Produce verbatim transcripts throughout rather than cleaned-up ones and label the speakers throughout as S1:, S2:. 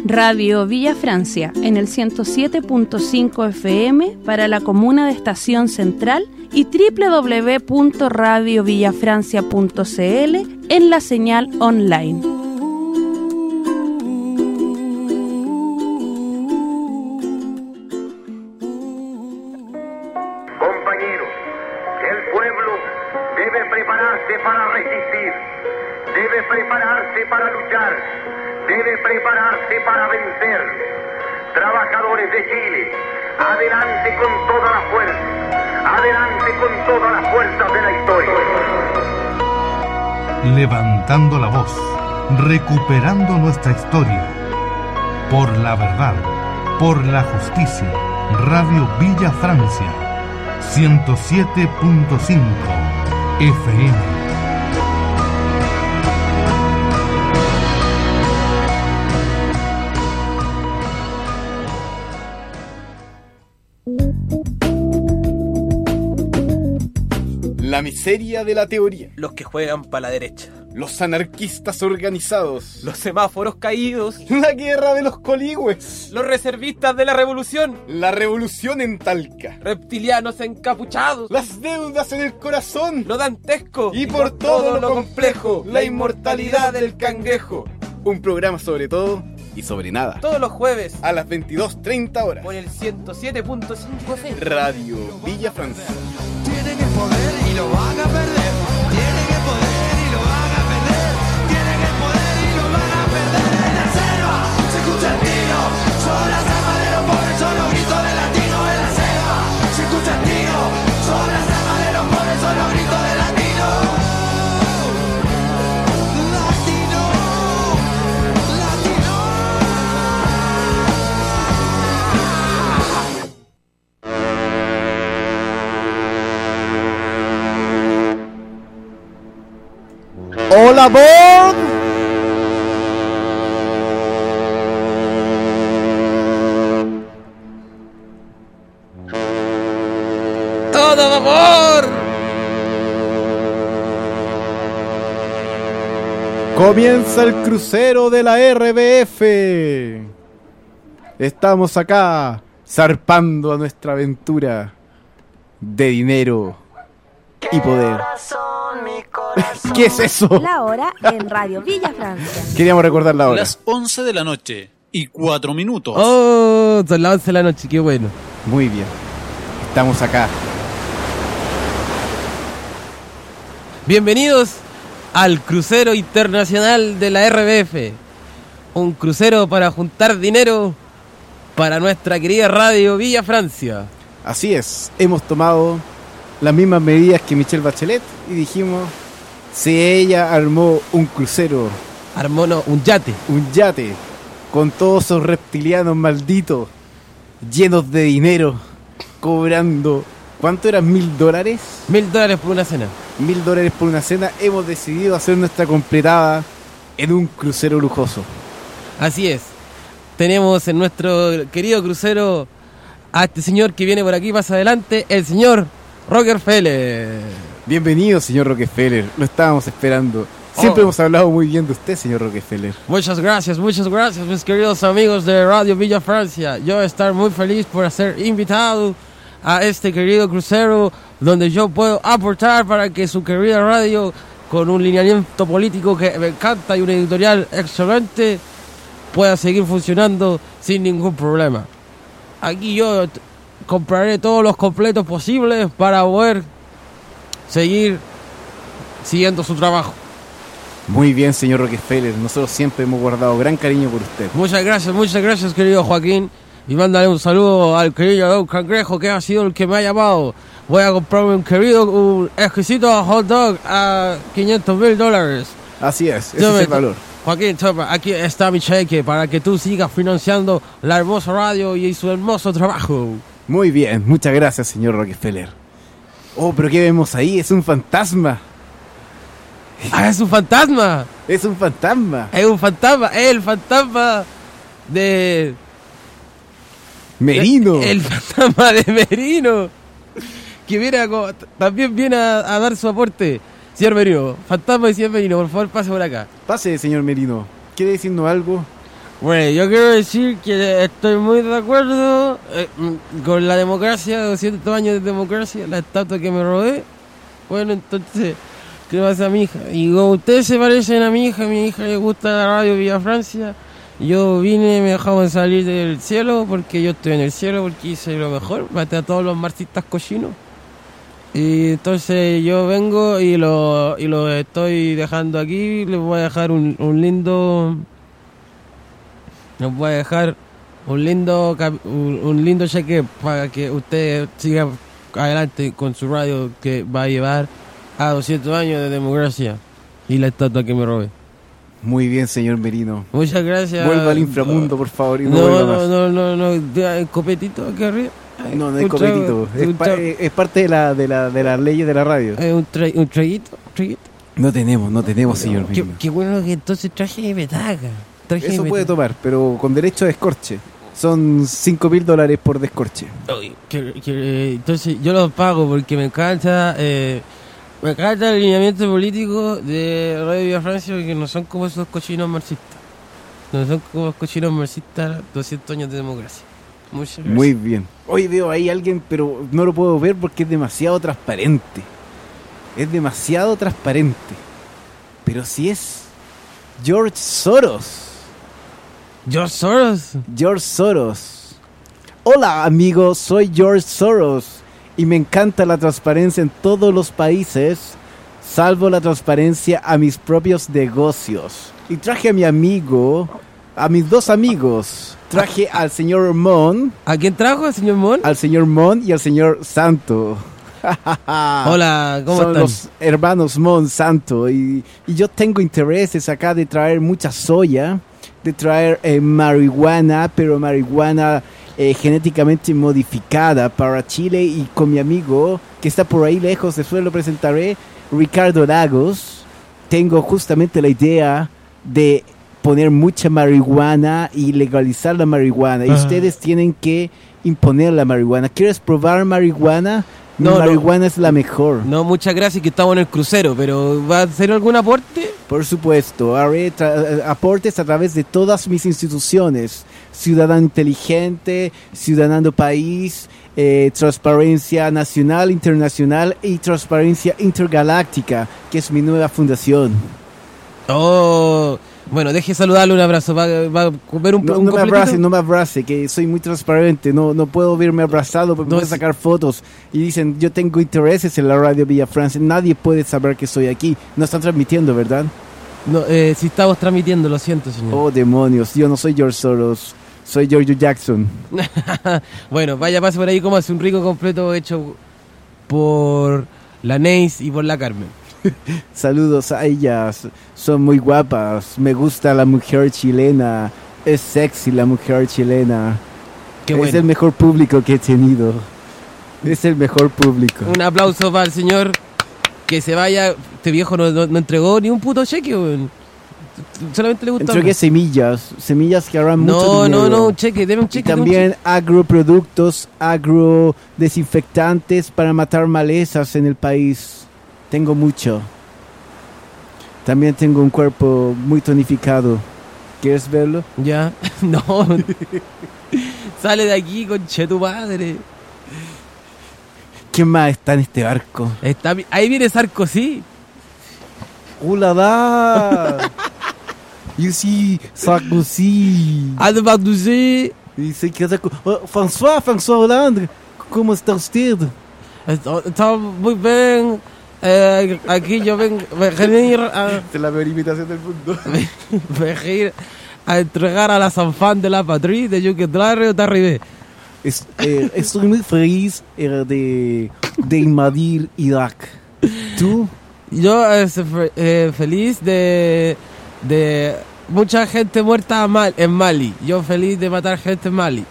S1: Radio Villa Francia en el ciento siete punto cinco F M para la comuna de Estación Central y doble u doble u doble u punto radio villafrancia punto c l en la señal online.
S2: Compañeros, el pueblo debe prepararse para resistir, debe prepararse para luchar, debe prepararse para vencer. Trabajadores de Chile, adelante con toda la fuerza, adelante con todas las fuerzas de la historia.
S3: Levantando la voz, recuperando nuestra historia. Por la verdad, por la justicia. Radio Villa Francia, ciento siete punto cinco F M.
S4: La miseria de la teoría.
S5: Los que juegan para la derecha.
S4: Los anarquistas organizados.
S5: Los semáforos caídos.
S4: La guerra de los coligües.
S5: Los reservistas de la revolución.
S4: La revolución en Talca.
S5: Reptilianos encapuchados.
S4: Las deudas en el corazón.
S5: Lo dantesco.
S4: Y, y por, por todo, todo lo complejo, complejo, la inmortalidad del cangrejo. Un programa sobre todo y sobre nada.
S5: Todos los jueves
S4: a las veintidós treinta horas.
S5: Por el ciento siete punto cinco F M.
S4: Radio Villa Francia.
S6: Tienen el poder y lo van a perder. Tienen el poder y lo van a perder. Tienen el poder y lo van a perder. En la selva se escucha el tiro. Son las armas de los pobres, son los gritos de latino. En la selva se escucha el tiro. Son las armas de los pobres, son los gritos de latino.
S4: ¡Hola, Bob!
S5: ¡Todo vapor!
S4: Comienza el crucero de la R B F. Estamos acá, zarpando a nuestra aventura de dinero y poder. ¿Qué es eso?
S7: La hora en Radio Villa Francia.
S4: Queríamos recordar la hora.
S8: Las once de la noche y cuatro minutos.
S5: Oh, son las once de la noche, qué bueno.
S4: Muy bien. Estamos acá.
S5: Bienvenidos al crucero internacional de la R B F. Un crucero para juntar dinero para nuestra querida Radio Villa Francia.
S4: Así es. Hemos tomado las mismas medidas que Michelle Bachelet y dijimos, si ella armó un crucero,
S5: armó no, un yate,
S4: un yate con todos esos reptilianos malditos llenos de dinero, cobrando, ¿cuánto eran? ¿Mil dólares?
S5: Mil dólares por una cena.
S4: Mil dólares por una cena. Hemos decidido hacer nuestra completada en un crucero lujoso.
S5: Así es. Tenemos en nuestro querido crucero a este señor que viene por aquí más adelante, el señor Rockefeller.
S4: Bienvenido, señor Rockefeller. Lo estábamos esperando. Siempre oh. hemos hablado muy bien de usted, señor Rockefeller.
S5: Muchas gracias, muchas gracias, mis queridos amigos de Radio Villa Francia. Yo estar muy feliz por ser invitado a este querido crucero donde yo puedo aportar para que su querida radio, con un lineamiento político que me encanta y una editorial excelente, pueda seguir funcionando sin ningún problema. Aquí yo t- compraré todos los completos posibles para poder seguir siguiendo su trabajo.
S4: Muy bien, señor Rockefeller. Nosotros siempre hemos guardado gran cariño por usted.
S5: Muchas gracias, muchas gracias, querido Joaquín. Y mándale un saludo al querido Don Cangrejo, que ha sido el que me ha llamado. Voy a comprarme un querido, un exquisito hot dog a quinientos mil dólares.
S4: Así es, ese es el valor.
S5: Joaquín, toma, aquí está mi cheque para que tú sigas financiando la hermosa radio y su hermoso trabajo.
S4: Muy bien, muchas gracias, señor Rockefeller. Oh, pero ¿qué vemos ahí? Es un fantasma.
S5: ¡Ah, es un fantasma!
S4: Es un fantasma.
S5: Es un fantasma, es el fantasma de...
S4: Merino.
S5: El, el fantasma de Merino. Que viene a, también viene a, a dar su aporte. Señor Merino, fantasma de señor Merino, por favor pase por acá.
S4: Pase, señor Merino. ¿Quiere decirnos algo?
S5: Bueno, yo quiero decir que estoy muy de acuerdo eh, con la democracia, doscientos años de democracia, la estatua que me robé. Bueno, entonces, ¿qué pasa a mi hija? Y como ustedes se parecen a mi hija, a mi hija le gusta la radio Villa Francia. Yo vine, me dejaban salir del cielo porque yo estoy en el cielo, porque hice lo mejor, maté a todos los marxistas cochinos. Y entonces yo vengo y lo, y lo estoy dejando aquí, les voy a dejar un, un lindo... Les voy a dejar un lindo cap- un, un lindo cheque para que usted siga adelante con su radio que va a llevar a doscientos años de democracia y la estatua que me robé.
S4: Muy bien, señor Merino.
S5: Muchas gracias.
S4: Vuelva al inframundo, por favor, y no,
S5: No,
S4: vuelva
S5: no,
S4: más.
S5: no, no, no, no, hay copetito aquí arriba. Ay,
S4: No, no hay
S5: un trago,
S4: copetito. Es,
S5: un
S4: pa-
S5: trago.
S4: es parte de la de la de las leyes de la radio.
S5: Eh, un, tra- un traguito, un traguito.
S4: No tenemos, no tenemos, señor
S5: Qué,
S4: Merino.
S5: qué bueno que entonces traje de petaca. Traje
S4: Eso
S5: de
S4: puede
S5: petaca.
S4: tomar, pero con derecho a descorche. Son cinco mil dólares por descorche.
S5: Uy, que- que, eh, entonces yo los pago porque me encanta eh, me encanta el alineamiento político de Radio Villa Francia, porque no son como esos cochinos marxistas, no son como los cochinos marxistas. Doscientos años de democracia. Muchas gracias.
S4: Muy bien. Hoy veo ahí a alguien, pero no lo puedo ver porque es demasiado transparente. Es demasiado transparente. Pero si es George Soros.
S5: George Soros.
S4: George Soros. Hola amigos, soy George Soros y me encanta la transparencia en todos los países, salvo la transparencia a mis propios negocios. Y traje a mi amigo, a mis dos amigos. Traje al señor Mon,
S5: ¿A quién trajo, señor Mon?
S4: al señor Mon y al señor Santo.
S5: Hola, ¿cómo
S4: Son
S5: están?
S4: los hermanos Mon Santo y, y yo tengo intereses acá de traer mucha soya, de traer eh, marihuana, pero marihuana eh, genéticamente modificada para Chile, y con mi amigo que está por ahí lejos, después lo presentaré, Ricardo Lagos. Tengo justamente la idea de poner mucha marihuana y legalizar la marihuana, y
S5: Ah.
S4: ustedes tienen que imponer la marihuana. ¿Quieres probar marihuana? Mi
S5: No, no.
S4: marihuana es la mejor.
S5: No, muchas gracias, que estamos en el crucero, pero ¿va a hacer algún aporte?
S4: Por supuesto, haré tra- aportes a través de todas mis instituciones. Ciudadano Inteligente, Ciudadano País, eh, Transparencia Nacional, Internacional y Transparencia Intergaláctica, que es mi nueva fundación.
S5: Oh, bueno, deje saludarle, un abrazo. ¿Va, va a comer un,
S4: No,
S5: un
S4: no me
S5: completito?
S4: abrace, no me abrace, que soy muy transparente, no, no puedo verme abrazado porque
S5: No,
S4: voy a
S5: sí.
S4: sacar fotos y dicen, yo tengo intereses en la radio Villa Francia, nadie puede saber que estoy aquí. No están transmitiendo, ¿verdad?
S5: No, eh, si estamos transmitiendo, lo siento, señor.
S4: Oh, demonios, yo no soy George Soros, soy George Jackson.
S5: Bueno, vaya, pase por ahí, como hace un rico completo hecho por la Neis y por la Carmen.
S4: Saludos a ellas, son muy guapas, me gusta la mujer chilena, es sexy la mujer chilena.
S5: Qué
S4: es
S5: bueno.
S4: el mejor público que he tenido, es el mejor público.
S5: Un aplauso para el señor. Que se vaya. Este viejo no, no, no entregó ni un puto cheque, weón. Solamente le gusta.
S4: Entregué semillas, semillas que harán mucho
S5: No,
S4: dinero.
S5: no, no, un cheque, deme un
S4: Y
S5: cheque. deme un
S4: también agroproductos, agrodesinfectantes para matar malezas en el país. Tengo mucho. También tengo un cuerpo muy tonificado. ¿Quieres verlo?
S5: cheque. Ya, no. Sale de aquí, conche tu madre.
S4: ¿Quién más está en este barco?
S5: Está, vi- ahí viene Sarkozy.
S4: ¡Hola! You see, Sarkozy.
S5: Además, tú sí.
S4: Dice que Sarko- Oh, François, François Hollande. ¿Cómo está usted?
S5: Está, está muy bien. Eh, aquí yo vengo venir a,
S4: Es la peor imitación del mundo.
S5: venir a entregar a la Sanfán de la Patria de Yucatán de Arribé.
S4: Es- eh, estoy muy feliz eh, de, de invadir Irak. ¿Tú?
S5: Yo eh, se- fe- eh, feliz de, de mucha gente muerta a Mal- en Mali. Yo feliz de matar gente en Mali.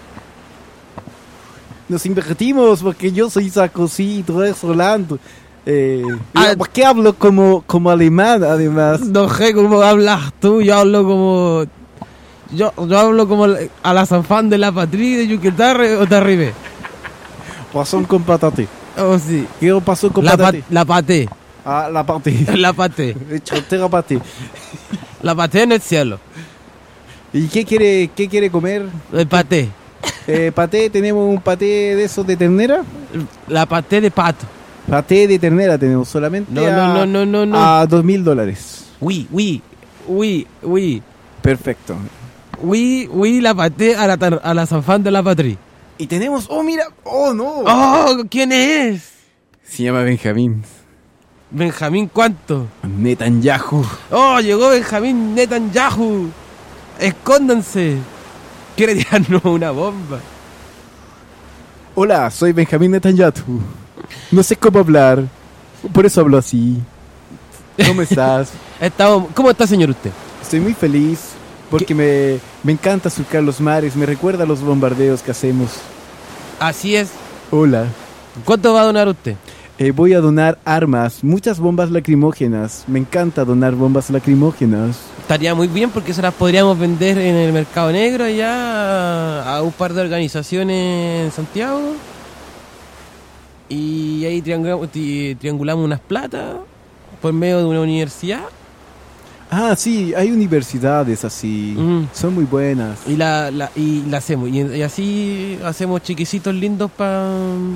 S4: Nos invertimos porque yo soy Sarkozy y tú eres Hollande. Eh,
S5: Ah.
S4: ¿Por qué hablo como, como alemán, además?
S5: No sé cómo hablas tú, yo hablo como... Yo, yo hablo como a la Sanfán de la Patria de Yucatán o de Arribé.
S4: Pasón con patate.
S5: Oh, sí.
S4: ¿Qué pasó con
S5: La, pat,
S4: patate?
S5: la paté.
S4: Ah, la parte.
S5: La paté.
S4: Chotera paté.
S5: La paté en el cielo.
S4: ¿Y qué quiere, qué quiere comer?
S5: El paté.
S4: Eh, paté, tenemos un paté de esos de ternera.
S5: La paté de pato.
S4: Paté de ternera tenemos solamente
S5: No,
S4: a,
S5: no, no, no, no, no.
S4: a dos mil dólares.
S5: Oui, oui, oui, oui.
S4: Perfecto.
S5: Oui, oui, la paté a la, tar- a la Sanfán de la Patria.
S4: Y tenemos, oh mira, oh no.
S5: ¡Oh! ¿Quién es?
S4: Se llama Benjamín
S5: Benjamín, ¿cuánto?
S4: Netanyahu.
S5: ¡Oh! Llegó Benjamín Netanyahu. Escóndanse. Quiere tirarnos una bomba.
S4: Hola, soy Benjamín Netanyahu. No sé cómo hablar, por eso hablo así. ¿Cómo estás?
S5: Estamos, ¿cómo está, señor, usted?
S4: Estoy muy feliz porque me, me encanta surcar los mares, me recuerda a los bombardeos que hacemos.
S5: Así es.
S4: Hola.
S5: ¿Cuánto va a donar usted?
S4: Eh, voy a donar armas, muchas bombas lacrimógenas. Me encanta donar bombas lacrimógenas.
S5: Estaría muy bien porque se las podríamos vender en el mercado negro ya a, a un par de organizaciones en Santiago. Y ahí triangulamos, tri- triangulamos unas platas por medio de una universidad.
S4: Ah, sí, hay universidades así.
S5: Mm.
S4: Son muy buenas.
S5: Y la, la, y la hacemos. Y, y así hacemos chiquicitos lindos para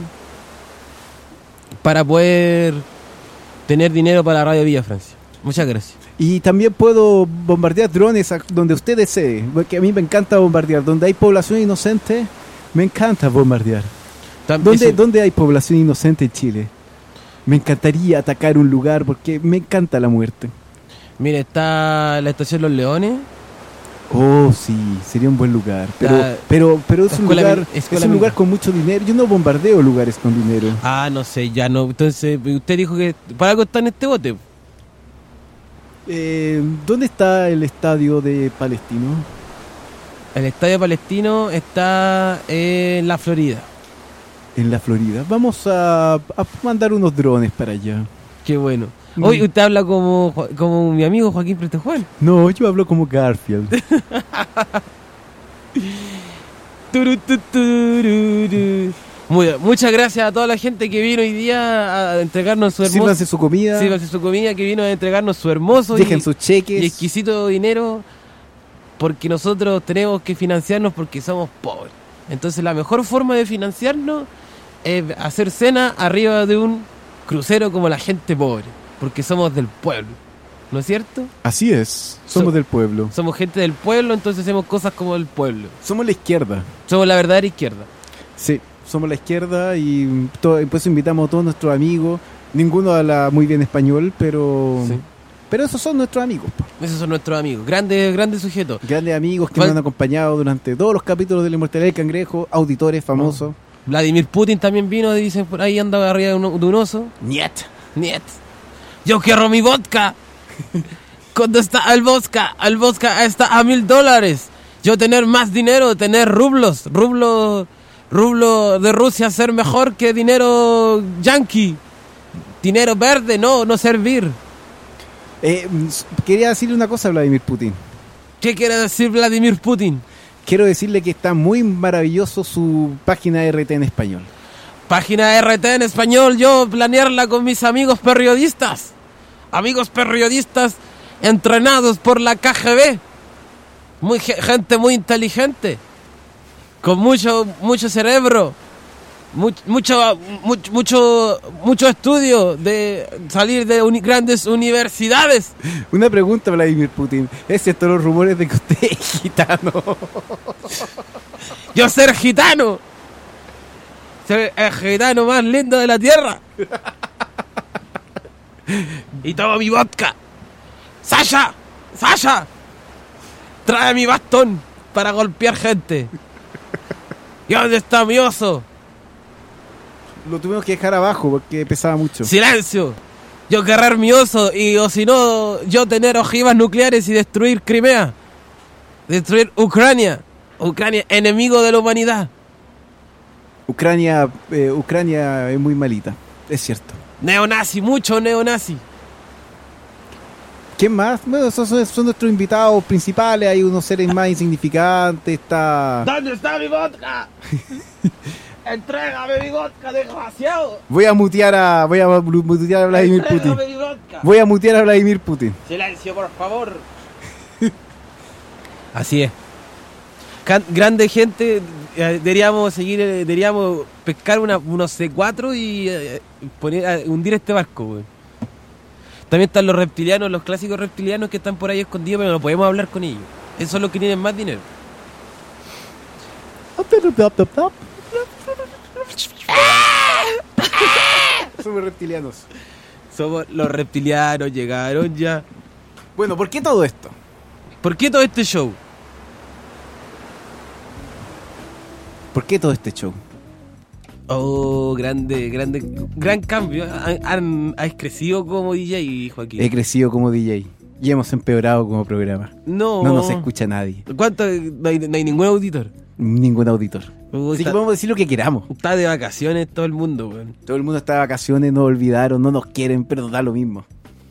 S5: para poder tener dinero para la Radio Villa Francia. Muchas gracias.
S4: Y también puedo bombardear drones a donde usted desee, porque a mí me encanta bombardear. Donde hay población inocente, me encanta bombardear.
S5: Tam-
S4: ¿Dónde,
S5: eso-
S4: ¿Dónde hay población inocente en Chile? Me encantaría atacar un lugar porque me encanta la muerte.
S5: Mire, está la estación Los Leones.
S4: Oh, sí, sería un buen lugar. Pero,
S5: La-
S4: pero, pero es un
S5: Escuela
S4: lugar,
S5: Mil-
S4: es
S5: Escuela
S4: un lugar
S5: Militar.
S4: con mucho dinero. Yo no bombardeo lugares con dinero.
S5: Ah, no sé, ya no. Entonces, usted dijo que para algo está en este bote.
S4: Eh, ¿Dónde está el estadio de Palestino?
S5: El estadio palestino está en la Florida.
S4: En la Florida. Vamos a, a mandar unos drones para allá.
S5: Qué bueno.
S4: Mm.
S5: Hoy usted habla como, Jo- como mi amigo Joaquín Prestejuan.
S4: No, yo hablo como Garfield.
S5: Turu, tu, tururu. Muy bien. Muchas gracias a toda la gente que vino hoy día a entregarnos su hermoso...
S4: Sírvanse su comida,
S5: Sírvanse su comida, que vino a entregarnos su hermoso
S4: dejen
S5: y,
S4: sus cheques.
S5: y exquisito dinero, porque nosotros tenemos que financiarnos porque somos pobres. Entonces la mejor forma de financiarnos es hacer cena arriba de un crucero como la gente pobre, porque somos del pueblo, ¿no es cierto?
S4: Así es, somos
S5: So-
S4: del pueblo.
S5: Somos gente del pueblo, entonces hacemos cosas como el pueblo.
S4: Somos la izquierda.
S5: Somos la verdadera izquierda.
S4: Sí, somos la izquierda y to- por eso invitamos a todos nuestros amigos. Ninguno habla muy bien español, pero
S5: Sí.
S4: pero esos son nuestros amigos. Po.
S5: Esos son nuestros amigos, grandes, grandes sujetos.
S4: Grandes amigos que
S5: Fal-
S4: nos han acompañado durante todos los capítulos de La Inmortalidad del Cangrejo, auditores famosos.
S5: Vladimir Putin también vino, dicen por ahí, anda arriba de un, de un oso.
S4: Niet.
S5: Niet. Yo quiero mi vodka. ¿Cuándo está el vodka? El vodka está a mil dólares. Yo tener más dinero, tener rublos. Rublo, rublo de Rusia ser mejor que dinero yankee. Dinero verde, no, no servir.
S4: Eh, mm, s- quería decirle una cosa a Vladimir Putin.
S5: ¿Qué quiere decir Vladimir Putin?
S4: Quiero decirle que está muy maravilloso su página R T en español.
S5: Página R T en español, yo planearla con mis amigos periodistas. Amigos periodistas entrenados por la K G B. Muy ge- gente muy inteligente. Con mucho mucho cerebro. Much- mucho mucho mucho mucho estudio de salir de uni- grandes universidades.
S4: Una pregunta, Vladimir Putin. ¿Es cierto los rumores de que usted es gitano?
S5: Yo ser gitano. Ser el gitano más lindo de la tierra. Y tomo mi vodka. Sasha, Sasha, trae mi bastón para golpear gente. ¿Y dónde está mi oso?
S4: Lo tuvimos que dejar abajo porque pesaba mucho.
S5: Silencio. Yo querrer mi oso y o si no, yo tener ojivas nucleares y destruir Crimea. Destruir Ucrania. Ucrania, enemigo de la humanidad.
S4: Ucrania, eh, Ucrania es muy malita, es cierto.
S5: Neonazi, mucho neonazi.
S4: ¿Quién más? Bueno, esos son, son nuestros invitados principales. Hay unos seres más insignificantes. Está.
S5: ¿Dónde está mi vodka? Entrégame mi vodka, desgraciado.
S4: Voy a mutear a, voy a mu- mutear a Vladimir Putin.
S5: Entrégame mi vodka.
S4: Voy a mutear a Vladimir Putin.
S5: Silencio, por favor. Así es. can- grande gente, eh, deberíamos seguir, eh, deberíamos pescar una, unos C cuatro y eh, poner a hundir este barco, güey. También están los reptilianos, los clásicos reptilianos que están por ahí escondidos, pero no podemos hablar con ellos. Esos son los que tienen más dinero.
S4: Somos reptilianos.
S5: Somos los reptilianos, llegaron ya.
S4: Bueno, ¿por qué todo esto?
S5: ¿Por qué todo este show?
S4: ¿Por qué todo este show?
S5: Oh, grande, grande, gran cambio. Han, han- has crecido como D J, Joaquín.
S4: He crecido como D J y hemos empeorado como programa.
S5: No.
S4: No nos escucha nadie,
S5: ¿Cuánto? No hay, no hay ningún auditor.
S4: ningún auditor.
S5: Uh,
S4: Así que
S5: está,
S4: podemos decir lo que queramos.
S5: está de vacaciones todo el mundo, weón.
S4: Todo el mundo está de vacaciones, nos olvidaron, no nos quieren, pero da lo mismo.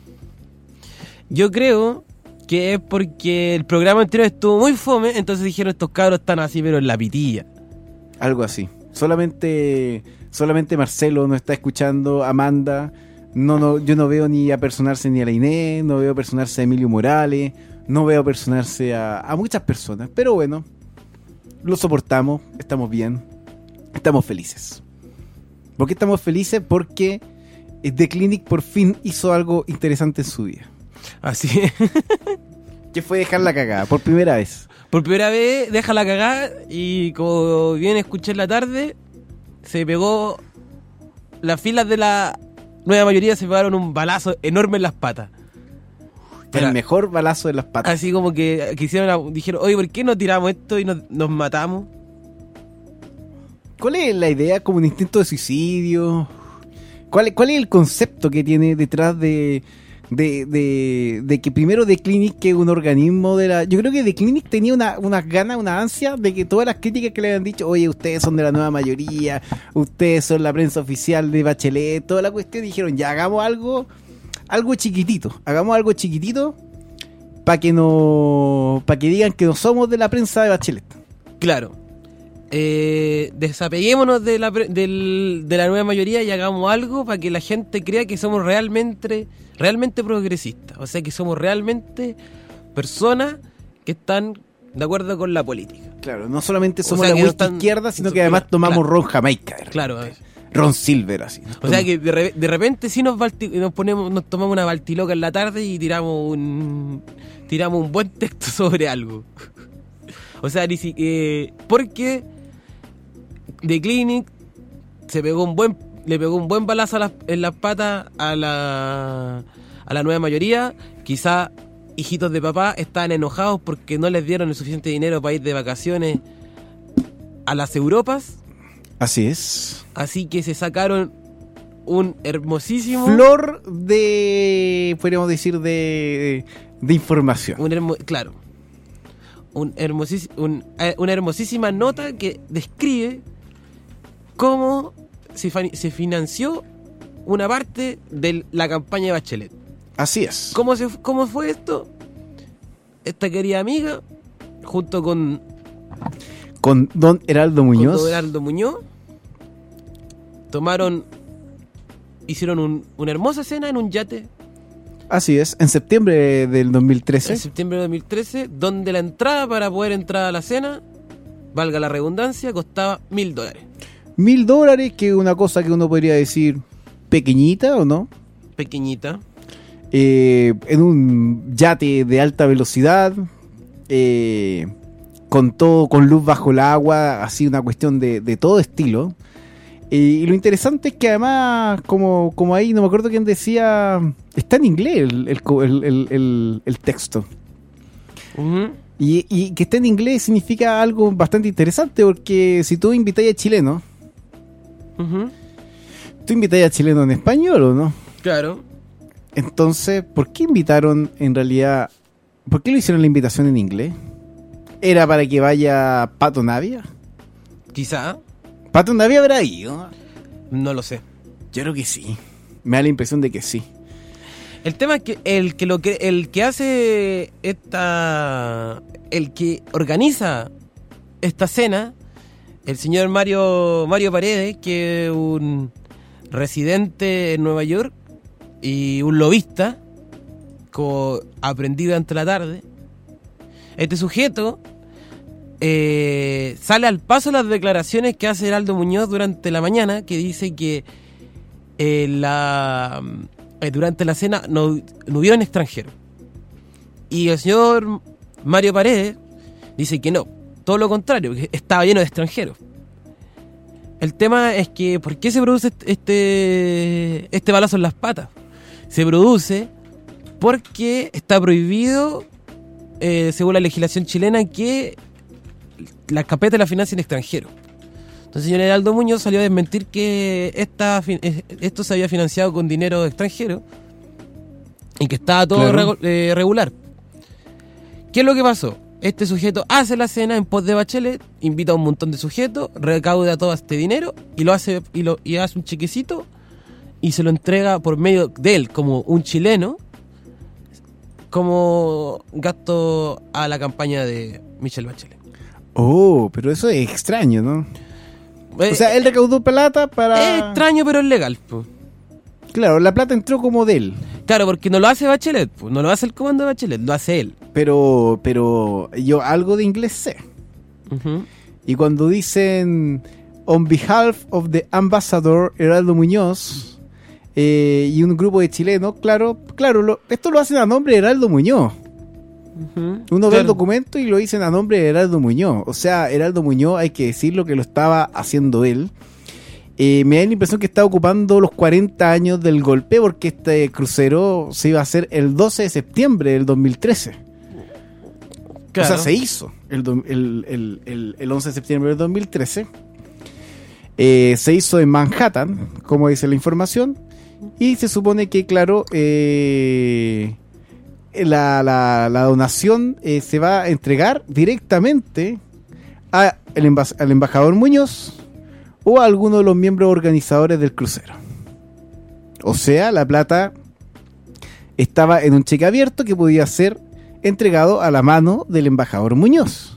S5: Yo creo que es porque el programa anterior estuvo muy fome, entonces dijeron estos cabros están así, pero en la pitilla.
S4: Algo así. Solamente solamente Marcelo nos está escuchando, Amanda. No, no, yo no veo ni a personarse ni a la Inés, no veo personarse a Emilio Morales, no veo personarse a, a muchas personas. Pero bueno, lo soportamos, estamos bien, estamos felices. ¿Por qué estamos felices? Porque The Clinic por fin hizo algo interesante en su vida.
S5: Así
S4: Que fue dejar la cagada, por primera vez.
S5: por primera vez deja la cagada y como bien escuché en la tarde, se pegó, las filas de la nueva mayoría se pegaron un balazo enorme en las patas.
S4: El
S5: Era-
S4: mejor balazo de las patas.
S5: Así como que quisieron, dijeron, oye, ¿por qué no tiramos esto y nos, nos matamos?
S4: ¿Cuál es la idea? ¿Como un instinto de suicidio? ¿Cuál, cuál es el concepto que tiene detrás de, de, de, de que primero The Clinic, que es un organismo de la... Yo creo que The Clinic tenía una, unas ganas, una ansia de que todas las críticas que le habían dicho, oye, ustedes son de la nueva mayoría, ustedes son la prensa oficial de Bachelet, toda la cuestión, dijeron, ya hagamos algo, algo chiquitito, hagamos algo chiquitito para que no, para que digan que no somos de la prensa de Bachelet.
S5: Claro. Eh, desapeguémonos de la, pre- del- de la nueva mayoría y hagamos algo para que la gente crea que somos realmente, realmente progresistas. O sea, que somos realmente personas que están de acuerdo con la política.
S4: Claro, no solamente somos
S5: sea,
S4: la
S5: que no
S4: vuelta
S5: están-
S4: izquierda, sino
S5: so-
S4: que además tomamos
S5: claro.
S4: ron Jamaica. de
S5: Claro.
S4: repente. Ron Silver, así.
S5: O sea, que de, re- de repente sí nos, balti- nos ponemos, nos tomamos una baltiloca en la tarde y tiramos un, tiramos un buen texto sobre algo. O sea, ni si- eh, porque The Clinic se pegó un buen, le pegó un buen balazo a las- en las patas a la, a la nueva mayoría. Quizá hijitos de papá estaban enojados porque no les dieron el suficiente dinero para ir de vacaciones a las Europas.
S4: Así es.
S5: Así que se sacaron un hermosísimo...
S4: Flor de, podríamos decir, de, de información.
S5: Un hermo- claro. Un hermosís- un- eh, una hermosísima nota que describe cómo se, fa- se financió una parte de la campaña de Bachelet.
S4: Así es.
S5: ¿Cómo, se, ¿Cómo fue esto? Esta querida amiga, junto con,
S4: Con Don Heraldo
S5: con
S4: Muñoz.
S5: don Heraldo Muñoz, tomaron, hicieron un- una hermosa cena en un yate
S4: Así es. En septiembre del dos mil trece.
S5: en septiembre de dos mil trece, donde la entrada para poder entrar a la cena, valga la redundancia, costaba mil dólares.
S4: Mil dólares, que es una cosa que uno podría decir pequeñita, ¿o no?
S5: Pequeñita.
S4: Eh, en un yate de alta velocidad, eh, con todo, con luz bajo el agua, así una cuestión de, de todo estilo. Eh, y lo interesante es que además, como, como ahí, no me acuerdo quién decía, está en inglés el, el, co- el- el- el- el texto.
S5: Ujú.
S4: Y, y que esté en inglés significa algo bastante interesante, porque si tú invitas a chileno,
S5: Ujú.
S4: tú invitas a chileno en español, ¿o no?
S5: Claro.
S4: Entonces, ¿por qué invitaron en realidad? ¿Por qué lo hicieron la invitación en inglés? ¿Era para que vaya Pato Navia?
S5: Quizá.
S4: ¿Pato Navia habrá ido?
S5: No lo sé.
S4: Yo creo que sí. Me da la impresión de que sí.
S5: El tema es que el que lo que el que hace esta el que organiza esta cena, el señor Mario Mario Paredes, que es un residente en Nueva York y un lobista, como aprendido ante la tarde. Este sujeto eh, sale al paso las declaraciones que hace Heraldo Muñoz durante la mañana, que dice que eh, la eh, durante la cena no, no hubieron extranjeros. Y el señor Mario Paredes dice que no, todo lo contrario, que estaba lleno de extranjeros. El tema es que, ¿por qué se produce este este balazo en las patas? Se produce porque está prohibido, eh, según la legislación chilena, que las carpetas las financien extranjeros. Entonces el señor Heraldo Muñoz salió a desmentir que esta, esto se había financiado con dinero extranjero y que estaba todo
S4: Claro.
S5: regu- eh, regular. ¿Qué es lo que pasó? Este sujeto hace la cena en pos de Bachelet, invita a un montón de sujetos, recauda todo este dinero y lo hace y, lo, y hace un chequecito y se lo entrega por medio de él como un chileno, como gasto a la campaña de Michelle Bachelet.
S4: Oh, pero eso es extraño, ¿no?
S5: Eh,
S4: O sea, él recaudó plata para...
S5: es extraño, pero es legal, po.
S4: Claro, la plata entró como de él.
S5: Claro, porque no lo hace Bachelet, po. No lo hace el comando de Bachelet, lo hace él.
S4: Pero, pero yo algo de inglés sé.
S5: Ujú.
S4: Y cuando dicen on behalf of the ambassador Heraldo Muñoz eh, y un grupo de chilenos, claro, claro, lo- esto lo hacen a nombre de Heraldo Muñoz.
S5: Ujú.
S4: Uno ve el
S5: Claro.
S4: documento y lo dicen a nombre de Heraldo Muñoz. O sea, Heraldo Muñoz, hay que decirlo que lo estaba haciendo él. Eh, me da la impresión que está ocupando los cuarenta años del golpe, porque este crucero se iba a hacer el doce de septiembre del dos mil trece.
S5: Claro.
S4: O sea, se hizo el, do- el, el, el, el once de septiembre del dos mil trece. Eh, se hizo en Manhattan, como dice la información. Y se supone que, claro, eh, la, la, la donación eh, se va a entregar directamente a el embas- al embajador Muñoz o a alguno de los miembros organizadores del crucero. O sea, la plata estaba en un cheque abierto que podía ser entregado a la mano del embajador Muñoz.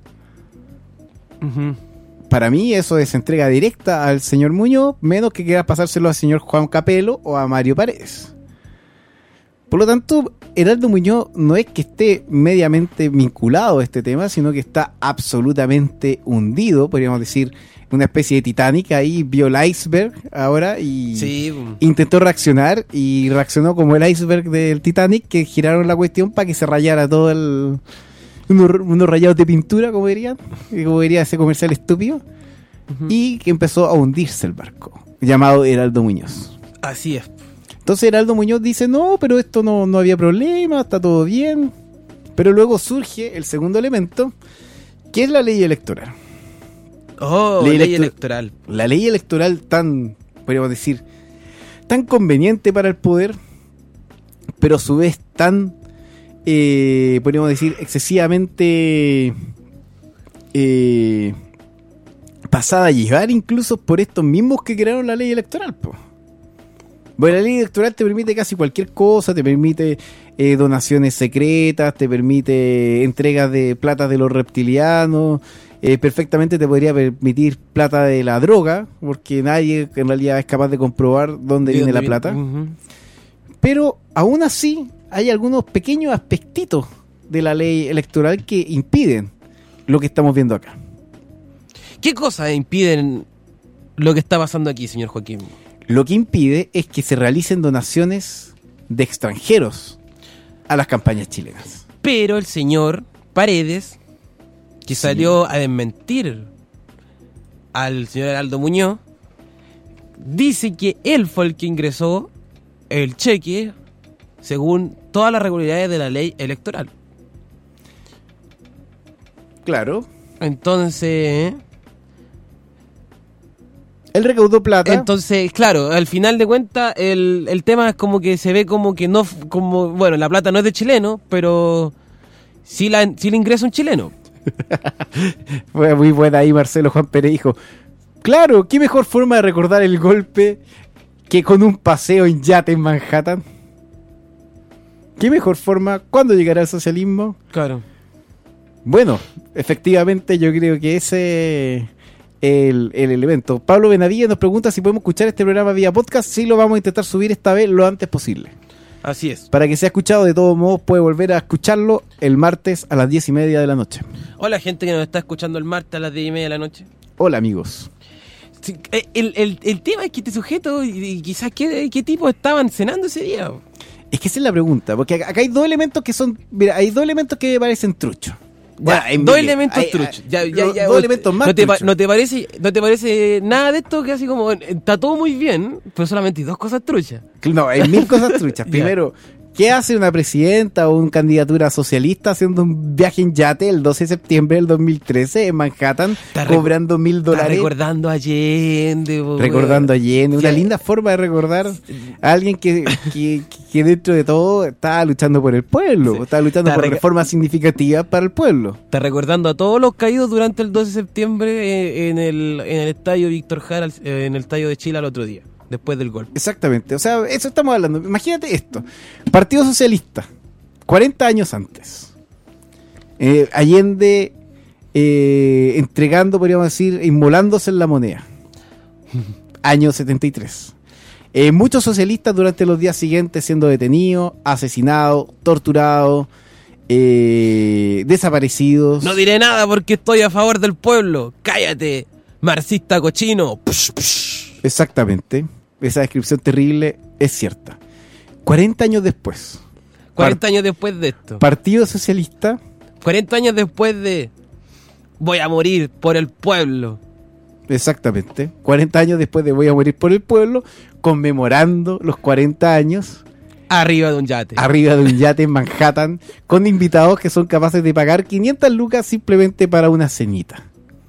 S5: Ujú.
S4: Para mí eso es entrega directa al señor Muñoz, menos que quiera pasárselo al señor Juan Capelo o a Mario Paredes. Por lo tanto, Heraldo Muñoz no es que esté mediamente vinculado a este tema, sino que está absolutamente hundido, podríamos decir, una especie de Titanic. Ahí vio el iceberg ahora y
S5: Sí, po.
S4: intentó reaccionar y reaccionó como el iceberg del Titanic, que giraron la cuestión para que se rayara todo el... Unos, unos rayados de pintura, como dirían, como diría ese comercial estúpido,
S5: Ujú.
S4: y que empezó a hundirse el barco, llamado Heraldo Muñoz.
S5: Así es.
S4: Entonces Heraldo Muñoz dice, no, pero esto no, no había problema, está todo bien. Pero luego surge el segundo elemento, que es la ley electoral.
S5: Oh,
S4: Ley
S5: ley,
S4: electro-
S5: electoral.
S4: La ley electoral tan, podríamos decir, tan conveniente para el poder, pero a su vez tan, eh, podríamos decir, excesivamente eh, pasada a llevar incluso por estos mismos que crearon la ley electoral, po. Bueno, la ley electoral te permite casi cualquier cosa, te permite eh, donaciones secretas, te permite entregas de plata de los reptilianos, eh, perfectamente te podría permitir plata de la droga, porque nadie en realidad es capaz de comprobar dónde
S5: ¿De
S4: viene
S5: dónde
S4: la
S5: viene?
S4: plata.
S5: Ujú.
S4: Pero aún así hay algunos pequeños aspectitos de la ley electoral que impiden lo que estamos viendo acá.
S5: ¿Qué cosas impiden lo que está pasando aquí, señor Joaquín?
S4: Lo que impide es que se realicen donaciones de extranjeros a las campañas chilenas.
S5: Pero el señor Paredes, que
S4: Sí.
S5: salió a desmentir al señor Heraldo Muñoz, dice que él fue el que ingresó el cheque según todas las regularidades de la ley electoral.
S4: Claro.
S5: Entonces,
S4: Él recaudó plata.
S5: entonces, claro, al final de cuentas, el, el tema es como que se ve como que no, f- como, bueno, la plata no es de chileno, pero sí la, sí la ingresa un chileno.
S4: Fue muy buena ahí Marcelo Juan Pérez dijo, claro, qué mejor forma de recordar el golpe que con un paseo en yate en Manhattan. ¿Qué mejor forma? ¿Cuándo llegará el socialismo?
S5: Claro.
S4: Bueno, efectivamente yo creo que ese es el, el elemento. Pablo Benavides nos pregunta si podemos escuchar este programa vía podcast. Sí, lo vamos a intentar subir esta vez lo antes posible.
S5: Así es.
S4: Para que sea escuchado, de todos modos, puede volver a escucharlo el martes a las diez y media de la noche.
S5: Hola, gente que nos está escuchando el martes a las diez y media de la noche.
S4: Hola, amigos.
S5: Sí, el, el, el tema es que este sujeto, y, y quizás qué, qué tipo estaban cenando ese día.
S4: Es que esa es la pregunta, porque acá hay dos elementos que son... Mira, hay dos elementos que me parecen truchos.
S5: Ya,
S4: Bueno,
S5: dos
S4: mire,
S5: elementos
S4: hay-
S5: truchos.
S4: hay-
S5: Ya, ya,
S4: dos-
S5: ya,
S4: dos
S5: o-
S4: elementos más
S5: ¿no te, pa-
S4: truchos.
S5: ¿No te parece no te parece nada de esto que así como está todo muy bien, pero solamente hay dos cosas truchas?
S4: No, hay mil cosas truchas.
S5: Ya.
S4: Primero, ¿qué hace una presidenta o una candidatura socialista haciendo un viaje en yate el doce de septiembre del dos mil trece en Manhattan,
S5: Está recu-
S4: cobrando mil
S5: Está
S4: dólares?
S5: recordando a Allende. po,
S4: Recordando a
S5: weón.
S4: Allende, una
S5: Sí.
S4: linda forma de recordar a alguien que, que, que dentro de todo está luchando por el pueblo,
S5: Sí.
S4: está luchando
S5: Está
S4: por
S5: reca-
S4: reformas significativas para el pueblo.
S5: Está recordando a todos los caídos durante el doce de septiembre eh, en el, en el estadio Víctor Jara, eh, en el estadio de Chile al otro día, después del golpe.
S4: Exactamente, o sea, eso estamos hablando. Imagínate esto, Partido Socialista, cuarenta años antes, eh, Allende eh, entregando, podríamos decir, inmolándose en la moneda, año setenta y tres. Eh, muchos socialistas durante los días siguientes siendo detenidos, asesinados, torturados, eh, desaparecidos.
S5: No diré nada porque estoy a favor del pueblo. Cállate, marxista cochino. Psh, psh.
S4: Exactamente, esa descripción terrible es cierta. cuarenta años después,
S5: cuarenta años después de esto.
S4: Partido Socialista,
S5: cuarenta años después de voy a morir por el pueblo.
S4: exactamente, cuarenta años después de Voy a morir por el pueblo, conmemorando los cuarenta años
S5: Arriba de un yate.
S4: arriba de un yate en Manhattan, con invitados que son capaces de pagar quinientas lucas simplemente para una cenita.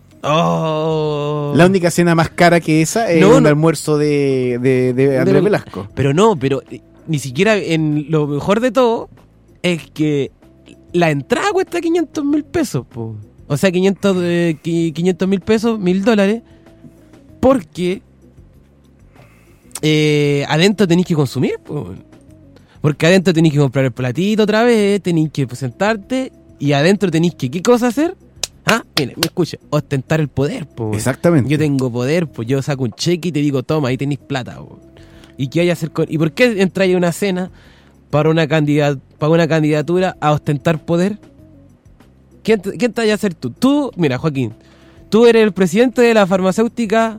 S5: Oh.
S4: La única cena más cara que esa es
S5: No,
S4: un
S5: no.
S4: almuerzo de, de, de Andrés
S5: Del-
S4: Velasco.
S5: Pero no, pero eh, ni siquiera en lo mejor de todo es que la entrada cuesta quinientos mil pesos. Po. O sea, quinientos mil pesos, mil dólares. Porque eh, adentro tenéis que consumir. Po. Porque adentro tenéis que comprar el platito otra vez, tenéis que pues, sentarte y adentro tenéis que, ¿qué cosa hacer? Ah, mire, me escucha, ostentar el poder. Po.
S4: Exactamente.
S5: Yo tengo poder, pues yo saco un cheque y te digo, toma, ahí tenéis plata. Po. ¿Y qué hay a hacer con...? ¿Y por qué entráis a una cena para una, candidat para una candidatura a ostentar poder? ¿Quién te, quién te vaya a hacer tú? Tú, mira, Joaquín, tú eres el presidente de la farmacéutica...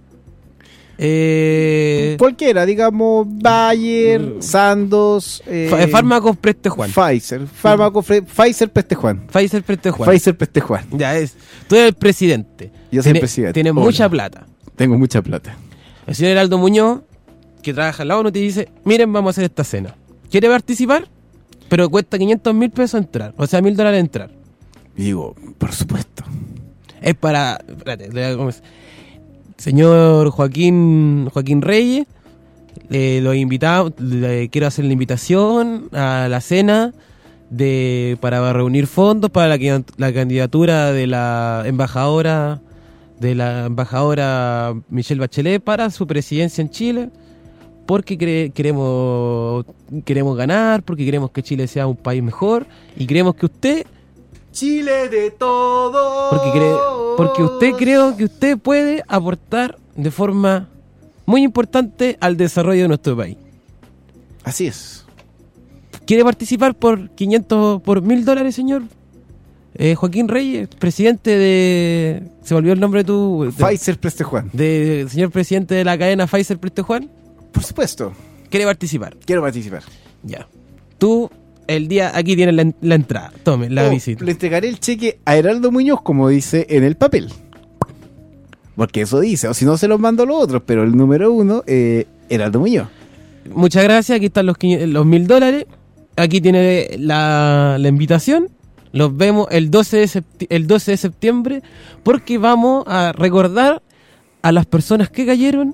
S5: Eh,
S4: Cualquiera, digamos, Bayer, Sandoz, eh,
S5: Fa- Fármacos Preste Juan.
S4: Pfizer, Fármaco Fre- Pfizer Peste Juan.
S5: Pfizer Preste Juan.
S4: Pfizer Peste Juan.
S5: Ya es. Tú eres el presidente.
S4: Yo soy el
S5: Tiene-
S4: presidente.
S5: Tienes
S4: Hola.
S5: mucha plata.
S4: Tengo mucha plata.
S5: El señor Heraldo Muñoz, que trabaja al lado, no te dice, miren, vamos a hacer esta cena. ¿Quiere participar? Pero cuesta quinientos mil pesos entrar. O sea, mil dólares entrar.
S4: Y digo, por supuesto.
S5: Es para... Espérate, le voy a- ¿cómo es? Señor Joaquín Joaquín Reyes, eh, lo invitamos, le quiero hacer la invitación a la cena de para reunir fondos para la, que- la candidatura de la embajadora de la embajadora Michelle Bachelet para su presidencia en Chile, porque cre- queremos queremos ganar, porque queremos que Chile sea un país mejor y queremos que usted
S4: Chile de todo.
S5: porque cree, porque usted creo que usted puede aportar de forma muy importante al desarrollo de nuestro país.
S4: Así es.
S5: ¿Quiere participar por quinientos, por mil dólares, señor? Eh, Joaquín Reyes, presidente de... ¿Se volvió el nombre de tu...? De,
S4: Pfizer Preste Juan.
S5: de- señor presidente de la cadena Pfizer Preste Juan.
S4: Por supuesto.
S5: ¿Quiere participar?
S4: Quiero participar.
S5: Ya. Tú, el día... Aquí tienes la, en- la entrada. Tome, la
S4: Oh,
S5: visita.
S4: Le entregaré el cheque a Heraldo Muñoz, como dice en el papel. Porque eso dice, o si no se los mando a los otros, pero el número uno, eh, Heraldo Muñoz.
S5: Muchas gracias, aquí están los, quinientos los mil dólares. Aquí tiene la, la invitación. Los vemos el doce, de septi- el doce de septiembre porque vamos a recordar a las personas que cayeron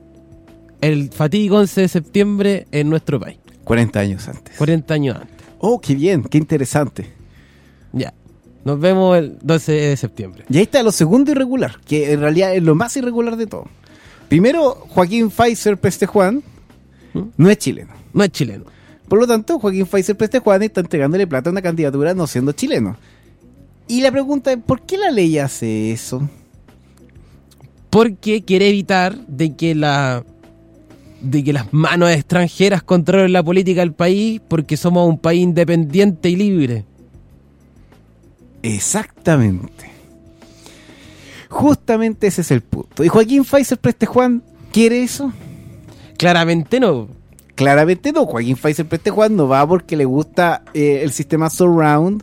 S5: el fatídico once de septiembre en nuestro país.
S4: cuarenta años antes.
S5: cuarenta años antes.
S4: Oh, qué bien, qué interesante.
S5: Ya. Nos vemos el doce de septiembre.
S4: Y ahí está lo segundo irregular, que en realidad es lo más irregular de todo. Primero, Joaquín Pfizer Preste Juan
S5: ¿Mm?
S4: no es chileno.
S5: No es chileno.
S4: Por lo tanto, Joaquín Pfizer Preste Juan está entregándole plata a una candidatura no siendo chileno. Y la pregunta es, ¿por qué la ley hace eso?
S5: Porque quiere evitar de que la de que las manos extranjeras controlen la política del país porque somos un país independiente y libre.
S4: Exactamente. Justamente ese es el punto. ¿Y Joaquín Pfizer Preste Juan quiere eso?
S5: Claramente no.
S4: Claramente no. Joaquín Pfizer Preste Juan no va porque le gusta eh, el sistema surround,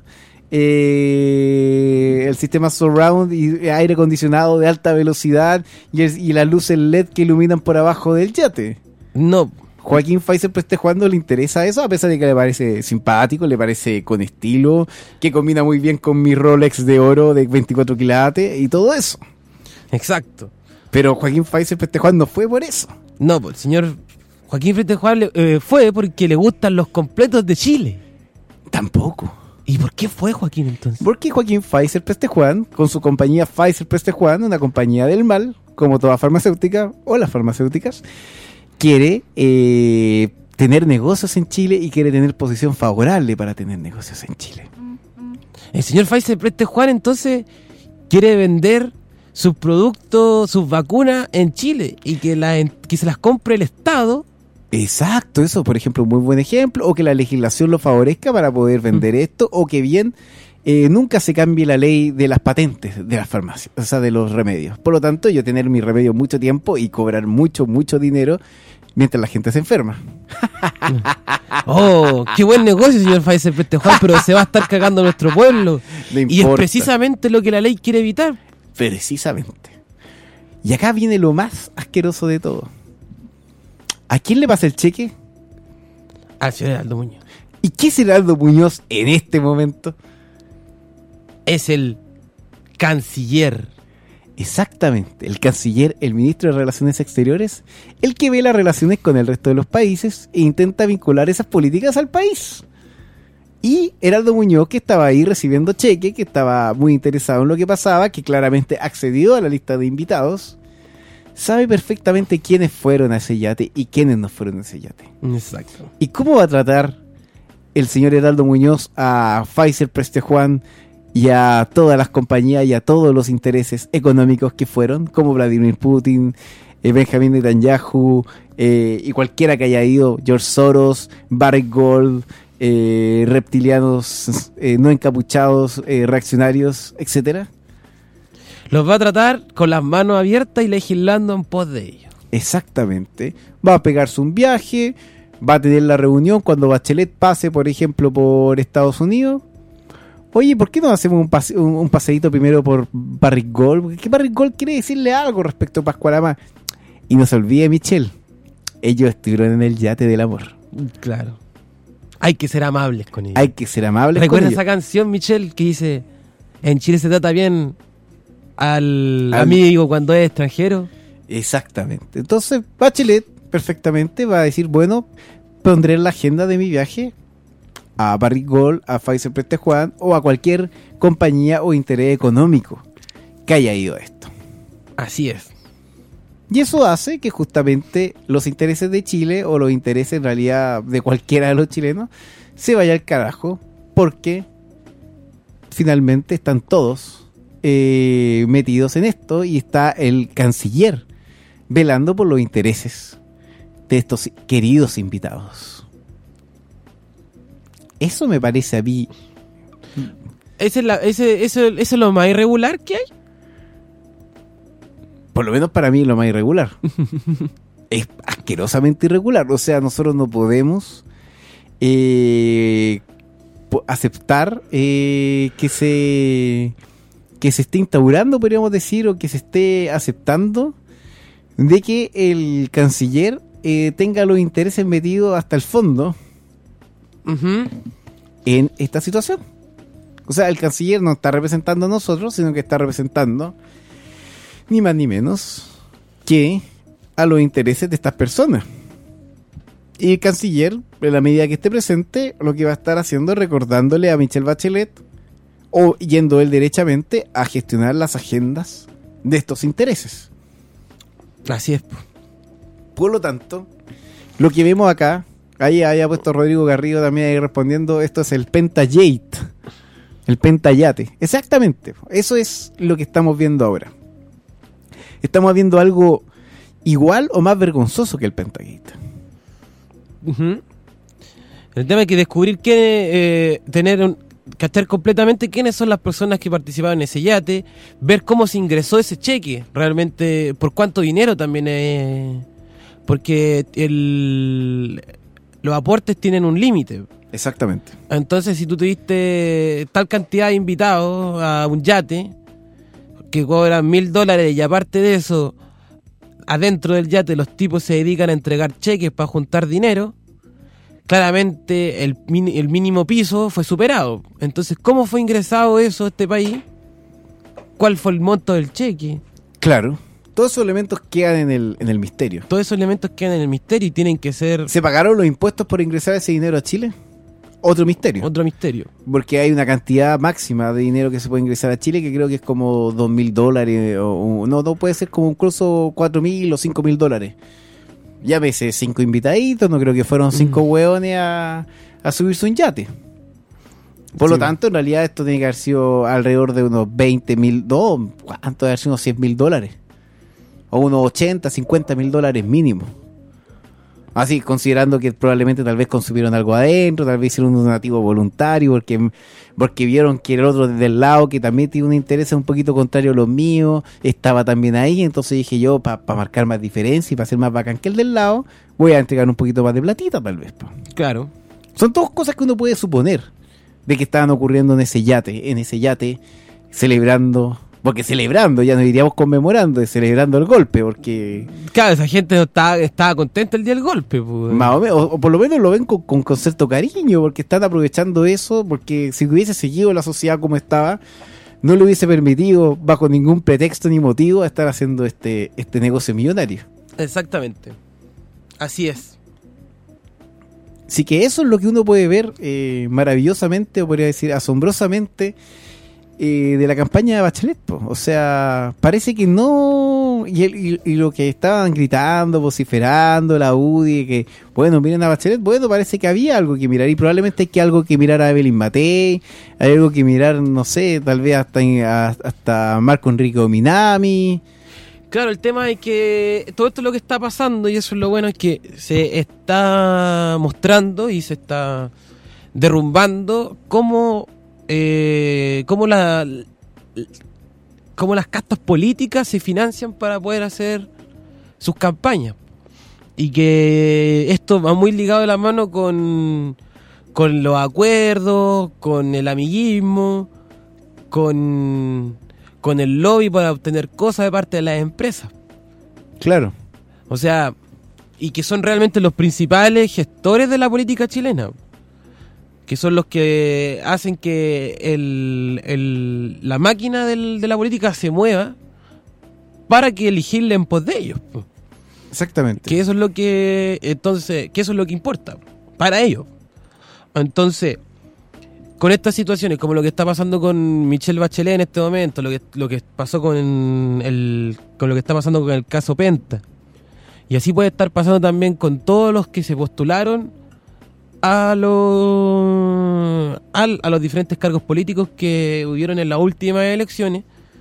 S4: eh, el sistema surround y aire acondicionado de alta velocidad y, el, y las luces L E D que iluminan por abajo del yate.
S5: No.
S4: Joaquín Pfizer Preste Juan no le interesa eso, a pesar de que le parece simpático, le parece con estilo, que combina muy bien con mi Rolex de oro de veinticuatro quilates y todo eso.
S5: Exacto.
S4: Pero Joaquín Pfizer Preste Juan no fue por eso.
S5: No, pues el señor Joaquín Preste Juan eh, fue porque le gustan los completos de Chile.
S4: Tampoco.
S5: ¿Y por qué fue Joaquín entonces?
S4: Porque Joaquín Pfizer Preste Juan, con su compañía Pfizer Preste Juan, una compañía del mal, como toda farmacéutica o las farmacéuticas, quiere eh, tener negocios en Chile y quiere tener posición favorable para tener negocios en Chile.
S5: El señor Pfizer Preste Juan entonces quiere vender sus productos, sus vacunas en Chile y que, la, que se las compre el Estado.
S4: Exacto, eso por ejemplo un muy buen ejemplo, o que la legislación lo favorezca para poder vender mm. esto, o que bien eh, nunca se cambie la ley de las patentes de las farmacias, o sea, de los remedios. Por lo tanto, yo tener mi remedio mucho tiempo y cobrar mucho, mucho dinero mientras la gente se enferma.
S5: Oh, qué buen negocio, señor Pfizer Preste Juan, pero se va a estar cagando nuestro pueblo. Y es precisamente lo que la ley quiere evitar.
S4: Precisamente. Y acá viene lo más asqueroso de todo. ¿A quién le pasa el cheque?
S5: Al señor Heraldo Muñoz.
S4: ¿Y qué es Heraldo Muñoz en este momento?
S5: Es el canciller.
S4: Exactamente, el canciller, el ministro de Relaciones Exteriores, el que ve las relaciones con el resto de los países e intenta vincular esas políticas al país. Y Heraldo Muñoz, que estaba ahí recibiendo cheque, que estaba muy interesado en lo que pasaba, que claramente accedió a la lista de invitados, sabe perfectamente quiénes fueron a ese yate y quiénes no fueron a ese yate.
S5: Exacto.
S4: ¿Y cómo va a tratar el señor Heraldo Muñoz a Pfizer Preste Juan y a todas las compañías y a todos los intereses económicos que fueron, como Vladimir Putin, eh, Benjamín Netanyahu, eh, y cualquiera que haya ido, George Soros, Barrick Gold, eh, reptilianos eh, no encapuchados, eh, reaccionarios, etcétera?
S5: Los va a tratar con las manos abiertas y legislando en pos de ellos. Exactamente.
S4: Va a pegarse un viaje, va a tener la reunión cuando Bachelet pase, por ejemplo, por Estados Unidos. Oye, ¿por qué no hacemos un, pase, un, un paseíto primero por Barrick Gold? Porque ¿qué Barrick Gold quiere decirle algo respecto a Pascualama? Y no se olvide, Michelle, ellos estuvieron en el yate del amor.
S5: Claro. Hay que ser amables con ellos.
S4: Hay que ser amables con ellos.
S5: ¿Recuerdas esa canción, Michelle, que dice: en Chile se trata bien al, al amigo cuando es extranjero?
S4: Exactamente. Entonces, Bachelet perfectamente va a decir, bueno, pondré en la agenda de mi viaje a Barrick Gold, a Pfizer Preste Juan o a cualquier compañía o interés económico que haya ido a esto.
S5: Así es.
S4: Y eso hace que justamente los intereses de Chile o los intereses en realidad de cualquiera de los chilenos se vaya al carajo, porque finalmente están todos eh, metidos en esto y está el canciller velando por los intereses de estos queridos invitados. Eso me parece a mí.
S5: ¿Ese es, la, ese, ese, ¿Eso es lo más irregular que hay?
S4: Por lo menos para mí es lo más irregular. Es asquerosamente irregular. O sea, nosotros no podemos eh, aceptar eh, que se que se esté instaurando, podríamos decir, o que se esté aceptando de que el canciller eh, tenga los intereses metidos hasta el fondo. Uh-huh. En esta situación. O sea, el canciller no está representando a nosotros, sino que está representando ni más ni menos que a los intereses de estas personas. Y el canciller, en la medida que esté presente, lo que va a estar haciendo es recordándole a Michelle Bachelet, o yendo él derechamente a gestionar las agendas de estos intereses.
S5: Así es.
S4: Por lo tanto, lo que vemos acá, ahí haya puesto Rodrigo Garrido también ahí respondiendo, esto es el Pentayate, el Pentayate. Exactamente, eso es lo que estamos viendo ahora. Estamos viendo algo igual o más vergonzoso que el Pentagate.
S5: Uh-huh. El tema es que descubrir quién, eh, tener un, cachar completamente quiénes son las personas que participaban en ese yate, ver cómo se ingresó ese cheque, realmente por cuánto dinero también es, porque el, los aportes tienen un límite.
S4: Exactamente.
S5: Entonces, si tú tuviste tal cantidad de invitados a un yate que cobran mil dólares y aparte de eso, adentro del yate los tipos se dedican a entregar cheques para juntar dinero, claramente el, el mínimo piso fue superado. Entonces, ¿cómo fue ingresado eso a este país? ¿Cuál fue el monto del cheque?
S4: Claro. Todos esos elementos quedan en el, en el misterio.
S5: Todos esos elementos quedan en el misterio y tienen que ser...
S4: ¿Se pagaron los impuestos por ingresar ese dinero a Chile? Otro misterio.
S5: Otro misterio.
S4: Porque hay una cantidad máxima de dinero que se puede ingresar a Chile que creo que es como dos mil dólares. O, o, no, no puede ser como incluso cuatro mil o cinco mil dólares. Llámese cinco invitaditos, no creo que fueron cinco mm. hueones a, a subirse un yate. Por sí. Lo tanto, en realidad esto tiene que haber sido alrededor de unos veinte mil, no, ¿cuánto? Debe haber sido unos cien mil dólares. O unos ochenta, cincuenta mil dólares mínimo. Así, considerando que probablemente tal vez consumieron algo adentro, tal vez hicieron un donativo voluntario, porque, porque vieron que el otro desde el lado, que también tiene un interés un poquito contrario a los míos, estaba también ahí. Entonces dije yo, para pa marcar más diferencia y para ser más bacán que el del lado, voy a entregar un poquito más de platita tal vez. Pa.
S5: Claro.
S4: Son todas cosas que uno puede suponer de que estaban ocurriendo en ese yate, en ese yate, celebrando... Porque celebrando, ya no diríamos conmemorando, es celebrando el golpe, porque...
S5: Claro, esa gente no estaba, estaba contenta el día del golpe. Pues.
S4: Más o menos, o, o por lo menos lo ven con, con, con cierto cariño, porque están aprovechando eso, porque si hubiese seguido la sociedad como estaba, no le hubiese permitido, bajo ningún pretexto ni motivo, estar haciendo este, este negocio millonario.
S5: Exactamente. Así es.
S4: Así que eso es lo que uno puede ver eh, maravillosamente, o podría decir asombrosamente, Eh, de la campaña de Bachelet, po. O sea, parece que no, y, el, y, y lo que estaban gritando, vociferando la U D I, que bueno, miren a Bachelet, bueno, parece que había algo que mirar, y probablemente hay que algo que mirar a Evelyn Matei, hay algo que mirar, no sé, tal vez hasta hasta Marco Enrique Ominami.
S5: Claro, el tema es que todo esto es lo que está pasando, y eso es lo bueno, es que se está mostrando y se está derrumbando cómo Eh, cómo, la, cómo las castas políticas se financian para poder hacer sus campañas, y que esto va muy ligado de la mano con, con los acuerdos, con el amiguismo, con, con el lobby para obtener cosas de parte de las empresas.
S4: Claro.
S5: O sea, y que son realmente los principales gestores de la política chilena, que son los que hacen que el, el, la máquina del, de la política se mueva para que elegirle en pos de ellos.
S4: Exactamente.
S5: Que eso es lo que entonces, que eso es lo que importa para ellos. Entonces, con estas situaciones, como lo que está pasando con Michelle Bachelet en este momento, lo que lo que pasó con el con lo que está pasando con el caso Penta, y así puede estar pasando también con todos los que se postularon a los a, a los diferentes cargos políticos que hubieron en las últimas elecciones,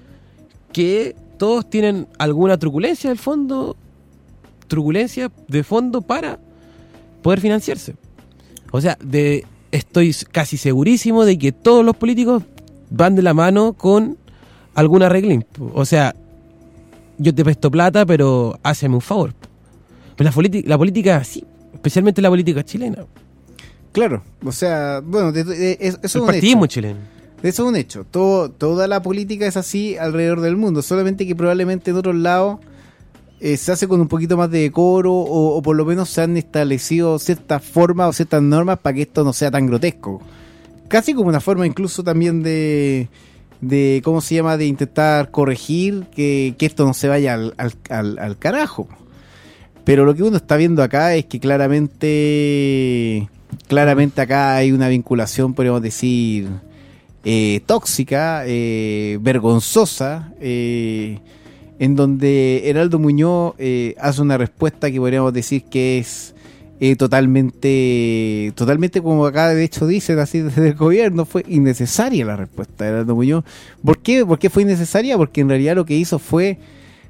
S5: que todos tienen alguna truculencia del fondo truculencia de fondo para poder financiarse. O sea, de estoy casi segurísimo de que todos los políticos van de la mano con algún arreglín. O sea, yo te presto plata, pero háceme un favor. Pero la, la política sí, especialmente la política chilena.
S4: Claro, o sea, bueno, de, de, de, eso es un
S5: partidismo
S4: hecho.
S5: chileno.
S4: Eso es un hecho. Todo, toda la política es así alrededor del mundo, solamente que probablemente en otros lados eh, se hace con un poquito más de decoro, o, o por lo menos se han establecido ciertas formas o ciertas normas para que esto no sea tan grotesco. Casi como una forma incluso también de, de ¿cómo se llama?, de intentar corregir que, que esto no se vaya al, al, al, al carajo. Pero lo que uno está viendo acá es que claramente... Claramente acá hay una vinculación, podríamos decir, eh, tóxica, eh, vergonzosa, eh, en donde Heraldo Muñoz eh, hace una respuesta que podríamos decir que es eh, totalmente, totalmente como acá de hecho dicen así desde el gobierno, fue innecesaria la respuesta de Heraldo Muñoz. ¿Por qué? ¿Por qué fue innecesaria? Porque en realidad lo que hizo fue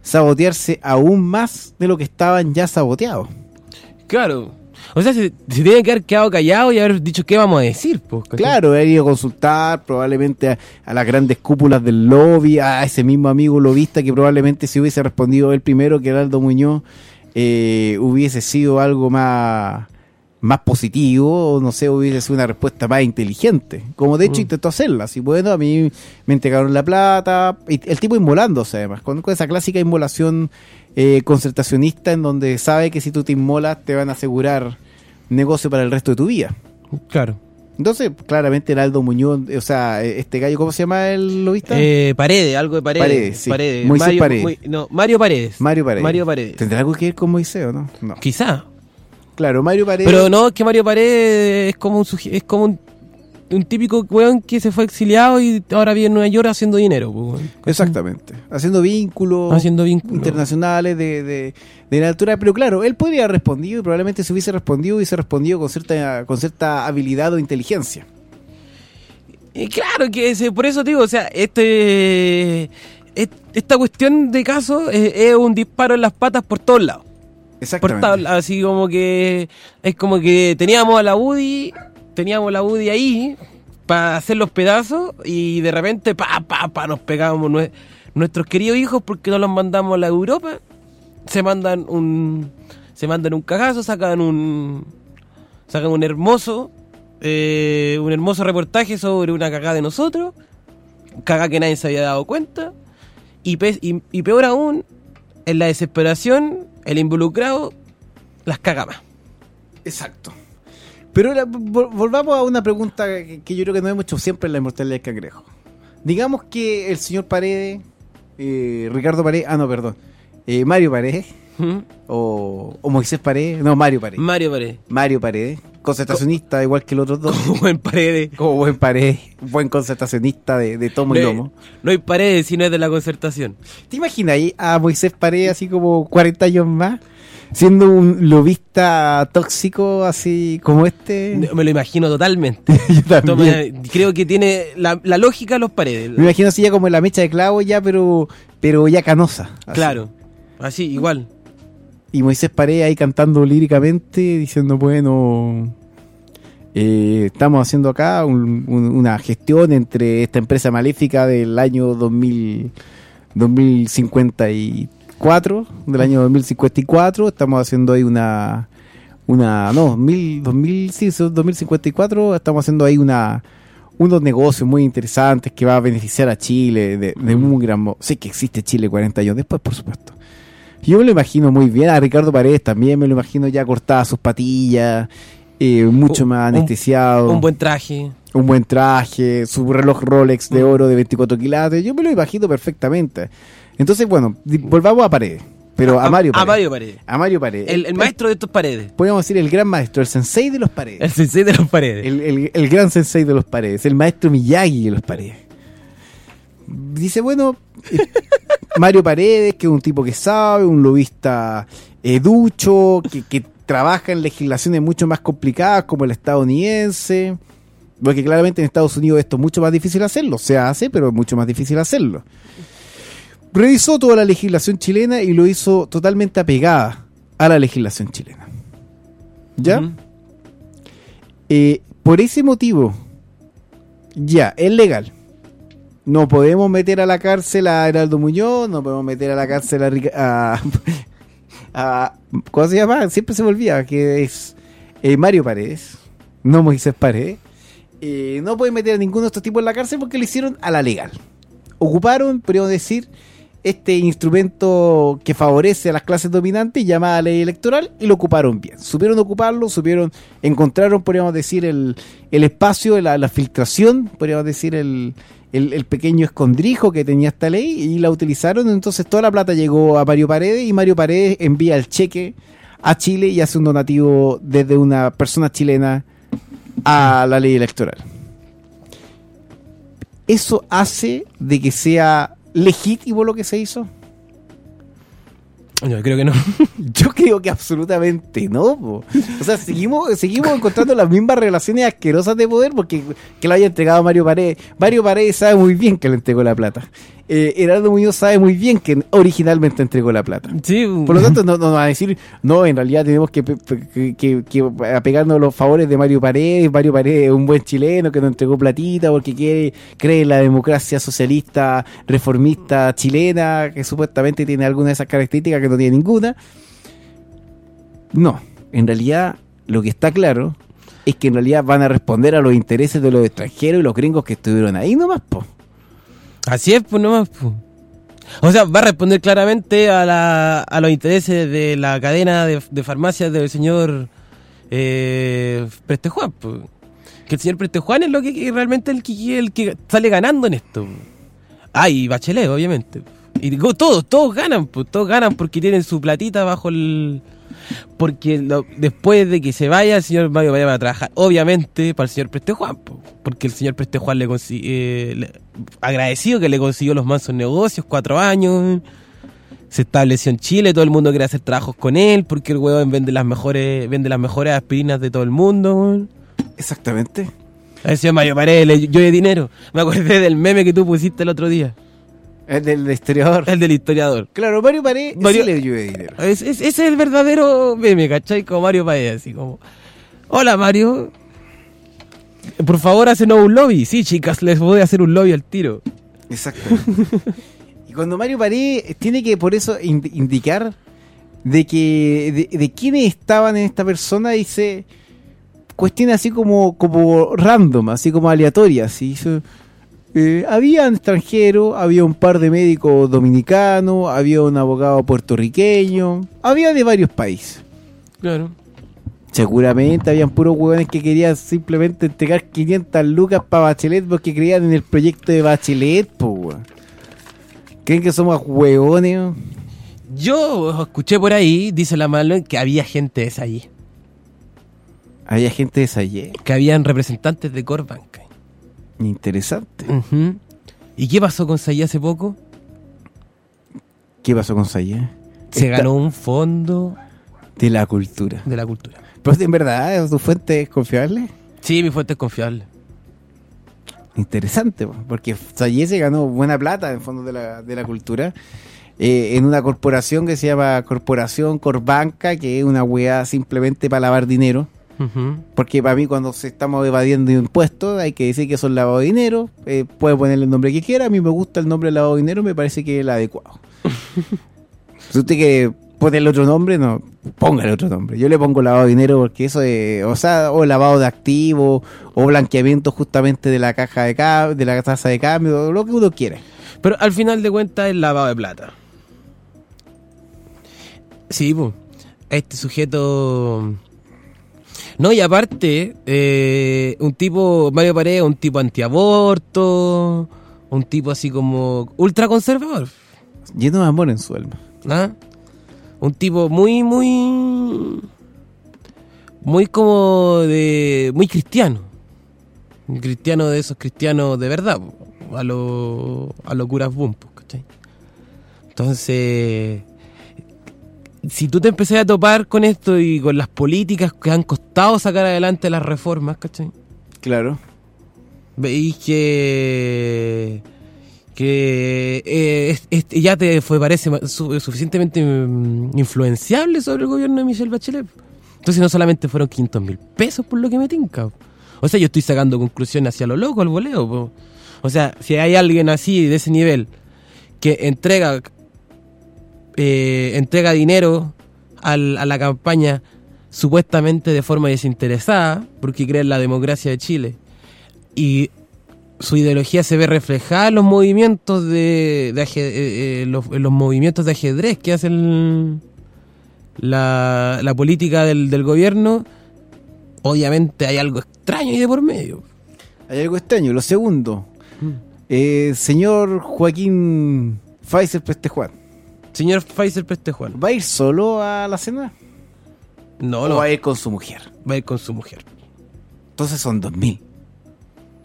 S4: sabotearse aún más de lo que estaban ya saboteados.
S5: Claro. O sea, se, se tienen que haber quedado callados y haber dicho qué vamos a decir. Pues,
S4: claro, haber ido a consultar probablemente a, a las grandes cúpulas del lobby, a ese mismo amigo lobista que probablemente si hubiese respondido él primero que Heraldo Muñoz, eh, hubiese sido algo más, más positivo, o no sé, hubiese sido una respuesta más inteligente. Como de hecho mm. intentó hacerla. Así, bueno, a mí me entregaron la plata, y el tipo inmolándose además, con, con esa clásica inmolación eh, concertacionista en donde sabe que si tú te inmolas te van a asegurar negocio para el resto de tu vida.
S5: Claro.
S4: Entonces, claramente Heraldo Muñoz, o sea, este gallo, ¿cómo se llama el lobista?
S5: Eh, Paredes, algo de Paredes.
S4: Paredes, sí.
S5: Paredes.
S4: Moisés
S5: Mario,
S4: Paredes.
S5: Muy, no, Mario Paredes.
S4: Mario Paredes.
S5: Mario Paredes.
S4: ¿Tendrá algo que ver con Moisés o no? No.
S5: Quizá.
S4: Claro, Mario Paredes.
S5: Pero no, es que Mario Paredes es como un, suge- es como un, un típico weón que se fue exiliado y ahora vive en Nueva York haciendo dinero. Pues,
S4: exactamente. Haciendo vínculos,
S5: haciendo vínculos
S4: internacionales de, de, de la altura. Pero claro, él podría haber respondido y probablemente si hubiese respondido, hubiese respondido con cierta, con cierta habilidad o inteligencia.
S5: Y claro, que ese, por eso digo, o sea, este, et, esta cuestión de caso es, es un disparo en las patas por todos lados.
S4: Exactamente.
S5: Por todos lados, así como que es como que teníamos a la UDI, teníamos la UDI ahí para hacer los pedazos y de repente pa pa pa nos pegábamos nue- nuestros queridos hijos porque no los mandamos a la Europa, se mandan un se mandan un cagazo, sacan un sacan un hermoso Eh, un hermoso reportaje sobre una cagada de nosotros, cagada que nadie se había dado cuenta, y, pe- y, y peor aún, en la desesperación, el involucrado las caga más.
S4: Exacto. Pero la, vol- volvamos a una pregunta que, que yo creo que nos hemos hecho siempre en la inmortalidad del cangrejo. Digamos que el señor Paredes, eh, Ricardo Paredes, ah no, perdón, eh, Mario Paredes,
S5: ¿Mm?
S4: o, o Moisés Paredes, no, Mario Paredes.
S5: Mario Paredes.
S4: Mario Paredes, concertacionista igual que los otros dos.
S5: Como buen Paredes.
S4: Como buen Paredes, buen concertacionista de, de tomo
S5: no
S4: y
S5: hay,
S4: lomo.
S5: no hay Paredes si no es de la concertación.
S4: ¿Te imaginas ahí a Moisés Paredes así como cuarenta años más? Siendo un lobista tóxico así como este.
S5: Me lo imagino totalmente.
S4: Yo también.
S5: Toma, creo que tiene la, la lógica de los Paredes.
S4: Me imagino así ya como la mecha de clavo ya, pero pero ya canosa. Así.
S5: Claro, así, igual.
S4: Y Moisés Paredes ahí cantando líricamente, diciendo, bueno, eh, estamos haciendo acá un, un, una gestión entre esta empresa maléfica del año dos mil, dos mil cincuenta y cuatro, del año dos mil cincuenta y cuatro, estamos haciendo ahí una, una no, mil, dos mil, sí, dos mil cincuenta y cuatro, estamos haciendo ahí una unos negocios muy interesantes que va a beneficiar a Chile de, de un gran modo. Sé que existe Chile cuarenta años después, por supuesto. Yo me lo imagino muy bien, a Ricardo Paredes también me lo imagino ya cortadas sus patillas, eh, mucho
S5: un,
S4: más anestesiado.
S5: Un, un buen traje.
S4: Un buen traje, su reloj Rolex de oro de veinticuatro quilates, yo me lo imagino perfectamente. Entonces, bueno, volvamos a Paredes, pero a, a Mario Paredes.
S5: A Mario Paredes.
S4: A Mario Paredes.
S5: El, el maestro de estos Paredes.
S4: Podríamos decir el gran maestro, el sensei de los Paredes.
S5: El sensei de los Paredes.
S4: El, el, el gran sensei de los Paredes, el maestro Miyagi de los Paredes. Dice, bueno, eh, Mario Paredes, que es un tipo que sabe, un lobista eh, ducho, que, que trabaja en legislaciones mucho más complicadas como el estadounidense, porque claramente en Estados Unidos esto es mucho más difícil hacerlo, se hace, pero es mucho más difícil hacerlo. Revisó toda la legislación chilena y lo hizo totalmente apegada a la legislación chilena. ¿Ya? Uh-huh. Eh, por ese motivo, ya, es legal. No podemos meter a la cárcel a Heraldo Muñoz, no podemos meter a la cárcel a, a, a ¿cómo se llama? Siempre se me olvida que es eh, Mario Paredes, no Moisés Paredes. Eh, no pueden meter a ninguno de estos tipos en la cárcel porque lo hicieron a la legal. Ocuparon, podríamos decir, este instrumento que favorece a las clases dominantes llamada ley electoral y lo ocuparon bien. Supieron ocuparlo, supieron, encontraron, podríamos decir, el, el espacio, la, la filtración, podríamos decir, el, el, el pequeño escondrijo que tenía esta ley y la utilizaron. Entonces toda la plata llegó a Mario Paredes y Mario Paredes envía el cheque a Chile y hace un donativo desde una persona chilena a la ley electoral. Eso hace de que sea legítimo lo que se hizo.
S5: Yo creo que no.
S4: Yo creo que absolutamente no, po. O sea, seguimos seguimos encontrando las mismas relaciones asquerosas de poder porque que lo haya entregado Mario Paredes. Mario Paredes sabe muy bien que le entregó la plata. Eh, Heraldo Muñoz sabe muy bien que originalmente entregó la plata.
S5: Sí.
S4: Por lo tanto, no nos va a decir, no, en realidad tenemos que, que, que, que apegarnos a los favores de Mario Paredes. Mario Paredes es un buen chileno que nos entregó platita porque quiere, cree en la democracia socialista, reformista chilena, que supuestamente tiene alguna de esas características que no tiene ninguna. No, en realidad lo que está claro es que en realidad van a responder a los intereses de los extranjeros y los gringos que estuvieron ahí nomás, po.
S5: Así es, pues nomás, pues. O sea, va a responder claramente a, la, a los intereses de la cadena de, de farmacias del señor eh, Prestejuan, pues. Que el señor Prestejuan es lo que, que realmente el que, el que sale ganando en esto. Ah, y Bachelet, obviamente. Y digo, todos, todos ganan, pues, todos ganan porque tienen su platita bajo el... Porque lo, después de que se vaya el señor Mario Paredes va a trabajar, obviamente, para el señor Prestejuan, pues, porque el señor Prestejuan le consiguió, eh, le, agradecido que le consiguió los mansos negocios, cuatro años, se estableció en Chile, todo el mundo quiere hacer trabajos con él, porque el huevón vende las mejores, vende las mejores aspirinas de todo el mundo.
S4: Exactamente.
S5: El señor Mario Paredes le llueve dinero. Me acordé del meme que tú pusiste el otro día.
S4: El del historiador.
S5: El del historiador.
S4: Claro, Mario Paredes
S5: Mario...
S4: sí le llueve dinero.
S5: Es, es, ese es el verdadero meme, ¿cachai? Como Mario Paredes, así como... Hola, Mario. Por favor, hacenos un lobby. Sí, chicas, les voy a hacer un lobby al tiro.
S4: Exactamente. Y cuando Mario Paredes tiene que, por eso, ind- indicar de que... De, de quiénes estaban en esta persona, dice... Cuestiones así como, como random, así como aleatorias. ¿Sí? Dice... Eh, había extranjeros, había un par de médicos dominicanos, había un abogado puertorriqueño, había de varios países.
S5: Claro.
S4: Seguramente habían puros huevones que querían simplemente entregar quinientas lucas para Bachelet porque creían en el proyecto de Bachelet, po, weón. ¿Creen que somos huevones?
S5: Yo escuché por ahí, dice la Marlon, que había gente de esa allí.
S4: Había gente de esa allí.
S5: Que habían representantes de Corbank.
S4: Interesante.
S5: Uh-huh. ¿Y qué pasó con Sayé hace poco?
S4: ¿Qué pasó con Sayé?
S5: Se
S4: Esta...
S5: ganó un fondo
S4: de la cultura.
S5: De la cultura.
S4: Pero en verdad, ¿tu fuente es confiable?
S5: Sí, mi fuente es confiable.
S4: Interesante, porque Sayé se ganó buena plata en fondos de la, de la cultura. Eh, en una corporación que se llama Corporación Corbanca, que es una weá simplemente para lavar dinero.
S5: Uh-huh.
S4: Porque para mí cuando se estamos evadiendo impuestos hay que decir que son lavado de dinero. Eh, puede ponerle el nombre que quiera. A mí me gusta el nombre de lavado de dinero, me parece que es el adecuado. Si usted quiere ponerle otro nombre, no, póngale otro nombre. Yo le pongo lavado de dinero porque eso es, o sea, o lavado de activos, o blanqueamiento justamente de la caja de cambio, de la tasa de cambio, lo que uno quiere.
S5: Pero al final de cuentas es lavado de plata. Sí, pues. Este sujeto... No, y aparte, eh, un tipo, Mario Paredes, un tipo antiaborto, un tipo así como ultraconservador.
S4: Lleno de amor en su alma.
S5: ¿Ah? Un tipo muy, muy... Muy como de... Muy cristiano. Un cristiano de esos cristianos de verdad, a los a los curas boom, ¿cachai? Entonces... Si tú te empezás a topar con esto y con las políticas que han costado sacar adelante las reformas, ¿cachai?
S4: Claro.
S5: Veis que que eh, es, es, ya te fue parece su, suficientemente mm, influenciable sobre el gobierno de Michelle Bachelet. Entonces no solamente fueron quinientos mil pesos por lo que me tinca. O sea, yo estoy sacando conclusiones hacia lo loco, al voleo. Po. O sea, si hay alguien así, de ese nivel, que entrega... Eh, entrega dinero al, a la campaña supuestamente de forma desinteresada porque cree en la democracia de Chile y su ideología se ve reflejada en los movimientos de, de ajedrez, eh, eh, los, en los movimientos de ajedrez que hacen la, la política del, del gobierno. Obviamente hay algo extraño ahí de por medio.
S4: Hay algo extraño. Lo segundo, mm. eh, señor Joaquín Pfizer Prestejuan.
S5: Señor Pfizer Prestejuan.
S4: ¿Va a ir solo a la cena?
S5: No,
S4: ¿O
S5: no.
S4: va a ir con su mujer?
S5: Va a ir con su mujer.
S4: Entonces son dos mil.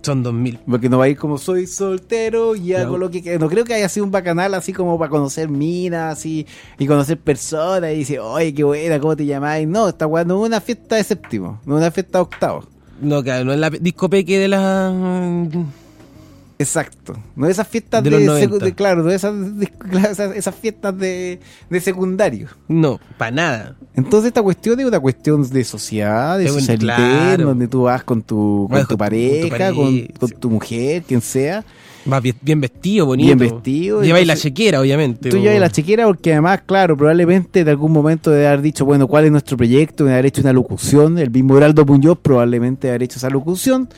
S5: Son dos mil.
S4: Porque no va a ir como soy soltero y hago
S5: Claro.
S4: lo que quiero. No creo que haya sido un bacanal así como para conocer minas así, y conocer personas y dice, oye, qué buena, ¿cómo te llamáis? No, esta weá no es una fiesta de séptimo, no es una fiesta de octavo.
S5: No, claro, no es la disco peque de la...
S4: Exacto. No esas fiestas
S5: De
S4: de,
S5: los
S4: secu-
S5: noventa.
S4: de- claro, no esas, de- claro, esas, esas fiestas de, de secundario.
S5: No, para nada.
S4: Entonces esta cuestión es una cuestión de sociedad, de
S5: Es un-
S4: socialité,
S5: claro.
S4: donde tú vas con tu, con
S5: Vas
S4: tu
S5: con tu- con tu
S4: pareja,
S5: pareja,
S4: con, con
S5: sí.
S4: tu mujer, quien sea.
S5: Vas bien, bien vestido, bonito.
S4: Bien vestido,
S5: Lleváis la
S4: entonces-
S5: chequera, obviamente.
S4: Tú
S5: po.
S4: llevas la chequera porque además, claro, probablemente de algún momento de haber dicho, bueno, ¿cuál es nuestro proyecto? De haber hecho una locución. El mismo Heraldo Muñoz probablemente haber hecho esa locución.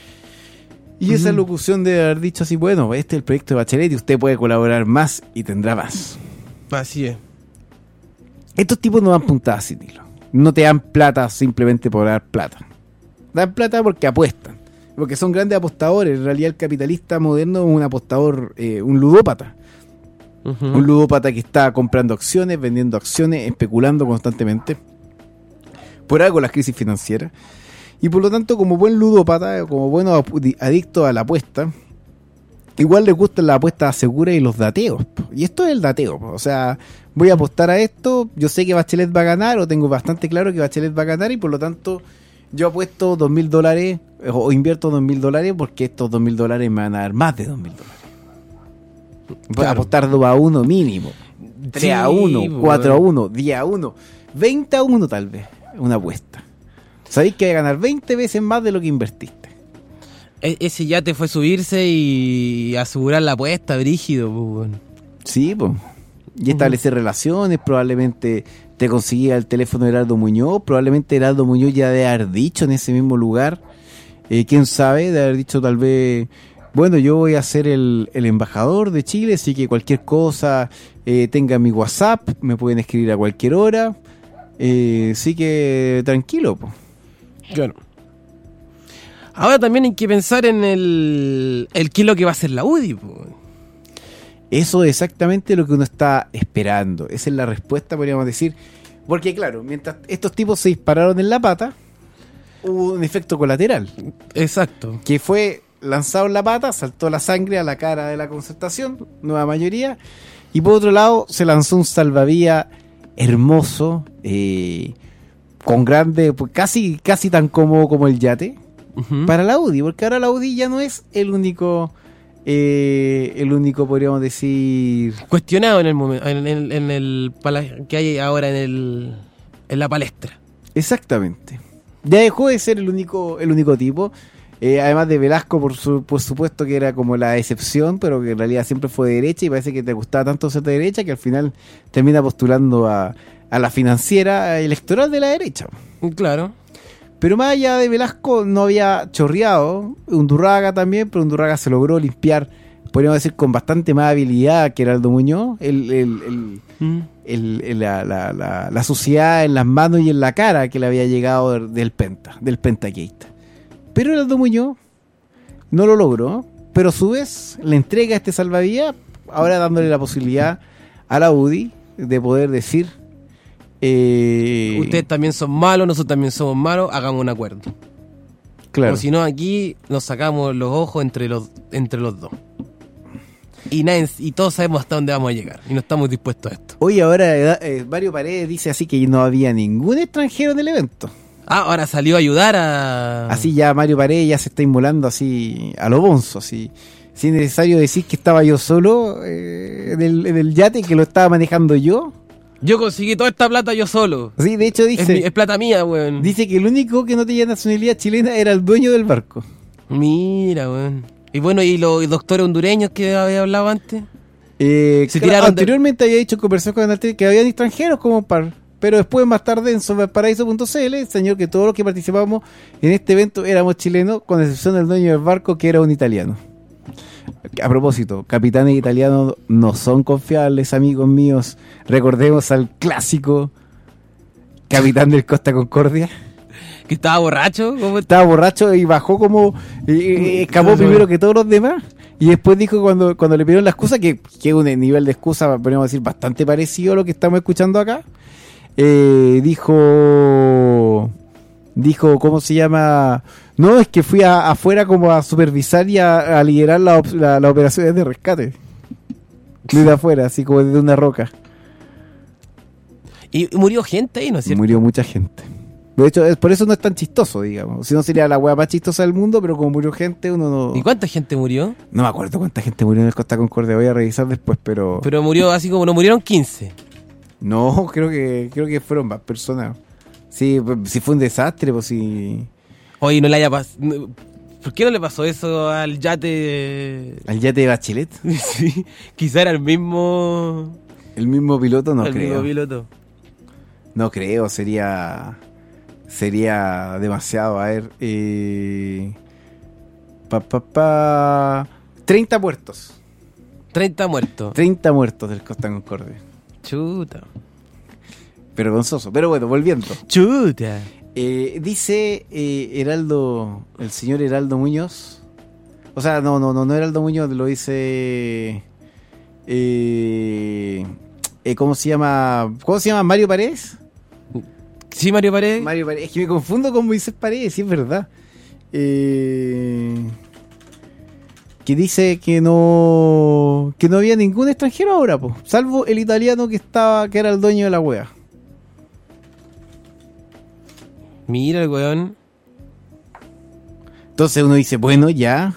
S4: Y esa
S5: Ujú.
S4: locución de haber dicho así, bueno, este es el proyecto de Bachelet y usted puede colaborar más y tendrá más.
S5: Así es.
S4: Estos tipos no dan puntadas sin hilo. No te dan plata simplemente por dar plata. Dan plata porque apuestan. Porque son grandes apostadores. En realidad el capitalista moderno es un apostador, eh, un ludópata.
S5: Ujú.
S4: Un ludópata que está comprando acciones, vendiendo acciones, especulando constantemente. Por algo las crisis financieras. Y por lo tanto, como buen ludópata, como bueno apu- adicto a la apuesta, igual le gustan las apuestas seguras y los dateos. Po. Y esto es el dateo. Po. O sea, voy a apostar a esto, yo sé que Bachelet va a ganar, o tengo bastante claro que Bachelet va a ganar, y por lo tanto yo apuesto dos mil dólares, o, o invierto dos mil dólares, porque estos dos mil dólares me van a dar más de dos mil dólares. Voy a
S5: Claro.
S4: apostar dos a uno mínimo. tres a uno,
S5: Sí,
S4: cuatro a
S5: bueno.
S4: uno, diez a uno, veinte a uno tal vez, una apuesta. Sabéis que hay que ganar veinte veces más de lo que invertiste.
S5: E- ese yate fue subirse y asegurar la apuesta, brígido. Po, weón.
S4: Sí, pues. Y establecer relaciones, probablemente te conseguía el teléfono de Heraldo Muñoz, probablemente Heraldo Muñoz ya de haber dicho en ese mismo lugar, eh, quién sabe, de haber dicho tal vez, bueno, yo voy a ser el, el embajador de Chile, así que cualquier cosa, eh, tenga mi WhatsApp, me pueden escribir a cualquier hora, eh, así que tranquilo, pues.
S5: Claro. Ahora también hay que pensar en el, el qué es lo que va a hacer la U D I. Po.
S4: Eso es exactamente lo que uno está esperando. Esa es la respuesta, podríamos decir. Porque claro, mientras estos tipos se dispararon en la pata, hubo un efecto colateral.
S5: Exacto.
S4: Que fue lanzado en la pata, saltó la sangre a la cara de la concertación, nueva mayoría. Y por otro lado, se lanzó un salvavidas hermoso, eh, con grande, pues casi, casi tan cómodo como el yate,
S5: Ujú.
S4: para la U D I. Porque ahora la U D I ya no es el único... Eh, el único, podríamos decir,
S5: Cuestionado en el momento, en, en- en el pala- que hay ahora en el en la palestra.
S4: exactamente. Ya dejó de ser el único, el único tipo. Eh, además de Velasco, por, su, por supuesto que era como la excepción, pero que en realidad siempre fue de derecha y parece que te gustaba tanto ser de derecha que al final termina postulando a, a la financiera electoral de la derecha.
S5: Claro.
S4: Pero más allá de Velasco no había chorreado, Undurraga también, pero Undurraga se logró limpiar, podríamos decir, con bastante más habilidad que Heraldo Muñoz, el, el, el,
S5: Mm.
S4: el- el- la, la, la, la suciedad en las manos y en la cara que le había llegado del, del Penta, del Pentaqueísta. Pero Heraldo Muñoz no lo logró, pero a su vez le entrega este salvavidas, ahora dándole la posibilidad a la U D I de poder decir... Eh,
S5: Ustedes también son malos, nosotros también somos malos, hagamos un acuerdo.
S4: claro.
S5: O si no, aquí nos sacamos los ojos entre los entre los dos. Y nadie, y todos sabemos hasta dónde vamos a llegar. Y no estamos dispuestos a esto.
S4: Oye, ahora eh, eh, Mario Paredes dice así que no había ningún extranjero en el evento.
S5: Ah, ahora salió a ayudar a...
S4: Así ya Mario Paredes ya se está inmolando así a lo bonzo, así. Si es necesario decir que estaba yo solo eh, en, el, en el yate, que lo estaba manejando yo.
S5: Yo conseguí toda esta plata yo solo.
S4: Sí, de hecho
S5: Es,
S4: dice,
S5: mi- es plata mía, weón.
S4: dice que el único que no tenía nacionalidad chilena era el dueño del barco.
S5: Mira, weón. Y bueno, ¿y los doctores hondureños que había hablado antes?
S4: Eh,
S5: Se
S4: claro,
S5: tiraron de-
S4: anteriormente había dicho en conversación con Antel que habían extranjeros como un par. Pero después, más tarde, en Sobreparaiso punto c l, señor, que todos los que participamos en este evento éramos chilenos, con excepción del dueño del barco, que era un italiano. A propósito, capitanes italianos no son confiables, amigos míos. Recordemos al clásico capitán del Costa Concordia.
S5: Que estaba borracho. ¿Cómo?
S4: Estaba borracho y bajó como... eh, eh, escapó primero que todos los demás. Y después dijo cuando, cuando le pidieron la excusa, que, que es un nivel de excusa, podríamos decir, bastante parecido a lo que estamos escuchando acá. Eh, dijo... dijo, ¿cómo se llama? No, es que fui a, afuera como a supervisar y a, a liderar las la, la, la operaciones de rescate. Desde afuera, así como desde una roca.
S5: Y murió gente ahí, ¿no es cierto?
S4: Murió mucha gente. De hecho, es, por eso no es tan chistoso, digamos. Si no sería la wea más chistosa del mundo, pero como murió gente, uno no...
S5: ¿Y cuánta gente murió?
S4: No me acuerdo cuánta gente murió en el Costa Concordia, voy a revisar después, pero...
S5: Pero murió así como, no murieron quince.
S4: No, creo que creo que fueron más personas. Sí, pues, si fue un desastre, pues sí...
S5: Oye, no le haya pasado... ¿Por qué no le pasó eso al yate?
S4: ¿Al yate de Bachelet?
S5: Sí, quizá era el mismo...
S4: ¿El mismo piloto? No
S5: el
S4: creo.
S5: mismo piloto.
S4: No creo, sería... Sería demasiado. A ver... Eh... Pa, pa, pa... treinta muertos.
S5: treinta muertos.
S4: treinta muertos del Costa Concordia.
S5: Chuta.
S4: Vergonzoso. Pero bueno, volviendo.
S5: Chuta.
S4: Eh, dice eh, Heraldo, el señor Heraldo Muñoz. O sea, no, no, no, no Heraldo Muñoz, lo dice... Eh, eh, ¿Cómo se llama? ¿Cómo se llama? ¿Mario Paredes?
S5: Sí, Mario Paredes.
S4: Mario Paredes. Es que me confundo con Moisés Paredes, sí es verdad. Eh, que dice que no que no había ningún extranjero ahora, po, salvo el italiano que estaba, que era el dueño de la wea.
S5: Mira el weón.
S4: Entonces uno dice, bueno, ya.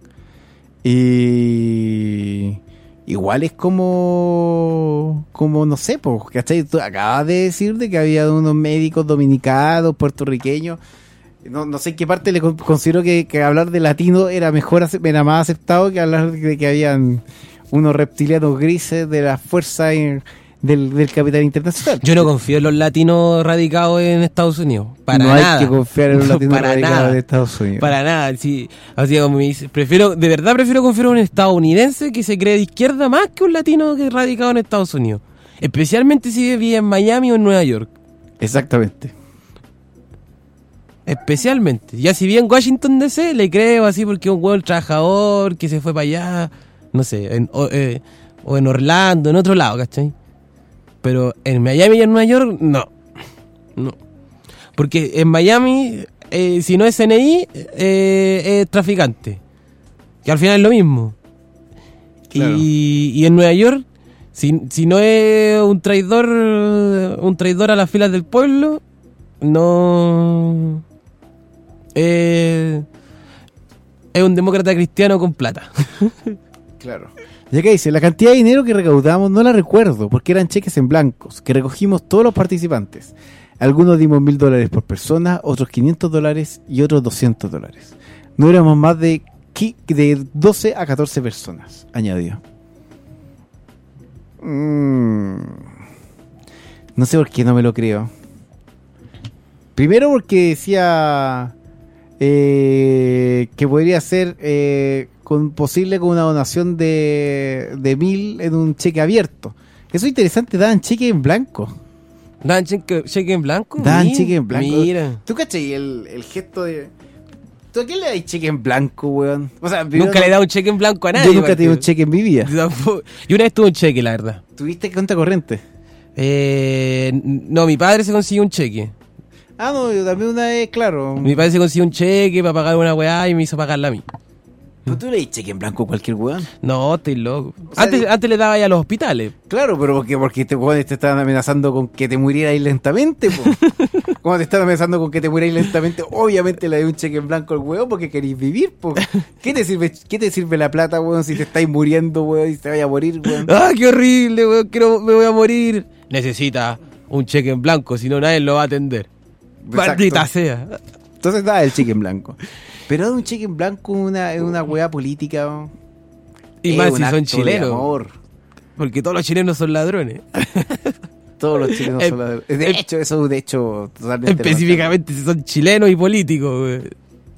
S4: Eh, igual es como, como no sé, pues, ¿cachai? Tú acabas de decir de que había unos médicos dominicanos, puertorriqueños. No, no sé en qué parte le con- considero que, que hablar de latino era mejor, ace- era más aceptado que hablar de que habían unos reptilianos grises de la fuerza en- del, del capital internacional.
S5: Yo no confío en los latinos radicados en Estados Unidos. Para
S4: no
S5: nada.
S4: hay que confiar en los
S5: No,
S4: latinos
S5: para
S4: radicados
S5: nada.
S4: de Estados Unidos.
S5: Para nada, sí. Así como me dice, prefiero, de verdad prefiero confiar en un estadounidense que se cree de izquierda más que un latino que radicado en Estados Unidos. Especialmente si vive en Miami o en Nueva York.
S4: Exactamente.
S5: Especialmente. Ya si vive en Washington D C, le creo así porque es un hueón trabajador que se fue para allá, no sé, en, o, eh, o en Orlando, en otro lado, ¿cachai? Pero en Miami y en Nueva York, no. No. Porque en Miami, eh, si no es N I, eh, es traficante. Que al final es lo mismo.
S4: Claro.
S5: Y, y en Nueva York, si, si no es un traidor, un traidor a las filas del pueblo, no... Eh, es un demócrata cristiano con plata.
S4: Claro. Ya que dice, la cantidad de dinero que recaudamos no la recuerdo, porque eran cheques en blancos, que recogimos todos los participantes. Algunos dimos mil dólares por persona, otros quinientos dólares y otros doscientos dólares. No éramos más de, qui- de doce a catorce personas, añadió. Mm. No sé por qué no me lo creo. Primero porque decía eh, que podría ser eh, con, posible con una donación de, de mil en un cheque abierto. Eso es interesante, daban cheque en blanco.
S5: ¿Dan cheque, cheque en blanco?
S4: Daban
S5: Mira,
S4: cheque en blanco.
S5: Mira.
S4: ¿Tú cachai el, el gesto de... ¿Tú a quién le das cheque en blanco, weón? O sea,
S5: Nunca
S4: primero-
S5: le he dado un cheque en blanco a nadie.
S4: Yo nunca
S5: porque-
S4: te di un cheque en mi vida.
S5: Yo tampoco- Yo una vez tuve un cheque, la verdad.
S4: ¿Tuviste cuenta corriente?
S5: Eh, no, mi padre se consiguió un cheque.
S4: Ah, no, yo también una vez, claro.
S5: Mi padre se consiguió un cheque para pagar una weá y me hizo pagarla a mí.
S4: ¿Pero tú le das cheque en blanco a cualquier weón?
S5: No, estoy loco.
S4: O sea,
S5: antes,
S4: de-
S5: antes le daba ya a los hospitales.
S4: Claro, pero porque, porque te, weones te estaban amenazando con que te murieras lentamente, po. Como te están amenazando con que te murieras lentamente, obviamente le doy un cheque en blanco al weón porque queréis vivir, po. ¿Qué te sirve, qué te sirve la plata, weón, si te estáis muriendo, weón, y te vaya a morir, weón?
S5: ¡Ah, qué horrible, weón! Quiero, me voy a morir. Necesita un cheque en blanco, si no nadie lo va a atender.
S4: Exacto.
S5: Maldita sea.
S4: Entonces da el cheque en blanco. Pero dar un cheque en blanco es una, es una weá política, weón.
S5: Y
S4: Es
S5: más
S4: un
S5: si son
S4: acto de
S5: chilenos.
S4: amor.
S5: Porque todos los chilenos son ladrones.
S4: Todos los chilenos
S5: Em-
S4: son ladrones. De
S5: em-
S4: hecho, eso es de hecho totalmente
S5: Específicamente si son chilenos y políticos, weón.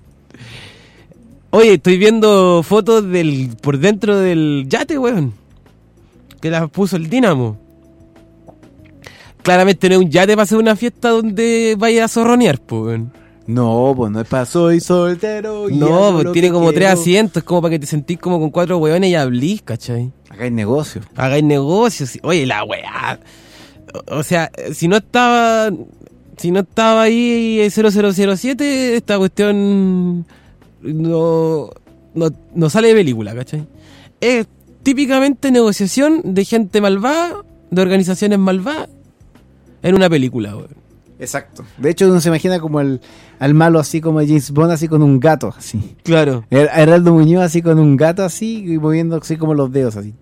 S5: Oye, estoy viendo fotos del por dentro del yate, weón. Que las puso el Dínamo. Claramente no es un yate para hacer una fiesta donde vaya a zorronear, pues, weón.
S4: No, pues no es para soy soltero. y
S5: No,
S4: hago
S5: pues
S4: lo
S5: tiene
S4: que
S5: como tres
S4: quiero.
S5: asientos, es como para que te sentís como con cuatro weones y hablís, ¿cachai?
S4: Acá hay negocio.
S5: Hagáis negocios. Oye, la weá. O, o sea, si no estaba... Si no estaba ahí el cero cero cero siete, esta cuestión no, no, no sale de película, ¿cachai? Es típicamente negociación de gente malvada, de organizaciones malvadas, en una película, weón.
S4: Exacto. De hecho, uno se imagina como el al malo así como James Bond, así con un gato, así.
S5: Claro.
S4: El Heraldo Muñoz así con un gato así y moviendo así como los dedos así.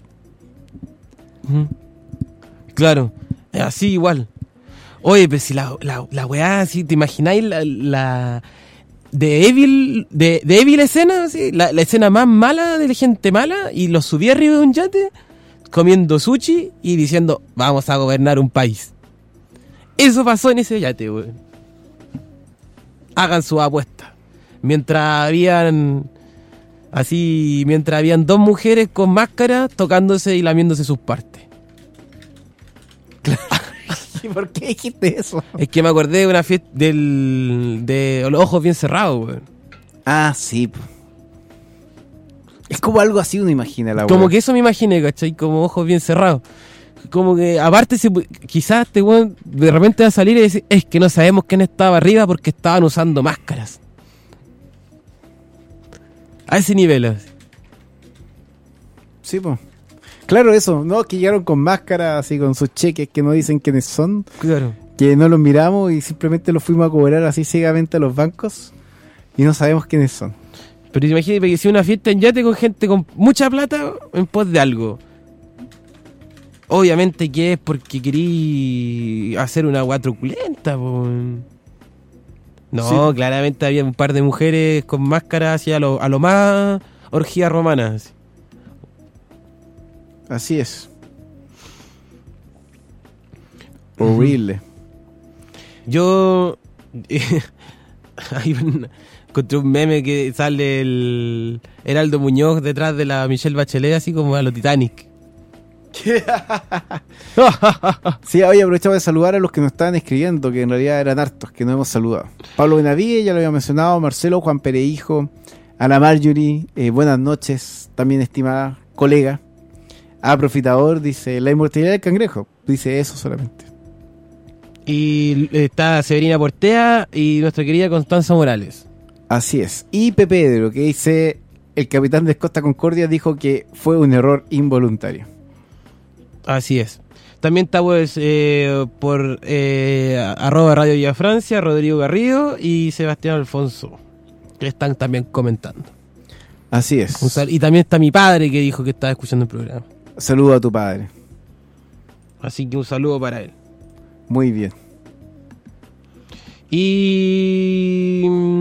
S5: Ujú. Claro, es así igual. Oye, pero si la, la, la weá así, ¿te imagináis la, la de Evil, de, de Evil escena, así, la, la escena más mala de la gente mala, y los subí arriba de un yate comiendo sushi y diciendo, vamos a gobernar un país? Eso pasó en ese yate, weón. Hagan su apuesta. Mientras habían así, mientras habían dos mujeres con máscaras tocándose y lamiéndose sus partes.
S4: ¿Y por qué dijiste eso?
S5: Es que me acordé de una fiesta del de los ojos bien cerrados, weón.
S4: Ah, sí. Es como algo así uno imagina la
S5: Como
S4: weá.
S5: que eso me imaginé, ¿cachai? Como ojos bien cerrados. Como que, aparte, si, quizás este weón de repente va a salir y decir, es que no sabemos quién estaba arriba porque estaban usando máscaras. A ese nivel, así.
S4: Sí, pues. Claro, eso, ¿no? Que llegaron con máscara, así con sus cheques que no dicen quiénes son,
S5: Claro.
S4: que no los miramos y simplemente los fuimos a cobrar así ciegamente a los bancos y no sabemos quiénes son.
S5: Pero imagínate que si una fiesta en yate con gente con mucha plata en pos de algo. Obviamente que es porque querí hacer una guá truculenta, po. No,
S4: Sí.
S5: claramente había un par de mujeres con máscaras así a lo, a lo más orgía romana. Así.
S4: Así es. Horrible.
S5: Yo hay un, encontré un meme que sale el Heraldo Muñoz detrás de la Michelle Bachelet, así como a lo Titanic.
S4: Sí, hoy aprovechamos de saludar a los que nos estaban escribiendo, que en realidad eran hartos, que no hemos saludado. Pablo Benavides, ya lo había mencionado, Marcelo, Juan Pereijo, Ana Marjorie, eh, buenas noches, también estimada colega. Ah, Profitador, dice, la inmortalidad del cangrejo, dice eso solamente.
S5: Y está Severina Portea y nuestra querida Constanza Morales.
S4: Así es. Y Pepe Pedro, que dice, el capitán de Costa Concordia dijo que fue un error involuntario.
S5: Así es. También está pues, eh, por eh, arroba Radio Villa Francia, Rodrigo Garrido y Sebastián Alfonso, que están también comentando.
S4: Así es.
S5: Un sal- y también está mi padre que dijo que estaba escuchando el programa.
S4: Saludo a tu padre.
S5: Así que un saludo para él.
S4: Muy bien.
S5: Y...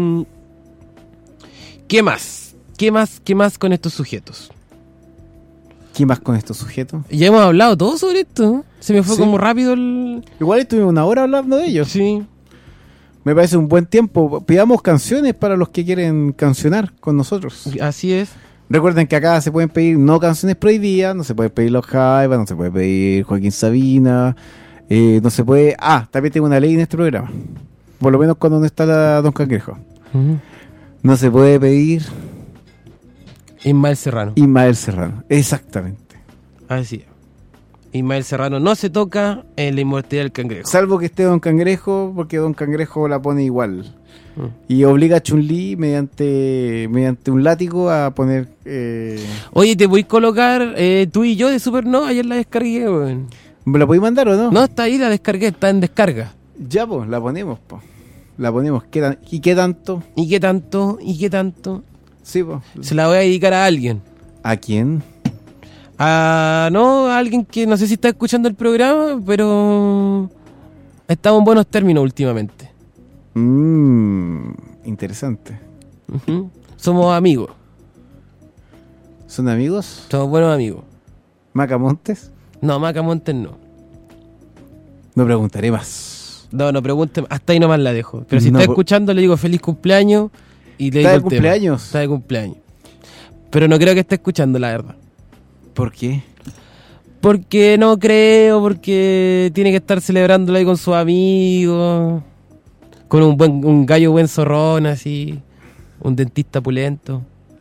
S5: ¿qué más? ¿Qué más? ¿Qué más con estos sujetos?
S4: ¿Quién más con estos sujetos?
S5: Ya hemos hablado todo sobre esto, ¿no? Se me fue
S4: Sí.
S5: como rápido el...
S4: Igual estuvimos una hora hablando de ellos.
S5: Sí.
S4: Me parece un buen tiempo. Pidamos canciones para los que quieren cancionar con nosotros.
S5: Así es.
S4: Recuerden que acá se pueden pedir no canciones prohibidas, no se puede pedir Los Jaivas, no se puede pedir Joaquín Sabina, eh, no se puede... Ah, también tengo una ley en este programa. Por lo menos cuando no está la Don Cangrejo.
S5: Uh-huh.
S4: No se puede pedir
S5: Ismael Serrano.
S4: Ismael Serrano. Exactamente.
S5: Así es. Ismael Serrano no se toca en la inmortalidad del cangrejo.
S4: Salvo que esté Don Cangrejo, porque Don Cangrejo la pone igual.
S5: Mm.
S4: Y obliga a Chun-Li mediante, mediante un látigo a poner... Eh...
S5: Oye, ¿te voy a colocar eh, tú y yo de Supernova? Ayer la descargué, weón.
S4: ¿Me la podéis mandar o no?
S5: No, está ahí, la descargué, está en descarga.
S4: Ya, pues, la ponemos, pues. La ponemos. ¿Qué tan- ¿Y qué tanto?
S5: ¿Y qué tanto? ¿Y qué tanto?
S4: Sí, pues.
S5: Se la voy a dedicar a alguien.
S4: ¿A quién?
S5: A, no, a alguien que no sé si está escuchando el programa, pero estamos en buenos términos últimamente.
S4: Mmm, interesante.
S5: Ujú. Somos amigos,
S4: ¿Son amigos?
S5: somos buenos amigos.
S4: ¿Macamontes?
S5: No, Maca Montes no.
S4: No preguntaré más.
S5: No, no pregunten, hasta ahí nomás la dejo. Pero si
S4: No,
S5: está
S4: por-
S5: escuchando, le digo feliz cumpleaños y le
S4: ¿Está
S5: digo
S4: de
S5: el tema.
S4: cumpleaños?
S5: Está de cumpleaños. Pero no creo que esté escuchando, la verdad.
S4: ¿Por qué?
S5: Porque no creo, porque tiene que estar celebrándolo ahí con sus amigos, con un buen un gallo buen zorrón así, un dentista pulento.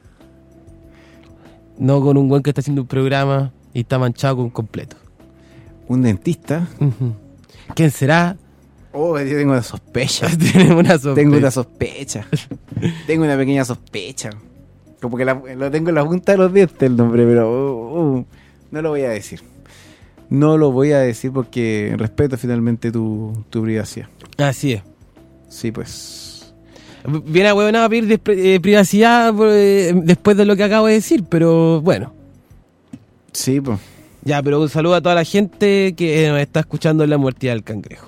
S5: No con un buen que está haciendo un programa y está manchado con completo.
S4: ¿Un dentista?
S5: Ujú. ¿Quién será?
S4: Oh, yo tengo una sospecha.
S5: Tengo una sospecha.
S4: Tengo una sospecha. Tengo una pequeña sospecha. Como que la- lo tengo en la punta de los dientes el nombre, pero uh, uh, no lo voy a decir. No lo voy a decir porque respeto finalmente tu, tu privacidad.
S5: Así es.
S4: Sí, pues.
S5: Viene a huevonado a pedir despre- eh, privacidad eh, después de lo que acabo de decir, pero bueno.
S4: Sí, pues.
S5: Ya, pero un saludo a toda la gente que nos está escuchando en La Muertilla del Cangrejo.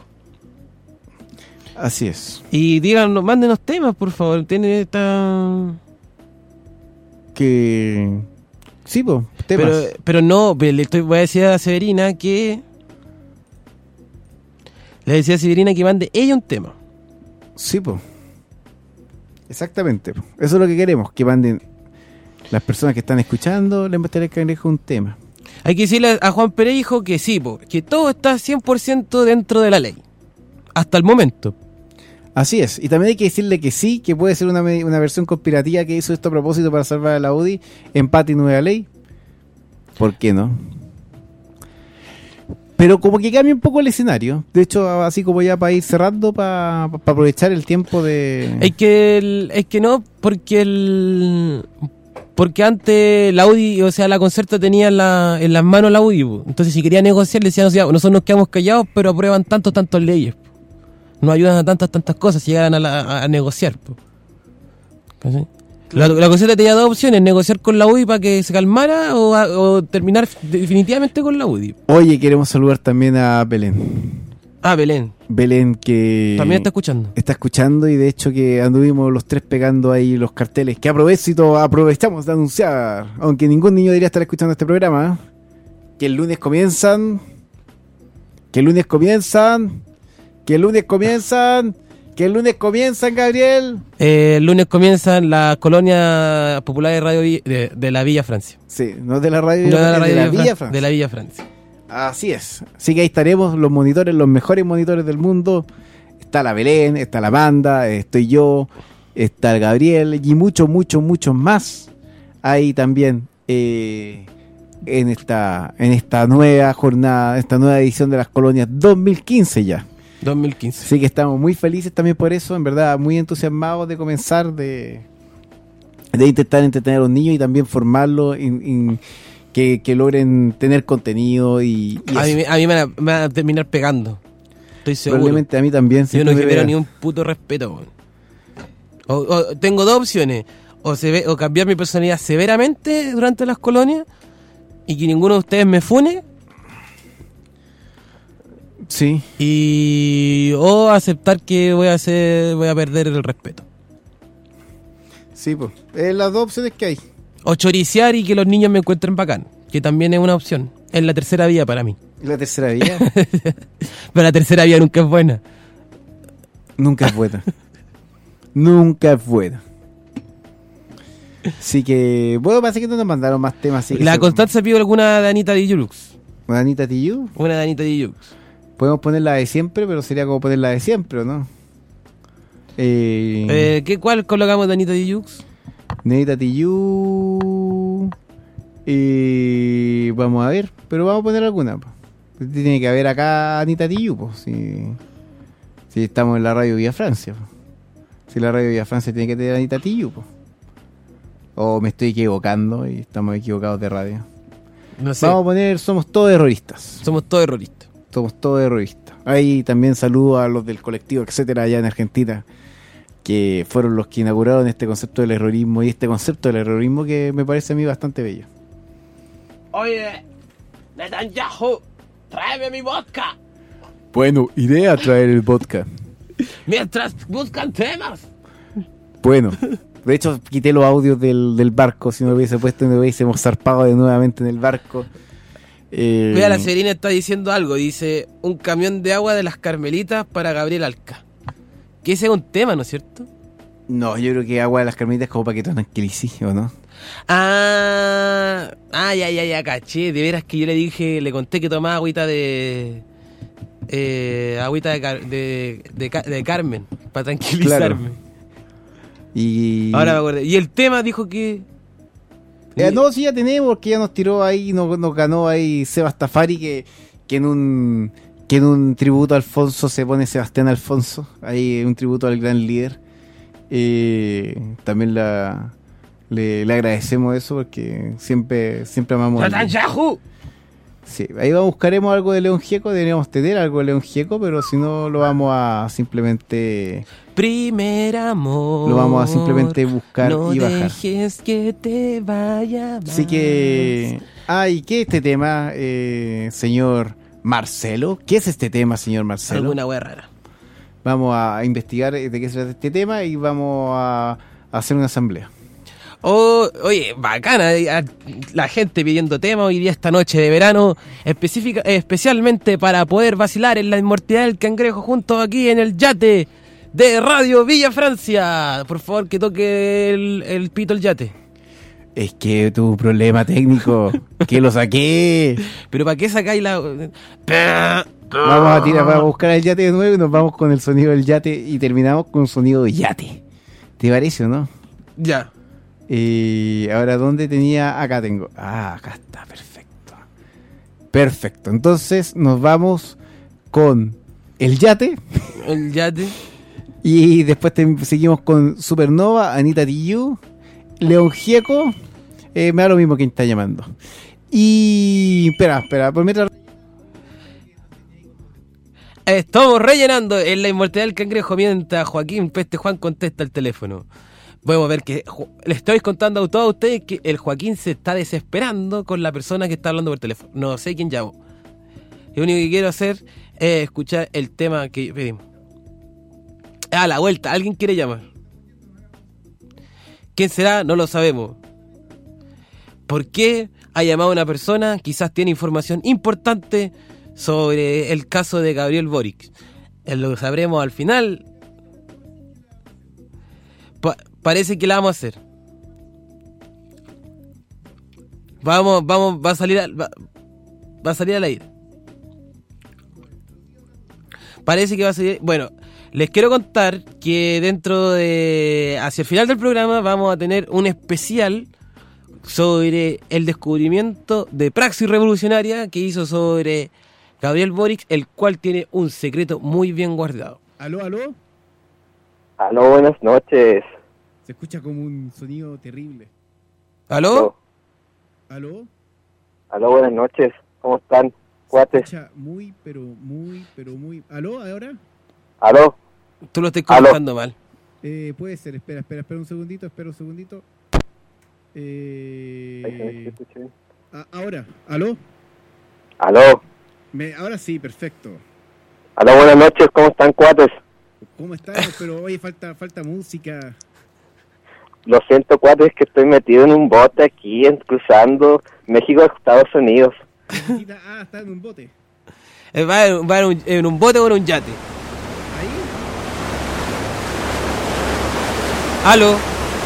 S4: Así es.
S5: Y díganos, mándenos temas, por favor. Tiene esta...
S4: Que. Sí, pues. Temas.
S5: Pero, pero no, pero le estoy, voy a decir a Severina que... Le decía a Severina que mande ella un tema.
S4: Sí, pues. Exactamente. Po. Eso es lo que queremos. Que manden las personas que están escuchando, le Muertilla del Cangrejo un tema.
S5: Hay que decirle a Juan Pereijo que sí, po, que todo está cien por ciento dentro de la ley. Hasta el momento.
S4: Así es, y también hay que decirle que sí, que puede ser una, me- una versión conspirativa que hizo esto a propósito para salvar a la U D I, empate y nueva ley. ¿Por qué no? Pero como que cambia un poco el escenario. De hecho, así como ya para ir cerrando, para, para aprovechar el tiempo de...
S5: Es que el- es que no, porque el porque antes la U D I, o sea, la Concerta tenía en, la, en las manos la U D I, po. Entonces si quería negociar le decían, o sea, nosotros nos quedamos callados, pero aprueban tantos, tantas leyes, po. Nos ayudan a tantas, tantas cosas si llegan a, la- a- a negociar, po. ¿Cachai? La, la Concerta tenía dos opciones, negociar con la U D I para que se calmara o, a- o terminar definitivamente con la U D I.
S4: Oye, queremos saludar también a Belén.
S5: Ah, Belén,
S4: Belén que...
S5: también está escuchando.
S4: Está escuchando y de hecho que anduvimos los tres pegando ahí los carteles. Que a propósito aprovechamos de anunciar, aunque ningún niño debería estar escuchando este programa, que el lunes comienzan, que el lunes comienzan, que el lunes comienzan, que el lunes comienzan, Gabriel.
S5: Eh, el lunes comienzan las colonias populares de radio Vi- de, de la Villa Francia.
S4: Sí, no de la radio,
S5: No de la, radio
S4: de la
S5: Villa
S4: Villa
S5: Fran-
S4: Francia.
S5: de la Villa Francia.
S4: Así es. Así que ahí estaremos los monitores, los mejores monitores del mundo. Está la Belén, está la Amanda, estoy yo, está el Gabriel y muchos, muchos, muchos más. Ahí también eh, en esta en esta nueva jornada, esta nueva edición de las colonias dos mil quince ya.
S5: dos mil quince.
S4: Así que estamos muy felices también por eso, en verdad, muy entusiasmados de comenzar, de, de intentar entretener a los niños y también formarlos, in- in- que, que logren tener contenido y, y
S5: A mí,
S4: eso.
S5: me- a mí me, van a, me van a terminar pegando. Estoy seguro.
S4: Probablemente a mí también.
S5: Yo
S4: siempre
S5: no
S4: me
S5: genero
S4: pega.
S5: ni un puto respeto, weón. O, o tengo dos opciones. O, se ve, o cambiar mi personalidad severamente durante las colonias y que ninguno de ustedes me fune.
S4: Sí,
S5: Y o aceptar que voy a hacer, voy a perder el respeto.
S4: sí, pues. Es las dos opciones que hay.
S5: O choriciar y que los niños me encuentren bacán, que también es una opción. Es la tercera vía para mí.
S4: La tercera vía
S5: Pero la tercera vía nunca es buena.
S4: nunca es buena. Nunca es buena. Así que, bueno, parece que no nos mandaron más temas. Así que
S5: La
S4: se-
S5: Constanza pidió alguna de Anita Dijux.
S4: ¿Una Anita Tijoux?
S5: Una de Anita Dijux.
S4: Podemos poner la de siempre, pero sería como poner la de siempre, ¿o no? Eh,
S5: Eh, ¿qué, ¿Cuál colocamos de Anita Dijux?
S4: Anita Tijoux. Y vamos a ver, pero vamos a poner alguna. po. Tiene que haber acá Anita Tijoux, po, si, si estamos en la radio Villa Francia. po. Si la radio Villa Francia tiene que tener Anita Tijoux, po. O me estoy equivocando y estamos equivocados de radio.
S5: No sé.
S4: Vamos a poner Somos Todos Erroristas.
S5: Somos todos erroristas.
S4: Somos todos erroristas. Ahí también saludo a los del colectivo, etcétera, allá en Argentina, que fueron los que inauguraron este concepto del errorismo y este concepto del errorismo que me parece a mí bastante bello.
S5: Oye, Netanyahu, tráeme mi vodka.
S4: Bueno, iré a traer el vodka.
S5: Mientras buscan temas.
S4: Bueno, de hecho quité los audios del, del barco, si no lo hubiese puesto, no hubiésemos zarpado de nuevamente en el barco. Eh,
S5: Mira, la Severina está diciendo algo. Dice, un camión de agua de las Carmelitas para Gabriel Alca. Que ese es un tema, ¿no es cierto?
S4: No, yo creo que agua de las Carmelitas es como para que te tranquilices, ¿o no?
S5: Ah, ah, ya, ya, ya, caché. De veras que yo le dije, le conté que tomaba agüita de... Eh, agüita de, Car- de, de, Ca- de Carmen, para tranquilizarme.
S4: Y...
S5: Ahora me acordé. Y el tema dijo que...
S4: Eh, no, sí, ya tenemos, porque ya nos tiró ahí, nos, nos ganó ahí Sebas Tafari, que, que en un que en un tributo a Alfonso se pone Sebastián Alfonso, ahí un tributo al gran líder. Eh, también la, le, le agradecemos eso porque siempre siempre amamos a
S5: Yahoo.
S4: Sí, ahí vamos, buscaremos algo de León Gieco, deberíamos tener algo de León Gieco, pero si no lo vamos a simplemente...
S5: Primer amor.
S4: Lo vamos a simplemente buscar
S5: no
S4: y bajar.
S5: No dejes que te vaya más.
S4: Así que... Ay, ¿qué es este tema, eh, señor Marcelo? ¿Qué es este tema, señor Marcelo?
S5: Alguna wea rara. Vamos
S4: a investigar de qué se trata este tema y vamos a, a hacer una asamblea.
S5: Oh, oye, bacana, la gente pidiendo temas hoy día, esta noche de verano, específica, especialmente para poder vacilar en la inmortalidad del cangrejo junto aquí en el yate de Radio Villa Francia. Por favor, que toque el, el pito el yate.
S4: Es que tu problema técnico, que lo saqué.
S5: Pero ¿para qué sacáis la...?
S4: Vamos a tirar, vamos a buscar el yate de nuevo y nos vamos con el sonido del yate y terminamos con un sonido de yate. ¿Te parece o no?
S5: Ya.
S4: Y ahora, ¿dónde tenía? Acá tengo. Ah, acá está, perfecto. Perfecto. Entonces nos vamos con el yate.
S5: El yate.
S4: Y después te, seguimos con Supernova, Anita Tijoux, León Gieco. Eh, me da lo mismo quien está llamando. Y... Espera, espera, por mientras...
S5: Estamos rellenando en la inmortalidad del cangrejo mientras Joaquín Peste Juan contesta el teléfono. Podemos ver que les estoy contando a todos ustedes que el Joaquín se está desesperando con la persona que está hablando por teléfono. No sé quién llamó. Lo único que quiero hacer es escuchar el tema que pedimos. A la vuelta, ¿alguien quiere llamar? ¿Quién será? No lo sabemos. ¿Por qué ha llamado una persona? Quizás tiene información importante sobre el caso de Gabriel Boric. Lo sabremos al final. Pa- parece que la vamos a hacer. Vamos, vamos, va a salir, a, va, va a salir al aire. Parece que va a salir. Bueno, les quiero contar que dentro de, hacia el final del programa vamos a tener un especial sobre el descubrimiento de praxis revolucionaria que hizo sobre Gabriel Boric, el cual tiene un secreto muy bien guardado.
S4: ¿Aló, aló?
S9: Aló, buenas noches.
S4: Se escucha como un sonido terrible.
S5: ¿Aló?
S4: ¿Aló?
S9: Aló, buenas noches. ¿Cómo están, cuates?
S4: Se escucha muy, pero muy, pero muy... ¿Aló, ahora?
S9: ¿Aló?
S5: Tú lo estás colocando mal.
S4: Eh, puede ser, espera, espera, espera un segundito, espera un segundito. Eh...
S9: Ahí se me escucha bien.
S4: Ah, ahora, ¿aló?
S9: ¿Aló?
S4: Me, ahora sí, perfecto.
S9: Aló, buenas noches. ¿Cómo están, cuates?
S4: ¿Cómo estás? Pero oye, falta, falta música.
S9: Lo siento, cuates, que estoy metido en un bote aquí, en, cruzando México a Estados Unidos.
S4: Ah, está en un bote.
S5: Eh, ¿Va, en, va en, un, en un bote o en un yate?
S4: ¿Ahí?
S5: ¿Aló?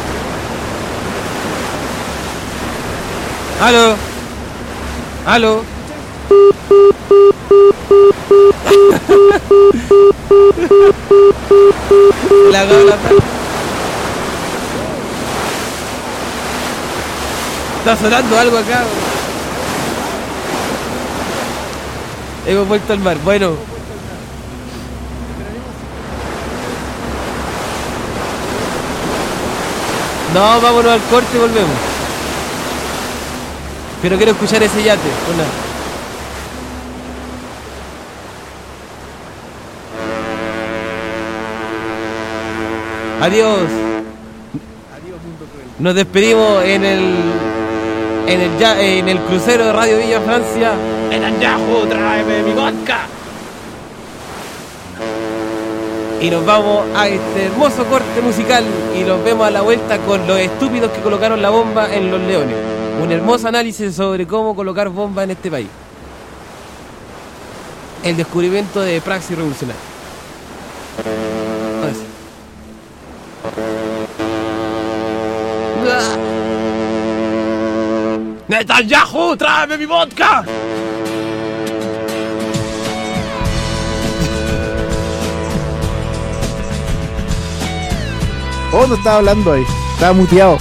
S5: ¿Aló? ¿Aló? La acabo la Está sonando algo acá. Hemos vuelto al mar. Bueno. No, vámonos al corte y volvemos. Pero quiero escuchar ese yate. Hola. Adiós. Nos despedimos en el en el ya, en el crucero de Radio Villa Francia. En el Yahoo, tráeme mi vodka. Y nos vamos a este hermoso corte musical y nos vemos a la vuelta con los estúpidos que colocaron la bomba en Los Leones. Un hermoso análisis sobre cómo colocar bomba en este país. El descubrimiento de praxis revolucionaria. Ahora sí. ¡Netanyahu, tráeme mi vodka!
S4: Oh, no estaba hablando ahí. Estaba muteado.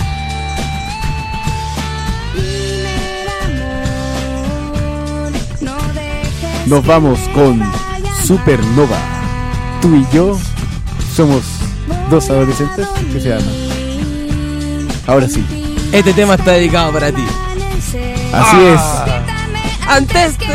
S4: Nos vamos con Supernova. Tú y yo somos dos adolescentes que se aman. Ahora sí.
S5: Este tema está dedicado para ti.
S4: Así
S5: ah. es. Antes de...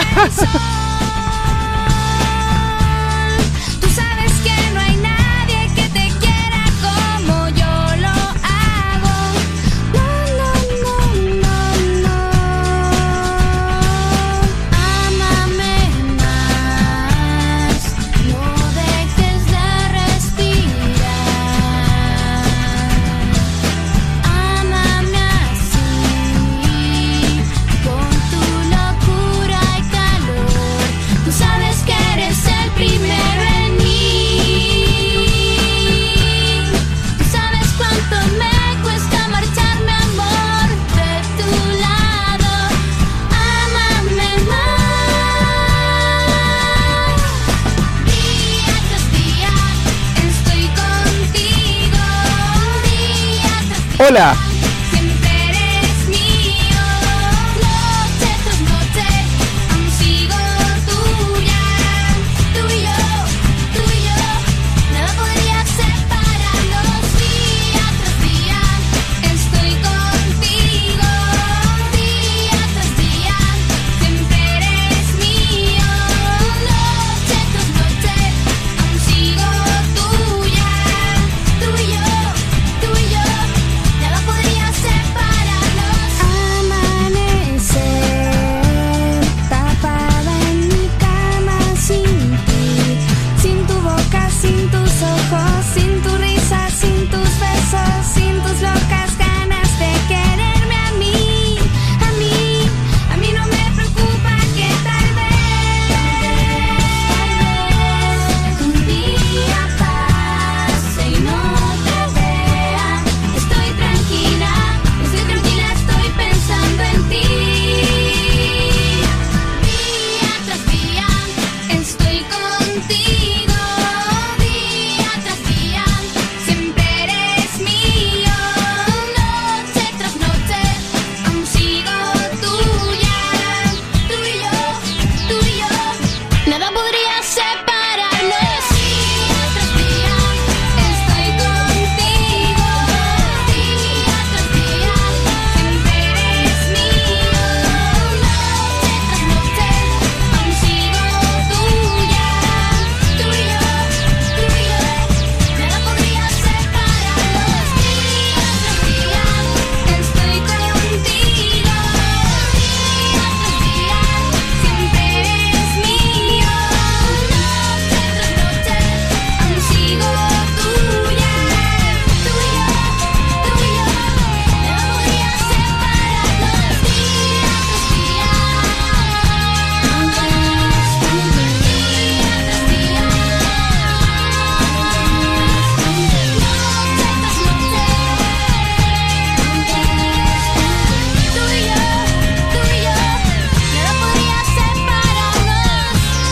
S4: Hola.
S10: Siempre eres mío, noche tras noche, aún sigo tuya. Tú y yo, tú y yo, nada podría separarnos. Día tras día, estoy contigo. Día tras día, siempre eres mío, noche tras noche, aún sigo tuya. Tú y yo, tú y yo, nada podría separarnos. Amanecer tapada en mi cama sin ti, sin tu boca, sin tus ojos, sin tu risa, sin tus besos, sin tus locas ganas de quererme a mí, a mí, a mí no me preocupa que tal vez, un día pase y no te vea. Estoy tranquila, estoy tranquila, estoy pensando en ti. Día tras día, estoy contigo. Día tras día, siempre eres mío. Noche tras noche, aún sigo tuya. Tú y yo, tú y yo, nada podría separarnos. Día tras día, estoy contigo. Día tras día, siempre eres mío. Noche tras noche, aún sigo tuya. Tú y yo, tú y yo, nada podría separarnos. Día tras día, estoy contigo. Día tras día, siempre eres mío. Noche tras noche, aún sigo tuya. Tú y yo, tú y yo, nada podría separarnos. Día tras día, noche tras día, tú y yo, tú y yo, nada podría separarnos.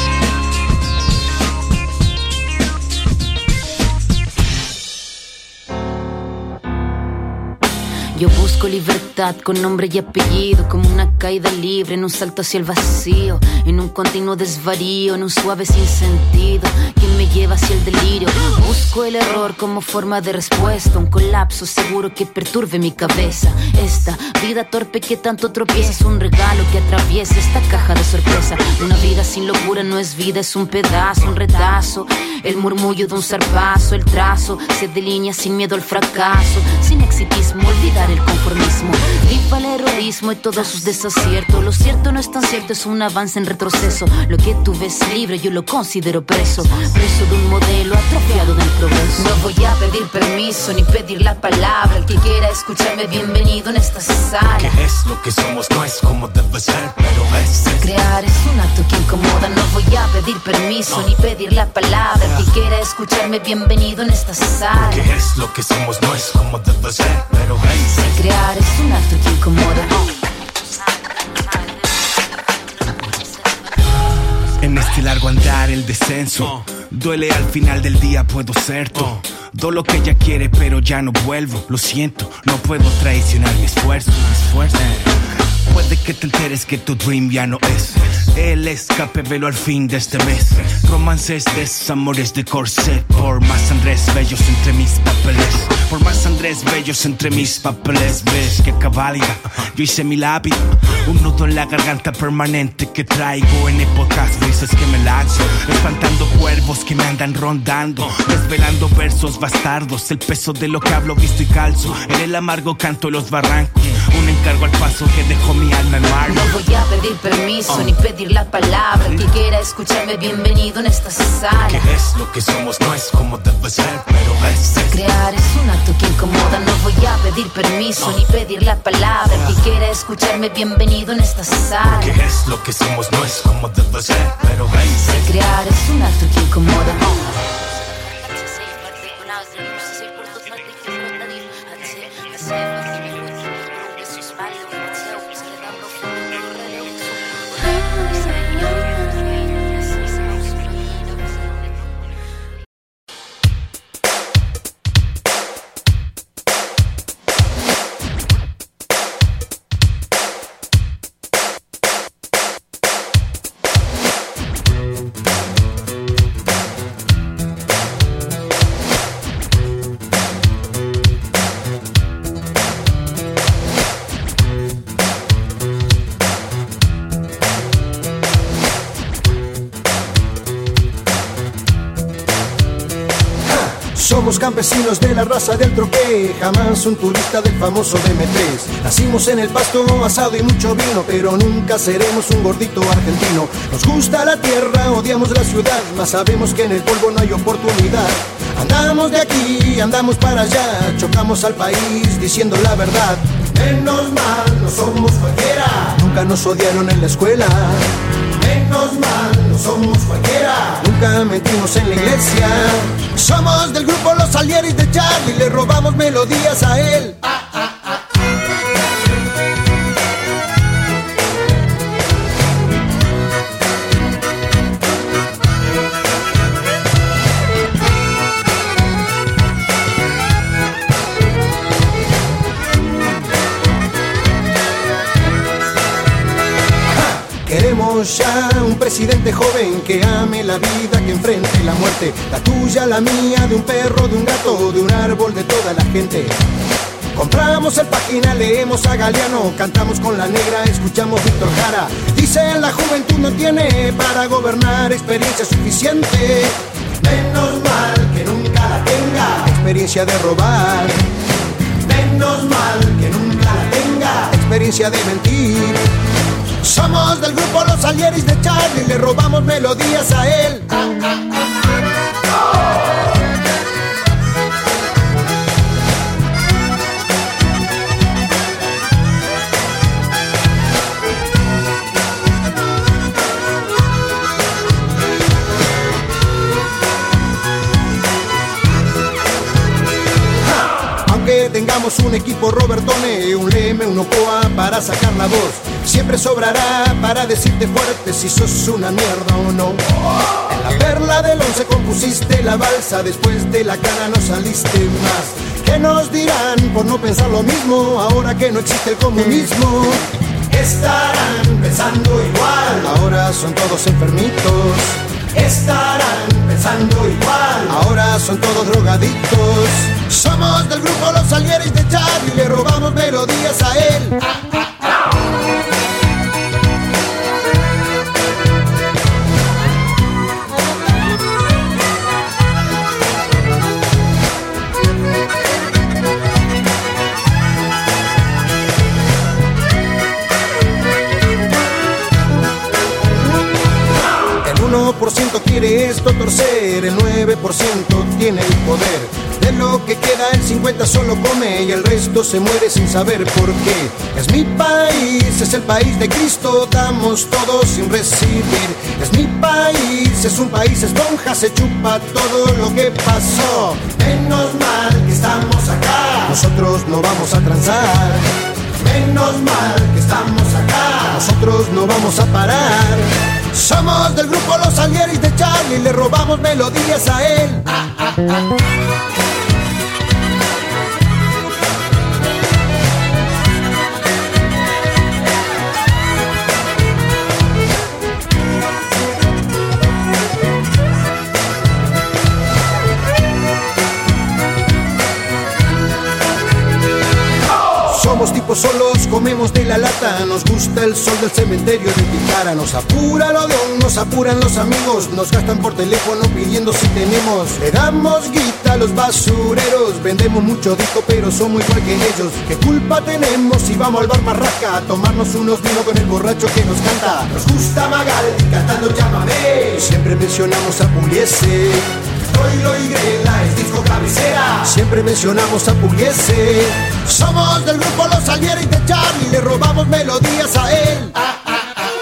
S11: Yo busco libertad con nombre y apellido, como una caída libre en un salto hacia el vacío, en un continuo desvarío, en un suave sinsentido que me lleva hacia el delirio. Busco el error como forma de respuesta, un colapso seguro que perturbe mi cabeza. Esta vida torpe que tanto tropieza es un regalo que atraviesa esta caja de sorpresa. Una vida sin locura no es vida, es un pedazo, un retazo, el murmullo de un zarpazo. El trazo se delinea sin miedo al fracaso, sin exitismo, olvidar el conformismo. Viva el heroísmo y todos sus desaciertos. Lo cierto no es tan cierto, es un avance en retroceso. Lo que tú ves libre yo lo considero preso, preso de un modelo atrofiado del progreso. No voy a pedir permiso ni pedir la palabra. El que quiera escucharme, bienvenido en esta sala.
S12: ¿Qué es lo que somos? No es como debe ser, pero es.
S11: Crear es un acto que incomoda. No voy a pedir permiso no. ni pedir la palabra. El que quiera escucharme, bienvenido en esta sala.
S12: ¿Qué es lo que somos? No es como debe ser, pero es.
S11: Crear es un acto que incomoda.
S12: En este largo andar el descenso duele, al final del día puedo ser todo. Do lo que ella quiere pero ya no vuelvo. Lo siento, no puedo traicionar mi esfuerzo, mi esfuerzo. Puede que te enteres que tu dream ya no es El escape velo al fin de este mes. Romances, desamores de corset. Por más Andrés bellos entre mis papeles. Por más Andrés bellos entre mis papeles. Ves que cabalga, yo hice mi lápiz. Un nudo en la garganta permanente que traigo en épocas grises que me lanzo. Espantando cuervos que me andan rondando. Desvelando versos bastardos. El peso de lo que hablo visto y calzo. En el amargo canto de los barrancos. Un encargo al paso que dejó mi alma en mar.
S11: No voy a pedir permiso, oh, ni pedir la palabra. El que quiera escucharme, bienvenido en esta sala.
S12: Que es lo que somos, no es como debe ser, pero es, es.
S11: Crear es un acto que incomoda. No voy a pedir permiso, no, ni pedir la palabra. El que quiera escucharme, bienvenido en esta sala.
S12: Que es lo que somos, no es como debe ser, pero es, es.
S11: Crear es un acto que incomoda.
S13: Somos campesinos de la raza del troqué, jamás un turista del famoso D M tres. Nacimos en el pasto, asado y mucho vino, pero nunca seremos un gordito argentino. Nos gusta la tierra, odiamos la ciudad, mas sabemos que en el polvo no hay oportunidad. Andamos de aquí, andamos para allá, chocamos al país diciendo la verdad. Menos mal, no somos cualquiera, nunca nos odiaron en la escuela. Menos mal, no somos cualquiera, nunca mentimos en la iglesia. Somos del grupo Los Salieris de Charlie, le robamos melodías a él. Ah, ah, ah. Queremos ya un presidente joven que ame la vida, que enfrente la muerte. La tuya, la mía, de un perro, de un gato, de un árbol, de toda la gente. Compramos el Página, leemos a Galeano, cantamos con la negra, escuchamos Víctor Jara. Dicen la juventud no tiene para gobernar experiencia suficiente. Menos mal que nunca la tenga, experiencia de robar. Menos mal que nunca la tenga, experiencia de mentir. Somos del grupo Los Salieris de Charlie, le robamos melodías a él. Ah, ah, ah. Aunque tengamos un equipo Robertone, un Leme, un Ocoa para sacar la voz, siempre sobrará para decirte fuerte si sos una mierda o no. En la perla del once compusiste la balsa, después de la cana no saliste más. ¿Qué nos dirán por no pensar lo mismo ahora que no existe el comunismo? Estarán pensando igual, ahora son todos enfermitos. Estarán pensando igual, ahora son todos drogadictos. Somos del grupo Los Salieris de Charlie, le robamos melodías a él. Ah, ah, ah. El uno por ciento quiere esto torcer, el nueve por ciento tiene el poder. De lo que queda el cincuenta por ciento solo come y el resto se muere sin saber por qué. Es mi país, es el país de Cristo, damos todo sin recibir. Es mi país, es un país esponja, se chupa todo lo que pasó. Menos mal que estamos acá, nosotros no vamos a transar. Menos mal que estamos acá, nosotros no vamos a parar. Somos del grupo Los Salieris de Charlie, le robamos melodías a él. Ah, ah, ah. huevos solos comemos de la lata. Nos gusta el sol del cementerio de Tilcara. Nos apura el Odeón, nos apuran los amigos. Nos gastan por teléfono pidiendo si tenemos. Le damos guita a los basureros. Vendemos mucho disco pero somos igual que ellos. ¿Qué culpa tenemos si vamos al bar Marraca a tomarnos unos vinos con el borracho que nos canta? Nos gusta Magal cantando Llámame. Siempre mencionamos a Pugliese. Troilo y Grela es disco cabecera. Siempre mencionamos a Pugliese. Somos del grupo Los Salieri y de Charlie. Le robamos melodías a él. Ah, ah.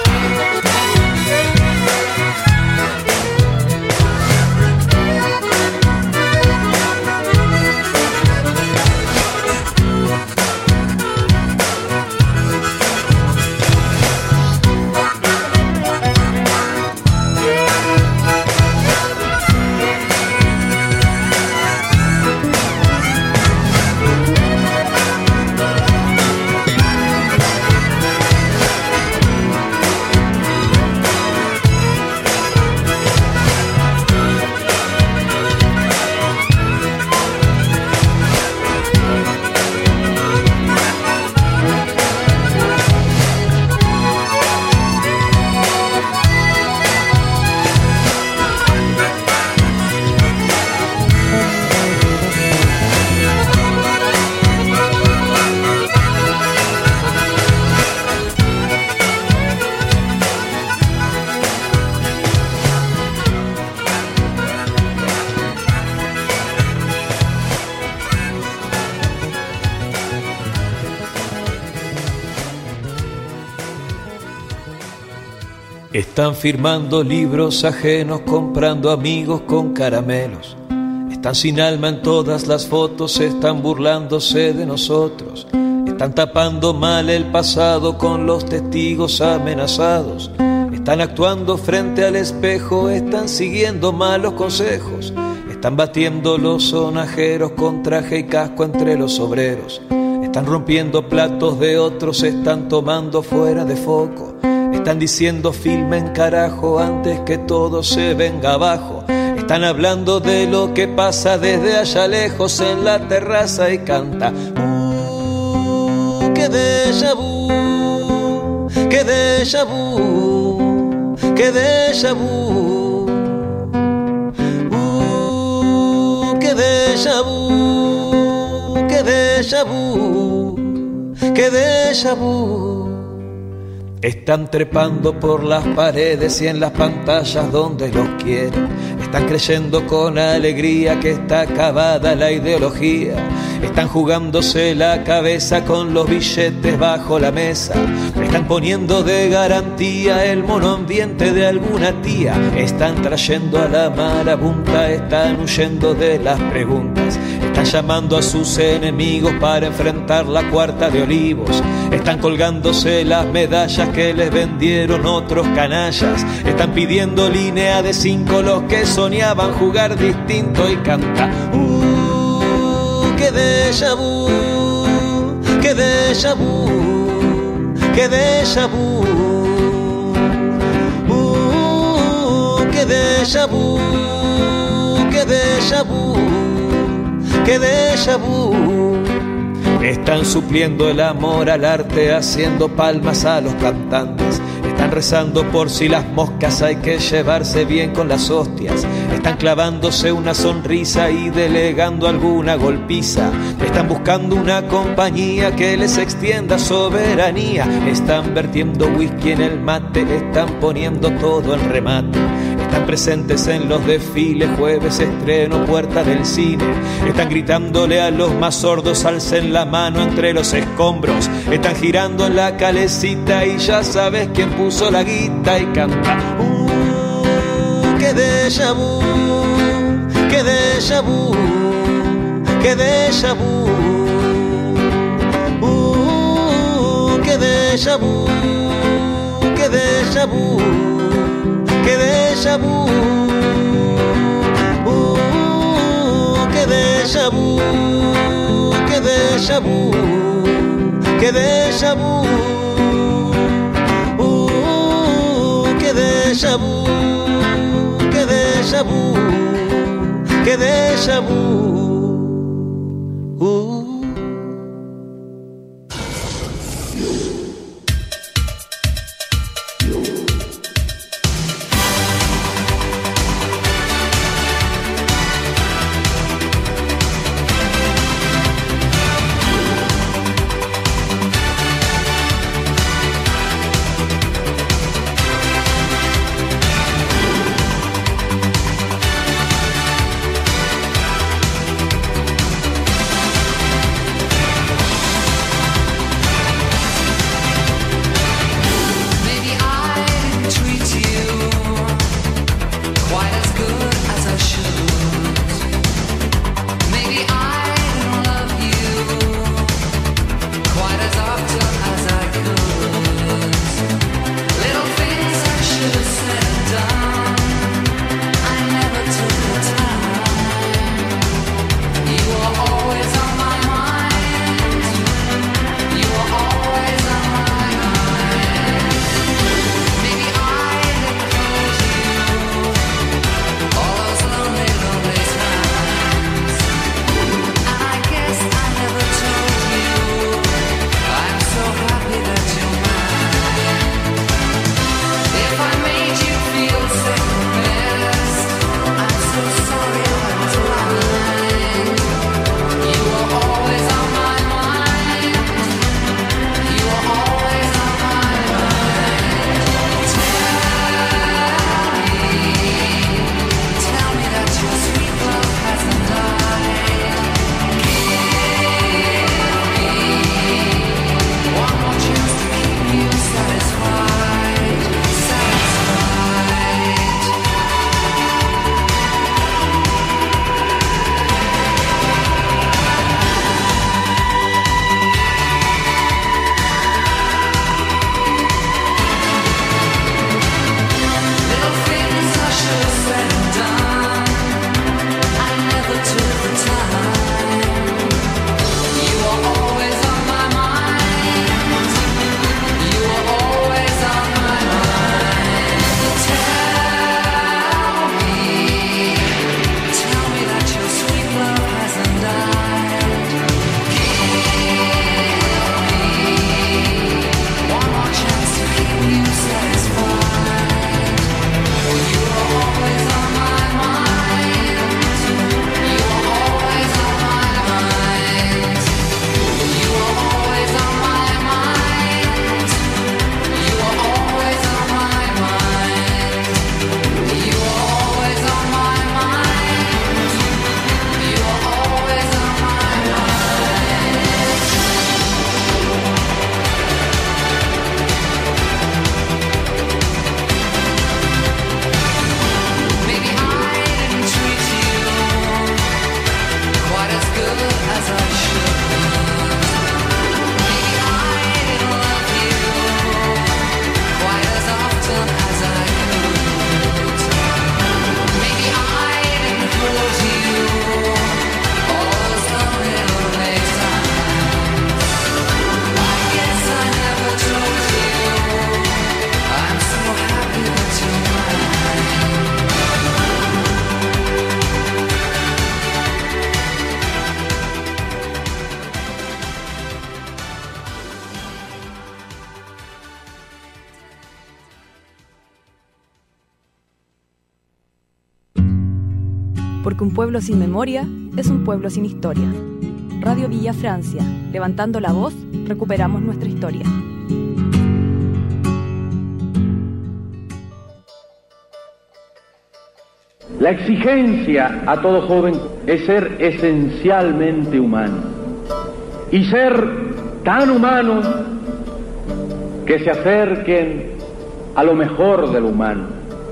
S14: Están firmando libros ajenos, comprando amigos con caramelos. Están sin alma en todas las fotos, están burlándose de nosotros. Están tapando mal el pasado con los testigos amenazados. Están actuando frente al espejo, están siguiendo malos consejos. Están batiendo los sonajeros con traje y casco entre los obreros. Están rompiendo platos de otros, están tomando fuera de foco. Están diciendo filmen carajo antes que todo se venga abajo. Están hablando de lo que pasa desde allá lejos en la terraza y canta uh, que déjà vu, que déjà vu, que déjà vu, uh, que déjà vu, que déjà vu, que déjà vu. Están trepando por las paredes y en las pantallas donde los quieren. Están creyendo con alegría que está acabada la ideología. Están jugándose la cabeza con los billetes bajo la mesa. Están poniendo de garantía el monoambiente de alguna tía. Están trayendo a la marabunta, están huyendo de las preguntas. Están llamando a sus enemigos para enfrentar la Cuarta de Olivos. Están colgándose las medallas que les vendieron otros canallas. Están pidiendo línea de cinco los que soñaban jugar distinto y canta uh, que déjà vu, que déjà vu, que déjà vu, uh, que déjà vu, que déjà vu, que déjà vu. Están supliendo el amor al arte, haciendo palmas a los cantantes. Están rezando por si las moscas hay que llevarse bien con las hostias. Están clavándose una sonrisa y delegando alguna golpiza. Están buscando una compañía que les extienda soberanía. Están vertiendo whisky en el mate, están poniendo todo en remate. Están presentes en los desfiles, jueves estreno, puerta del cine. Están gritándole a los más sordos, alcen la mano entre los escombros. Están girando en la calecita y ya sabes quién puso la guita y canta uh, que déjà vu, que déjà vu, que déjà vu, uh, que déjà vu, que déjà vu, que déjà vu, uh, que déjà vu, que déjà vu, que déjà vu, uh, que déjà vu, que déjà vu, que déjà vu. Uh.
S15: porque un pueblo sin memoria es un pueblo sin historia. Radio Villa Francia, levantando la voz, recuperamos nuestra historia.
S16: La exigencia a todo joven es ser esencialmente humano y ser tan humano que se acerquen a lo mejor del humano,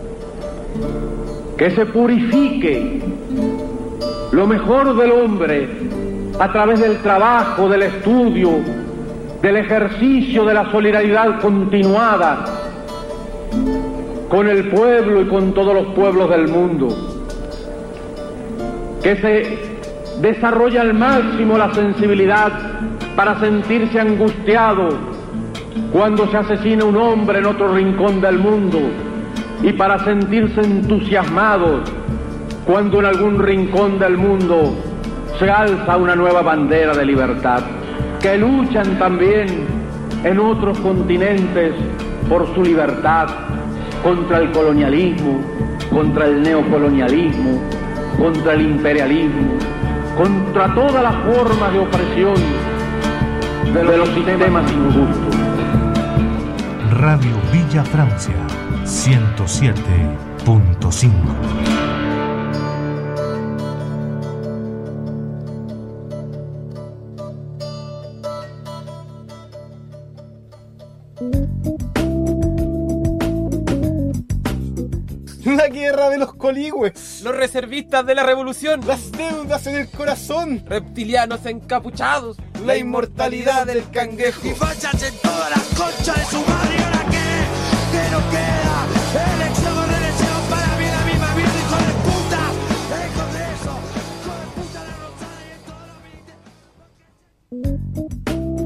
S16: que se purifique lo mejor del hombre a través del trabajo, del estudio, del ejercicio de la solidaridad continuada con el pueblo y con todos los pueblos del mundo, que se desarrolle al máximo la sensibilidad para sentirse angustiado cuando se asesina un hombre en otro rincón del mundo y para sentirse entusiasmados cuando en algún rincón del mundo se alza una nueva bandera de libertad, que luchan también en otros continentes por su libertad, contra el colonialismo, contra el neocolonialismo, contra el imperialismo, contra todas las formas de opresión de los, de los sistemas injustos.
S3: Radio Villa Francia, ciento siete punto cinco.
S4: La guerra de los coligües.
S5: Los reservistas de la revolución.
S4: Las deudas en el corazón.
S5: Reptilianos encapuchados.
S4: La inmortalidad del cangrejo.
S6: Y fachas en todas las conchas de su barrio. ¿Ahora qué? ¿Qué nos queda? Elección o reelección para mí la misma mierda, hijo de puta. El Congreso, hijo de puta, la Rosada y en todos los militares.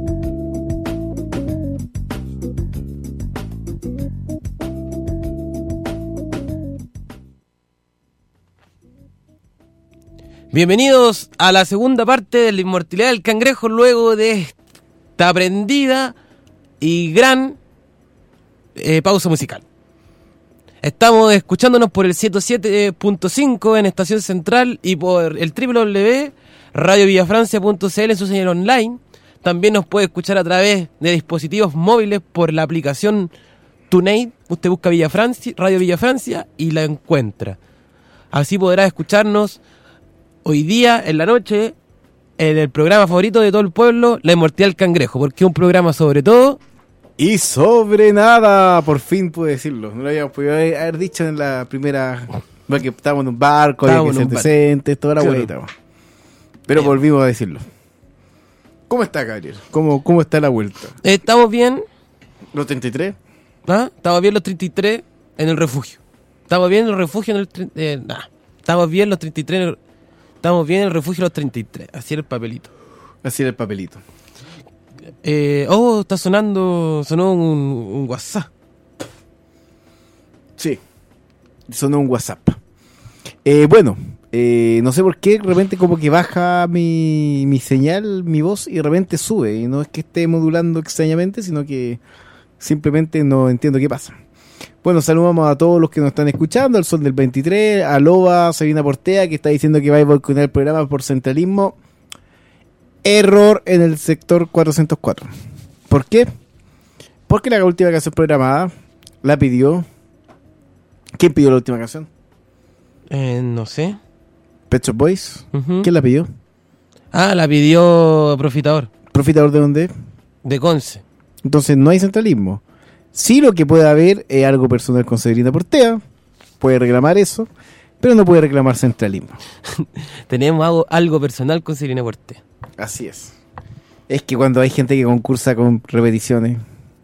S5: Bienvenidos a la segunda parte de la inmortalidad del cangrejo, luego de esta aprendida y gran eh, pausa musical. Estamos escuchándonos por el ciento siete punto cinco en Estación Central y por el doble u doble u doble u punto radio villafrancia punto c l en su señal online. También nos puede escuchar a través de dispositivos móviles por la aplicación TuneIn. Usted busca Villa Francia, Radio Villa Francia y la encuentra. Así podrá escucharnos hoy día, en la noche, en el programa favorito de todo el pueblo, La Inmortalidad del Cangrejo, porque es un programa sobre todo
S4: y sobre nada. Por fin pude decirlo. No lo habíamos podido haber dicho en la primera, porque estábamos en un barco, había que ser decentes, toda la
S5: claro.
S4: vuelta. Pero bien, volvimos a decirlo. ¿Cómo está, Gabriel? ¿Cómo, cómo está la vuelta?
S5: Estamos bien.
S4: ¿Los treinta y tres?
S5: ¿Ah? Estamos bien los treinta y tres en el refugio. Estamos bien en el refugio en el... Eh, nah. Estamos bien los treinta y tres en el... Estamos bien en el refugio de los treinta y tres. Así era el papelito.
S4: Así era el papelito.
S5: Eh, oh, está sonando... Sonó un, un WhatsApp.
S4: Sí. Sonó un WhatsApp. Eh, bueno, eh, no sé por qué, de repente como que baja mi, mi señal, mi voz, y de repente sube. Y no es que esté modulando extrañamente, sino que simplemente no entiendo qué pasa. Bueno, saludamos a todos los que nos están escuchando, al Sol del veintitrés, a Loba, Sabina Portea, que está diciendo que va a boicotear el programa por centralismo. Error en el sector cuatrocientos cuatro. ¿Por qué? Porque la última canción programada la pidió... ¿Quién pidió la última canción?
S5: Eh, no sé.
S4: Pet Shop Boys.
S5: Uh-huh.
S4: ¿Quién la pidió?
S5: Ah, la pidió Profitador.
S4: ¿Profitador de dónde?
S5: De Conce.
S4: Entonces no hay centralismo. Sí, lo que puede haber es algo personal con Sabrina Portea, puede reclamar eso, pero no puede reclamar centralismo.
S5: Tenemos algo, algo personal con Sabrina Portea.
S4: Así es. Es que cuando hay gente que concursa con repeticiones...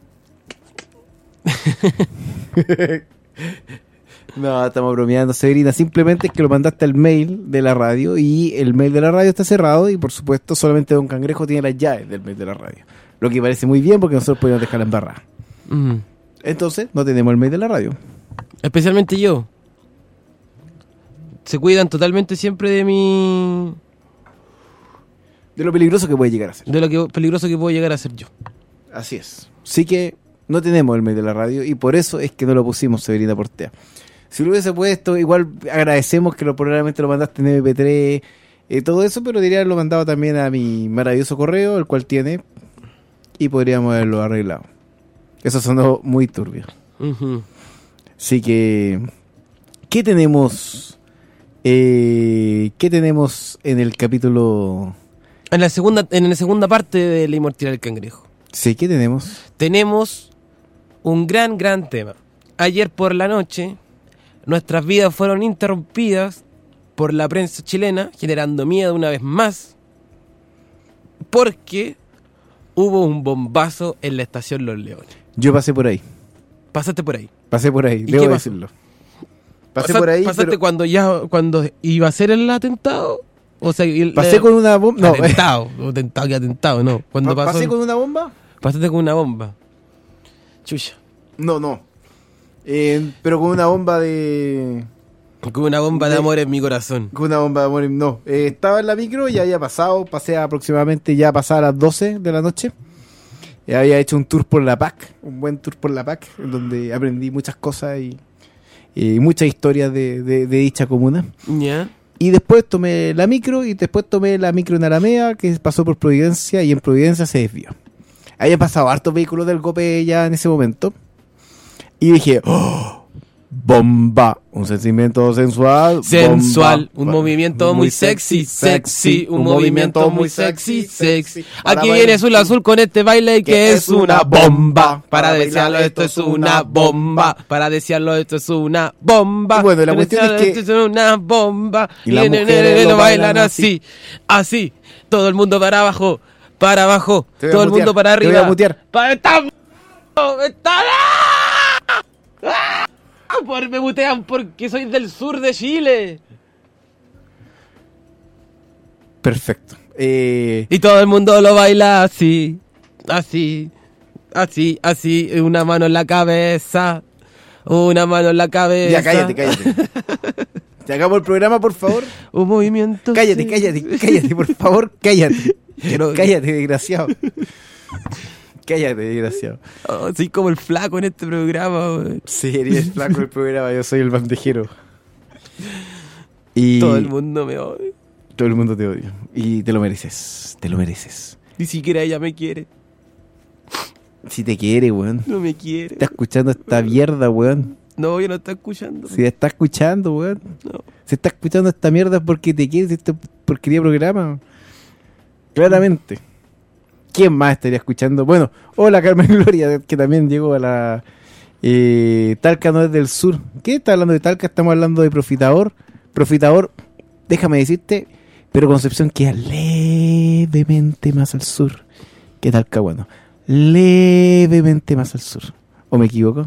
S4: No, estamos bromeando, Sabrina. Simplemente es que lo mandaste al mail de la radio y el mail de la radio está cerrado y por supuesto solamente Don Cangrejo tiene las llaves del mail de la radio. Lo que parece muy bien porque nosotros podemos dejarla embarrada. Mm. Entonces, no tenemos el mail de la radio.
S5: Especialmente yo. Se cuidan totalmente siempre de mi...
S4: De lo peligroso que puede llegar a ser.
S5: De lo que peligroso que puedo llegar a ser yo.
S4: Así es. Sí que no tenemos el mail de la radio y por eso es que no lo pusimos, Sabrina Portea. Si lo hubiese puesto, igual agradecemos que lo probablemente lo mandaste en eme pe tres, eh, todo eso, pero diría haberlo mandado también a mi maravilloso correo, el cual tiene, y podríamos haberlo arreglado. Eso sonó muy turbio.
S5: Uh-huh.
S4: Así que, ¿qué tenemos? Eh, ¿Qué tenemos en el capítulo?
S5: En la segunda, en la segunda parte de La Inmortalidad del Cangrejo.
S4: Sí, ¿qué tenemos?
S5: Tenemos un gran, gran tema. Ayer por la noche, nuestras vidas fueron interrumpidas por la prensa chilena, generando miedo una vez más, porque hubo un bombazo en la estación Los Leones.
S4: Yo pasé por ahí.
S5: Pasaste por ahí.
S4: Pasé por ahí,
S5: ¿Y
S4: debo
S5: qué pasó?
S4: decirlo. Pasé
S5: Pasaste,
S4: por ahí,
S5: ¿Pasaste
S4: pero...
S5: cuando ya cuando iba a ser el atentado? O sea, el,
S4: Pasé
S5: el,
S4: con una bomba... No,
S5: atentado, atentado, que atentado, no. Cuando
S4: ¿pasé
S5: pasó el-
S4: con una bomba?
S5: Pasaste con una bomba. Chucha.
S4: No, no. Eh, pero con una bomba de...
S5: Con una bomba de,
S4: de
S5: amor en mi corazón.
S4: Con una bomba de amor. No, eh, estaba en la micro y había pasado, pasé aproximadamente ya pasada las doce de la noche. Eh, había hecho un tour por la P A C, un buen tour por la P A C, en donde aprendí muchas cosas y, y muchas historias de, de, de dicha comuna.
S5: Ya.
S4: Y después tomé la micro y después tomé la micro en Alameda, que pasó por Providencia y en Providencia se desvió. Había pasado hartos vehículos del Gope ya en ese momento. Y dije, ¡oh! Bomba, un sentimiento sensual.
S5: Sensual,
S4: bomba,
S5: un movimiento muy sexy, sexy, un movimiento muy sexy, sexy. Aquí viene Azul Azul con este baile que es una bomba. Para desearlo esto es una bomba. Para desearlo esto es una bomba.
S4: Y bueno, la cuestión es que-
S5: Esto es una bomba.
S4: Y
S5: Y
S4: las
S5: ne- ne-
S4: mujeres
S5: ne-
S4: lo
S5: lo bailan
S4: bailan
S5: así, así. Todo el mundo para abajo, para abajo.
S4: Te voy a
S5: Todo el
S4: mutear,
S5: mundo para
S4: te voy
S5: arriba.
S4: a mutear.
S5: Para esta... esta- ¡Ah! Por, me mutean porque soy del sur de Chile.
S4: Perfecto. Eh,
S5: Y todo el mundo lo baila así, así, así, así. Una mano en la cabeza, una mano en la cabeza.
S4: ya, cállate, cállate. Te acabo el programa, por favor.
S5: Un movimiento.
S4: Cállate,
S5: sí.
S4: cállate, cállate, por favor, cállate.
S5: Quiero-
S4: Cállate, desgraciado. Cállate, desgraciado.
S5: Oh, soy como el flaco en este programa, güey.
S4: Sí, eres el flaco del programa, yo soy el bandejero. Y
S5: Todo el mundo me odia.
S4: todo el mundo te odia. Y te lo mereces, te lo mereces.
S5: Ni siquiera ella me quiere.
S4: Si te quiere, weón.
S5: No me quiere.
S4: Está escuchando esta mierda, weón.
S5: No, ella no está escuchando.
S4: Si te está escuchando, weón.
S5: No.
S4: Si está escuchando esta mierda es porque te quiere, este porquería de programa. Claramente. ¿Quién más estaría escuchando? Bueno, hola Carmen Gloria, que también llegó a la... Eh, Talca no es del sur. ¿Qué está hablando de Talca? Estamos hablando de Profitador. Profitador, déjame decirte, pero Concepción queda levemente más al sur que Talca, bueno. Levemente más al sur. ¿O me equivoco?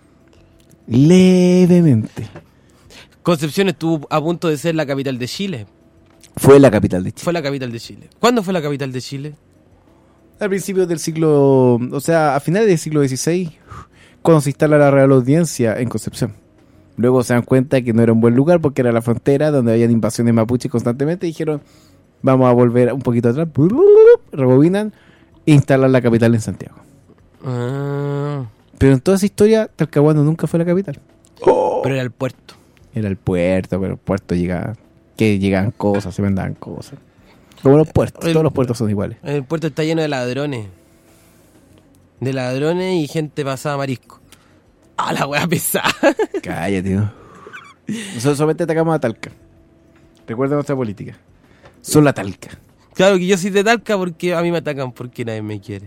S4: Levemente.
S5: Concepción estuvo a punto de ser la capital de Chile.
S4: Fue la capital de Chile.
S5: Fue la capital de Chile. ¿Cuándo fue la capital de Chile?
S4: Al principio del siglo, o sea, a finales del siglo dieciséis, cuando se instala la Real Audiencia en Concepción. Luego se dan cuenta que no era un buen lugar porque era la frontera donde habían invasiones mapuches constantemente y dijeron, vamos a volver un poquito atrás, rebobinan e instalan la capital en Santiago.
S5: Ah,
S4: Pero en toda esa historia, Talcahuano nunca fue la capital.
S5: pero era el puerto.
S4: Era el puerto, pero el puerto llegaba, que llegaban cosas, se mandaban cosas. Como los puertos,
S5: El-
S4: todos los puertos son iguales.
S5: El puerto está lleno de ladrones. De ladrones y gente pasada a marisco. ¡Ah, la wea pesada!
S4: Cállate, ¿no? Nosotros solamente atacamos a Talca. Recuerda nuestra política. Solo a Talca.
S5: Claro que yo soy de Talca porque a mí me atacan porque nadie me quiere.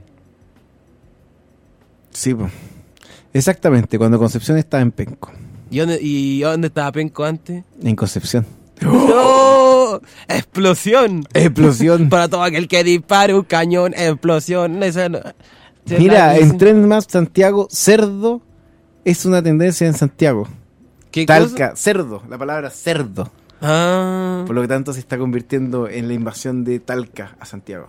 S4: Sí, pues. Exactamente, cuando Concepción estaba en Penco.
S5: ¿Y dónde, y dónde estaba Penco antes?
S4: En Concepción.
S5: ¡No! ¡Explosión!
S4: Explosión.
S5: Para todo aquel que dispare un cañón, explosión. Esa no- esa es
S4: Mira,
S5: la-
S4: en Tren Más Santiago, cerdo es una tendencia en Santiago.
S5: ¿Qué
S4: Talca,
S5: cosa?
S4: cerdo, la palabra cerdo.
S5: Ah,
S4: Por lo que tanto se está convirtiendo en la invasión de Talca a Santiago.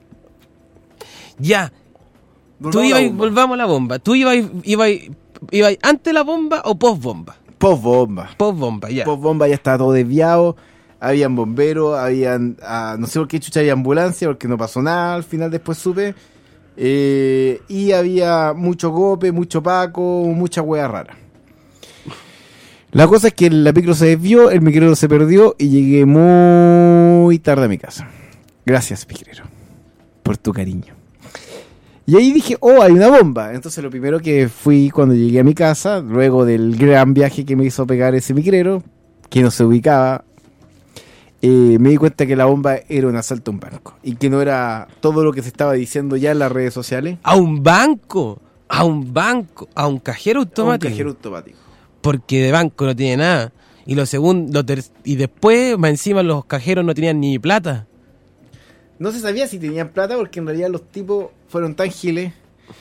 S5: ya. Tú
S4: Volvamos a la
S5: ibas,
S4: bomba.
S5: volvamos a la bomba. ¿Tú ibas, ibas, ibas antes la bomba o post bomba?
S4: Post bomba.
S5: Post bomba, ya.
S4: Post bomba ya estaba todo desviado. Habían bomberos, habían, ah, no sé por qué chucha había ambulancia, porque no pasó nada, al final después supe. Eh, y había mucho golpe, mucho paco, mucha wea rara. La cosa es que la micro se desvió, el micrero se perdió y llegué muy tarde a mi casa. Gracias, micrero, por tu cariño. Y ahí dije, oh, hay una bomba. Entonces lo primero que fui cuando llegué a mi casa, luego del gran viaje que me hizo pegar ese micrero, que no se ubicaba, eh, me di cuenta que la bomba era un asalto a un banco. Y que no era todo lo que se estaba diciendo ya en las redes sociales.
S5: ¿A un banco? ¿A un banco? ¿A un cajero automático?
S4: A un cajero automático.
S5: Porque de banco no tiene nada. Y lo segundo, lo ter- y después, más encima, los cajeros no tenían ni plata.
S4: No se sabía si tenían plata porque en realidad los tipos fueron tan giles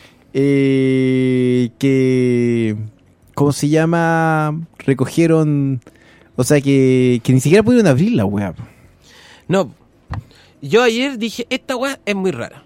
S4: eh, que, ¿cómo se llama? Recogieron, o sea, que, que ni siquiera pudieron abrir la weá.
S5: No, yo ayer dije, esta weá es muy rara.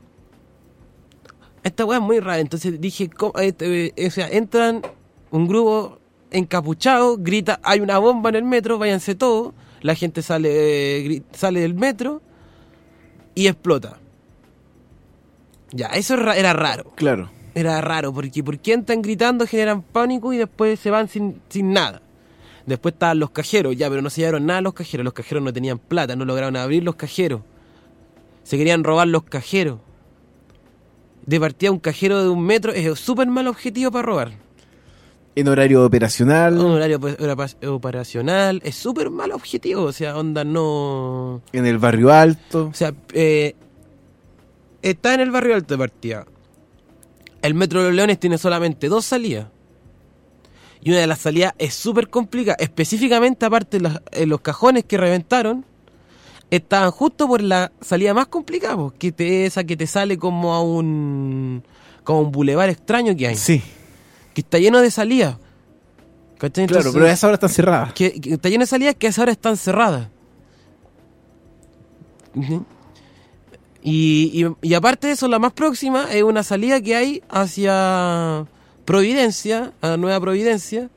S5: Esta weá es muy rara. Entonces dije, ¿cómo? Este, o sea, entran un grupo encapuchado, grita, hay una bomba en el metro, váyanse todos. La gente sale, eh, gri- sale del metro y explota. Ya, eso era raro.
S4: Claro.
S5: Era raro, porque ¿por qué entran gritando, generan pánico y después se van sin, sin nada? Después estaban los cajeros, ya, pero no se llevaron nada los cajeros. Los cajeros no tenían plata, no lograron abrir los cajeros. Se querían robar los cajeros. De partida, un cajero de un metro es súper mal objetivo para robar.
S4: En horario operacional.
S5: Un horario operacional es súper mal objetivo, o sea, onda no...
S4: En el barrio alto.
S5: O sea, eh, está en el barrio alto de partida. El Metro de los Leones tiene solamente dos salidas. Y una de las salidas es súper complicada. Específicamente, aparte, los, eh, los cajones que reventaron estaban justo por la salida más complicada, pues, que te, esa que te sale como a un... como un bulevar extraño que hay.
S4: Sí.
S5: Que está lleno de salidas. ¿Cachai?
S4: Claro,
S5: Entonces,
S4: pero a esa hora están cerradas.
S5: Que, que está lleno de salidas que a esa hora están cerradas. Uh-huh. Y, y, y aparte de eso, la más próxima es una salida que hay hacia Providencia, a la Nueva Providencia,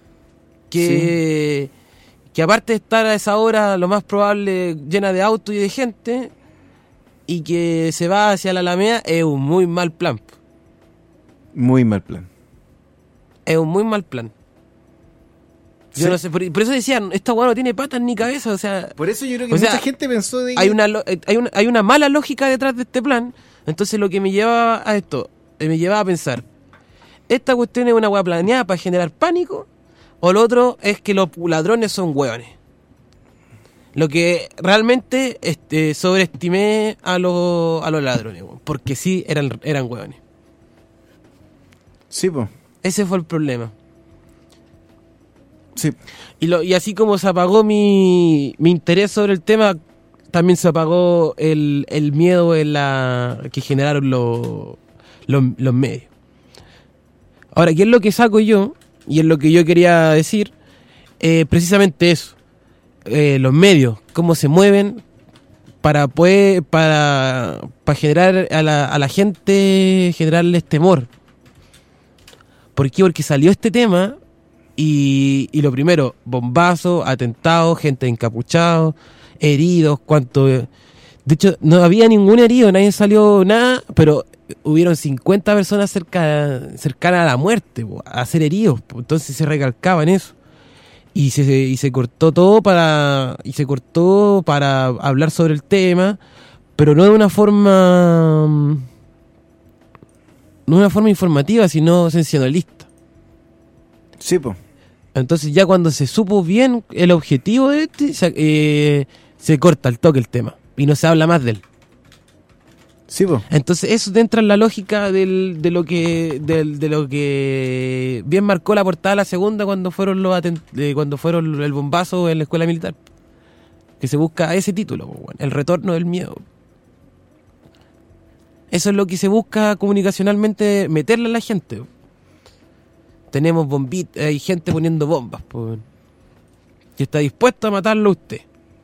S5: que, sí. que aparte de estar a esa hora, lo más probable, llena de autos y de gente, y que se va hacia la Alameda, es un muy mal plan.
S4: Muy mal plan.
S5: Es un muy mal plan. Yo sí. no sé, por, por eso decían, esta hueá no tiene patas ni cabeza, o sea...
S4: Por eso yo creo que mucha sea, gente pensó de...
S5: Hay una, hay, una, hay una mala lógica detrás de este plan, entonces lo que me llevaba a esto, me llevaba a pensar, ¿esta cuestión es una hueá planeada para generar pánico? O lo otro es que los ladrones son hueones. Lo que realmente este, sobreestimé a los, a los ladrones, porque sí eran, eran hueones.
S4: Sí, pues.
S5: Ese fue el problema.
S4: Sí.
S5: Y, lo, y así como se apagó mi, mi interés sobre el tema, también se apagó el, el miedo en la que generaron los, los, los medios. Ahora, ¿qué es lo que saco yo? Y es lo que yo quería decir, eh, precisamente eso. Eh, los medios, cómo se mueven para poder, para, para generar a la, a la gente, generarles temor. ¿Por qué? Porque salió este tema y, y lo primero, bombazos, atentados, gente encapuchada, heridos, cuánto... De hecho, no había ningún herido, nadie salió nada, pero hubieron cincuenta personas cerca, cercanas a la muerte, a ser heridos, entonces se recalcaba en eso. Y se, y se cortó todo para y se cortó para hablar sobre el tema, pero no de una forma... no de una forma informativa, sino sensacionalista.
S4: Sí, pues.
S5: Entonces ya cuando se supo bien el objetivo de este, se, eh, se corta el toque el tema y no se habla más de él.
S4: Sí, pues.
S5: Entonces eso entra en la lógica del, de lo que del, de lo que bien marcó la portada de la segunda cuando fueron los atent- eh, cuando fueron el bombazo en la escuela militar. Que se busca ese título, bueno, el retorno del miedo. Eso es lo que se busca comunicacionalmente, meterle a la gente. Tenemos bombitas, hay gente poniendo bombas, pues, que está dispuesto a matarlo a usted.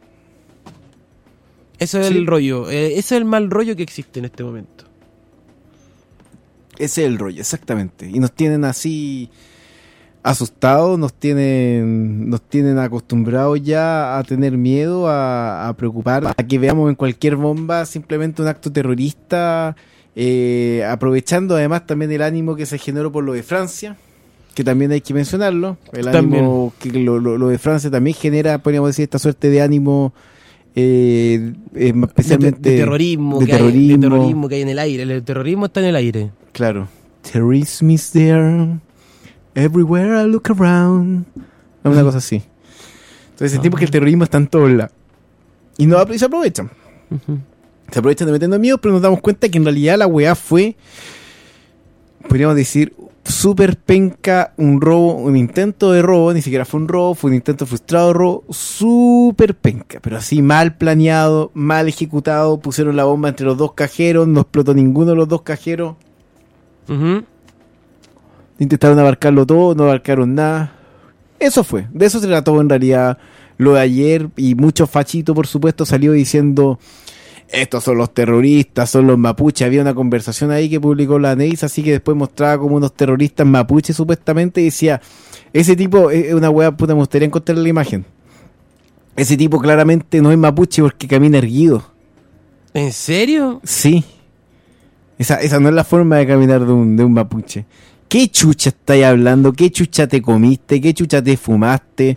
S5: Eso es sí. el rollo, eh, ese es el mal rollo que existe en este momento.
S4: Ese es el rollo, exactamente. Y nos tienen así asustados, nos tienen nos tienen acostumbrados ya a tener miedo, a, a preocupar, a que veamos en cualquier bomba simplemente un acto terrorista, eh, aprovechando además también el ánimo que se generó por lo de Francia. que también hay que mencionarlo. El
S5: También.
S4: ánimo, que lo, lo, lo de Francia también genera, podríamos decir, esta suerte de ánimo, eh, eh, especialmente
S5: de, de terrorismo,
S4: de
S5: que hay,
S4: terrorismo.
S5: de terrorismo que hay en el aire. El terrorismo está en el aire.
S4: Claro. Terrorism is there, everywhere I look around. Una cosa así. Entonces sentimos que el terrorismo está en todos lados. Y, no, y se aprovechan.
S5: Uh-huh.
S4: Se aprovechan de meternos miedo, pero nos damos cuenta que en realidad la weá fue, podríamos decir, súper penca, un robo, un intento de robo, ni siquiera fue un robo, fue un intento frustrado de robo, súper penca, pero así mal planeado, mal ejecutado, pusieron la bomba entre los dos cajeros, no explotó ninguno de los dos cajeros.
S5: Uh-huh.
S4: Intentaron abarcarlo todo, no abarcaron nada. Eso fue, de eso se trató en realidad lo de ayer, y mucho fachito por supuesto salió diciendo estos son los terroristas, son los mapuches. Había una conversación ahí que publicó la Neis, así que después mostraba como unos terroristas mapuches supuestamente, y decía, ese tipo es una weá, puta, me gustaría encontrar la imagen. Ese tipo claramente no es mapuche porque camina erguido.
S5: ¿En serio?
S4: Sí. Esa, esa no es la forma de caminar de un, de un mapuche. ¿Qué chucha estáis hablando? ¿Qué chucha te comiste? ¿Qué chucha te fumaste?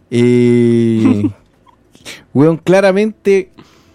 S4: Eh, weón, claramente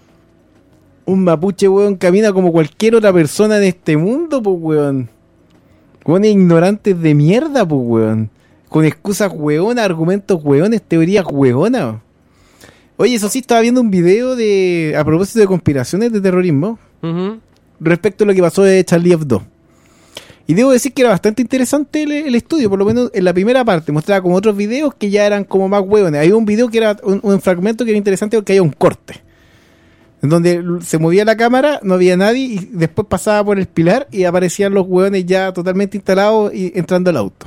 S4: un mapuche, weón, camina como cualquier otra persona en este mundo, pues, weón. Weón, ignorantes de mierda, pues, weón. Con excusas weonas, argumentos weones, teorías weonas. Oye, eso sí, estaba viendo un video de a propósito de conspiraciones de terrorismo,
S5: Uh-huh.
S4: respecto a lo que pasó de Charlie Hebdo. Y debo decir que era bastante interesante el, el estudio, por lo menos en la primera parte. Mostraba como otros videos que ya eran como más hueones. Había un video que era un, un fragmento que era interesante porque había un corte. En donde se movía la cámara, no había nadie, y después pasaba por el pilar y aparecían los hueones ya totalmente instalados y entrando al auto.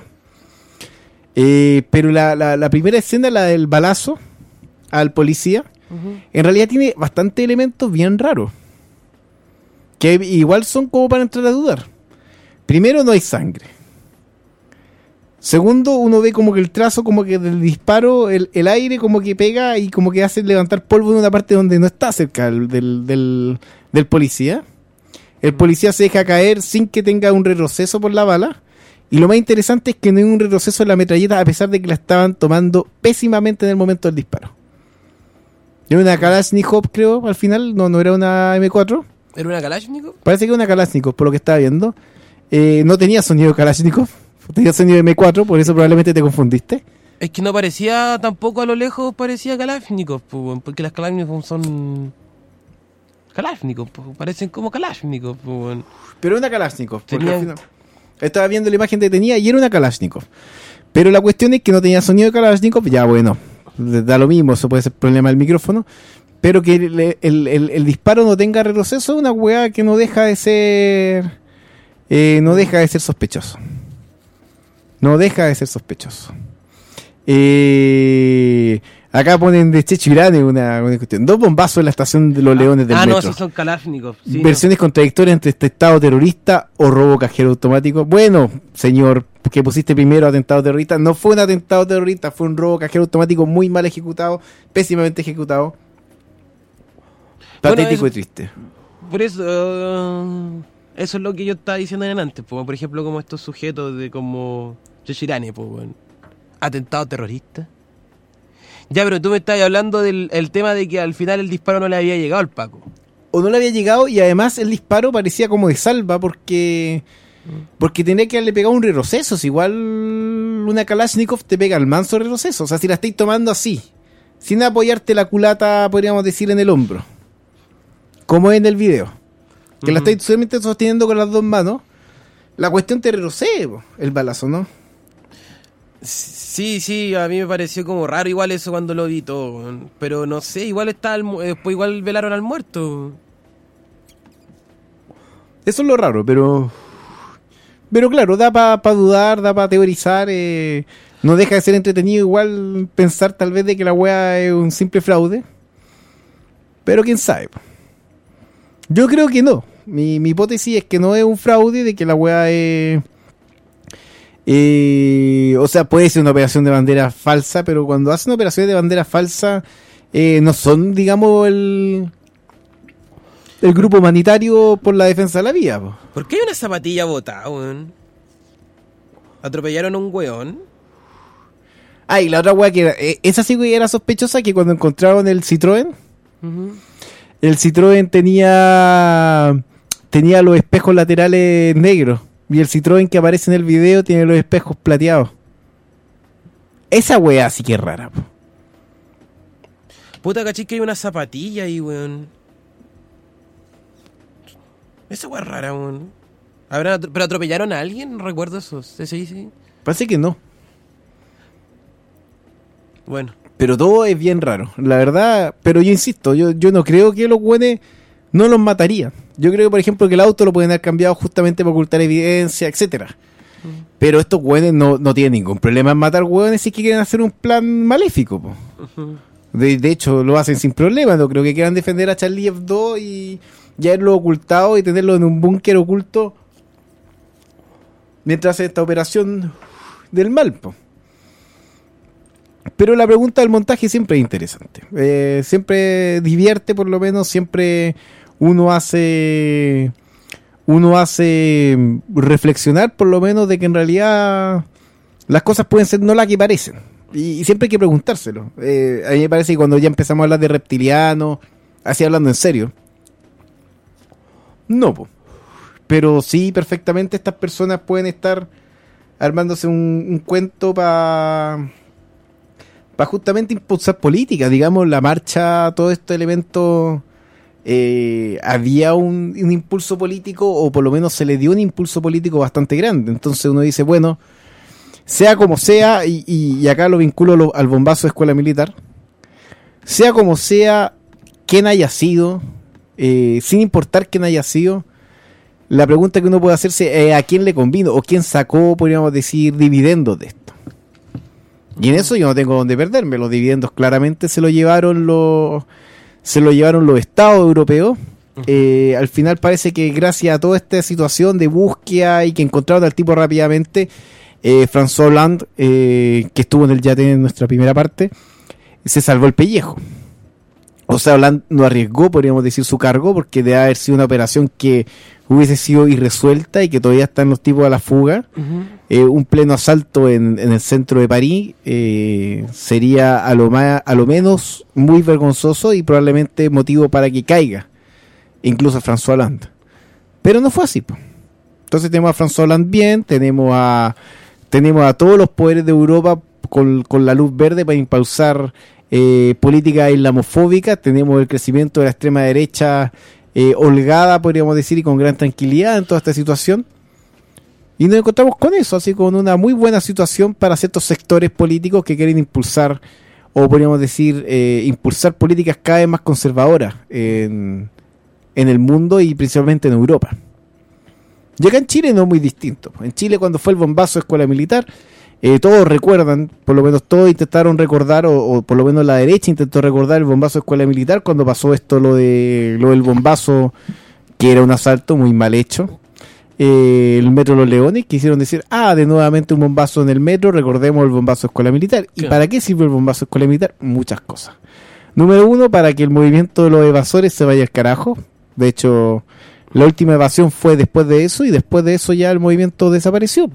S4: Eh, pero la, la, la primera escena, la del balazo al policía, uh-huh, en realidad tiene bastantes elementos bien raros. Que igual son como para entrar a dudar. Primero, no hay sangre. Segundo, uno ve como que el trazo, como que del disparo, el, el aire como que pega y como que hace levantar polvo en una parte donde no está cerca del, del, del, del policía. El policía se deja caer sin que tenga un retroceso por la bala. Y lo más interesante es que no hay un retroceso en la metralleta, a pesar de que la estaban tomando pésimamente en el momento del disparo. Era una Kalashnikov, creo, al final. No, no era una eme cuatro.
S5: ¿Era una Kalashnikov?
S4: Parece que era una Kalashnikov, por lo que estaba viendo. Eh, no tenía sonido Kalashnikov, tenía sonido eme cuatro, por eso probablemente te confundiste.
S5: Es que no parecía tampoco a lo lejos, parecía Kalashnikov, pues, porque las Kalashnikov son Kalashnikov, pues, parecen como Kalashnikov. Pues.
S4: Pero una Kalashnikov, porque
S5: Tenía...
S4: al final estaba viendo la imagen que tenía y era una Kalashnikov. Pero la cuestión es que no tenía sonido de Kalashnikov, ya bueno, da lo mismo, eso puede ser problema del micrófono. Pero que el, el, el, el disparo no tenga retroceso es una weá que no deja de ser... Eh, no deja de ser sospechoso. No deja de ser sospechoso. Eh, acá ponen de Checho Irane una, una cuestión. Dos bombazos en la estación de los Leones del
S5: ah,
S4: metro.
S5: Ah, no, sí son Kalashnikov. Sí,
S4: Versiones
S5: no.
S4: contradictorias entre este estado terrorista o robo cajero automático. Bueno, señor, que pusiste primero atentado terrorista. No fue un atentado terrorista, fue un robo cajero automático muy mal ejecutado, pésimamente ejecutado. Patético
S5: bueno, eso,
S4: y triste.
S5: Por eso... Uh... Eso es lo que yo estaba diciendo antes, pues, por ejemplo, como estos sujetos de como Yoshirane, pues, bueno, atentado terrorista. Ya, pero tú me estás hablando del el tema de que al final el disparo no le había llegado al Paco.
S4: O no le había llegado y además el disparo parecía como de salva porque porque tenía que haberle pegado un retroceso. Si igual una Kalashnikov te pega al manso retroceso. O sea, si la estáis tomando así, sin apoyarte la culata, podríamos decir, en el hombro, como en el video. Que uh-huh. la estáis solamente sosteniendo con las dos manos. La cuestión te retrocede el balazo, ¿no?
S5: Sí, sí, a mí me pareció como raro igual eso cuando lo vi todo. Pero no sé, igual está el, después igual velaron al muerto.
S4: Eso es lo raro, pero... Pero claro, da para pa dudar, da para teorizar. Eh, no deja de ser entretenido igual pensar tal vez de que la wea es un simple fraude. Pero quién sabe. Yo creo que no. Mi, mi hipótesis es que no es un fraude, de que la weá es... Eh, o sea, puede ser una operación de bandera falsa, pero cuando hacen operaciones de bandera falsa, eh, no son, digamos, el... el grupo humanitario por la defensa de la vía. Po.
S5: ¿Por qué hay una zapatilla botada, weón? Atropellaron a un weón.
S4: Ah, y la otra weá que era, eh, esa sí que era sospechosa, que cuando encontraron el Citroën,
S5: Uh-huh.
S4: el Citroën tenía tenía los espejos laterales negros. Y el Citroën que aparece en el video tiene los espejos plateados. Esa weá sí que es rara, po.
S5: Puta, caché que hay una zapatilla ahí, weón. Esa weá es rara, weón. ¿Habrán atro- ¿Pero atropellaron a alguien? No recuerdo eso. Sí, sí, sí.
S4: Parece que no.
S5: Bueno.
S4: Pero todo es bien raro, la verdad. Pero yo insisto, yo, yo no creo que los güeyes no los matarían. Yo creo, por ejemplo, que el auto lo pueden haber cambiado justamente para ocultar evidencia, etcétera.
S5: Mm.
S4: Pero estos güeyes no, no tienen ningún problema en matar güeyes si es que quieren hacer un plan maléfico, po.
S5: Uh-huh.
S4: De, de hecho, lo hacen sin problema. No creo que quieran defender a Charlie Hebdo y ya haberlo ocultado y tenerlo en un búnker oculto mientras hace esta operación del mal, po. Pero la pregunta del montaje siempre es interesante. Eh, siempre divierte, por lo menos. Siempre uno hace uno hace reflexionar, por lo menos, de que en realidad las cosas pueden ser no las que parecen. Y, y siempre hay que preguntárselo. Eh, a mí me parece que cuando ya empezamos a hablar de reptilianos, así hablando en serio, no, po. Pero sí, perfectamente estas personas pueden estar armándose un, un cuento para para justamente impulsar política, digamos, la marcha, todo este elemento, eh, había un, un impulso político, o por lo menos se le dio un impulso político bastante grande. Entonces uno dice, bueno, sea como sea, y, y, y acá lo vinculo lo, al bombazo de escuela militar, sea como sea, quién haya sido, eh, sin importar quién haya sido, la pregunta que uno puede hacerse es a quién le convino, o quién sacó, podríamos decir, dividendos de esto. Y en eso yo no tengo donde perderme. Los dividendos claramente se lo llevaron los se lo llevaron los estados europeos. Uh-huh. Eh, al final parece que gracias a toda esta situación de búsqueda y que encontraron al tipo rápidamente, eh, François Hollande, eh, que estuvo en el yate en nuestra primera parte, se salvó el pellejo. O sea, Hollande no arriesgó, podríamos decir, su cargo, porque debe haber sido una operación que hubiese sido irresuelta y que todavía están los tipos a la fuga. Uh-huh. Eh, un pleno asalto en, en el centro de París eh, sería a lo, más, a lo menos muy vergonzoso y probablemente motivo para que caiga incluso François Hollande. Pero no fue así, po. Entonces tenemos a François Hollande bien, tenemos a tenemos a todos los poderes de Europa con, con la luz verde para impulsar eh, políticas islamofóbicas. Tenemos el crecimiento de la extrema derecha eh, holgada, podríamos decir, y con gran tranquilidad en toda esta situación. Y nos encontramos con eso, así con una muy buena situación para ciertos sectores políticos que quieren impulsar, o podríamos decir, eh, impulsar políticas cada vez más conservadoras en, en el mundo y principalmente en Europa. Y acá en Chile no es muy distinto. En Chile, cuando fue el bombazo de escuela militar, eh, todos recuerdan, por lo menos todos intentaron recordar, o, o por lo menos la derecha intentó recordar el bombazo de escuela militar cuando pasó esto, lo de lo del bombazo, que era un asalto muy mal hecho. Eh, el metro Los Leones, quisieron decir, ah, de nuevamente un bombazo en el metro, recordemos el bombazo de escuela militar. ¿Y claro, para qué sirve el bombazo de escuela militar? Muchas cosas. Número uno, para que el movimiento de los evasores se vaya al carajo. De hecho, la última evasión fue después de eso, y después de eso ya el movimiento desapareció.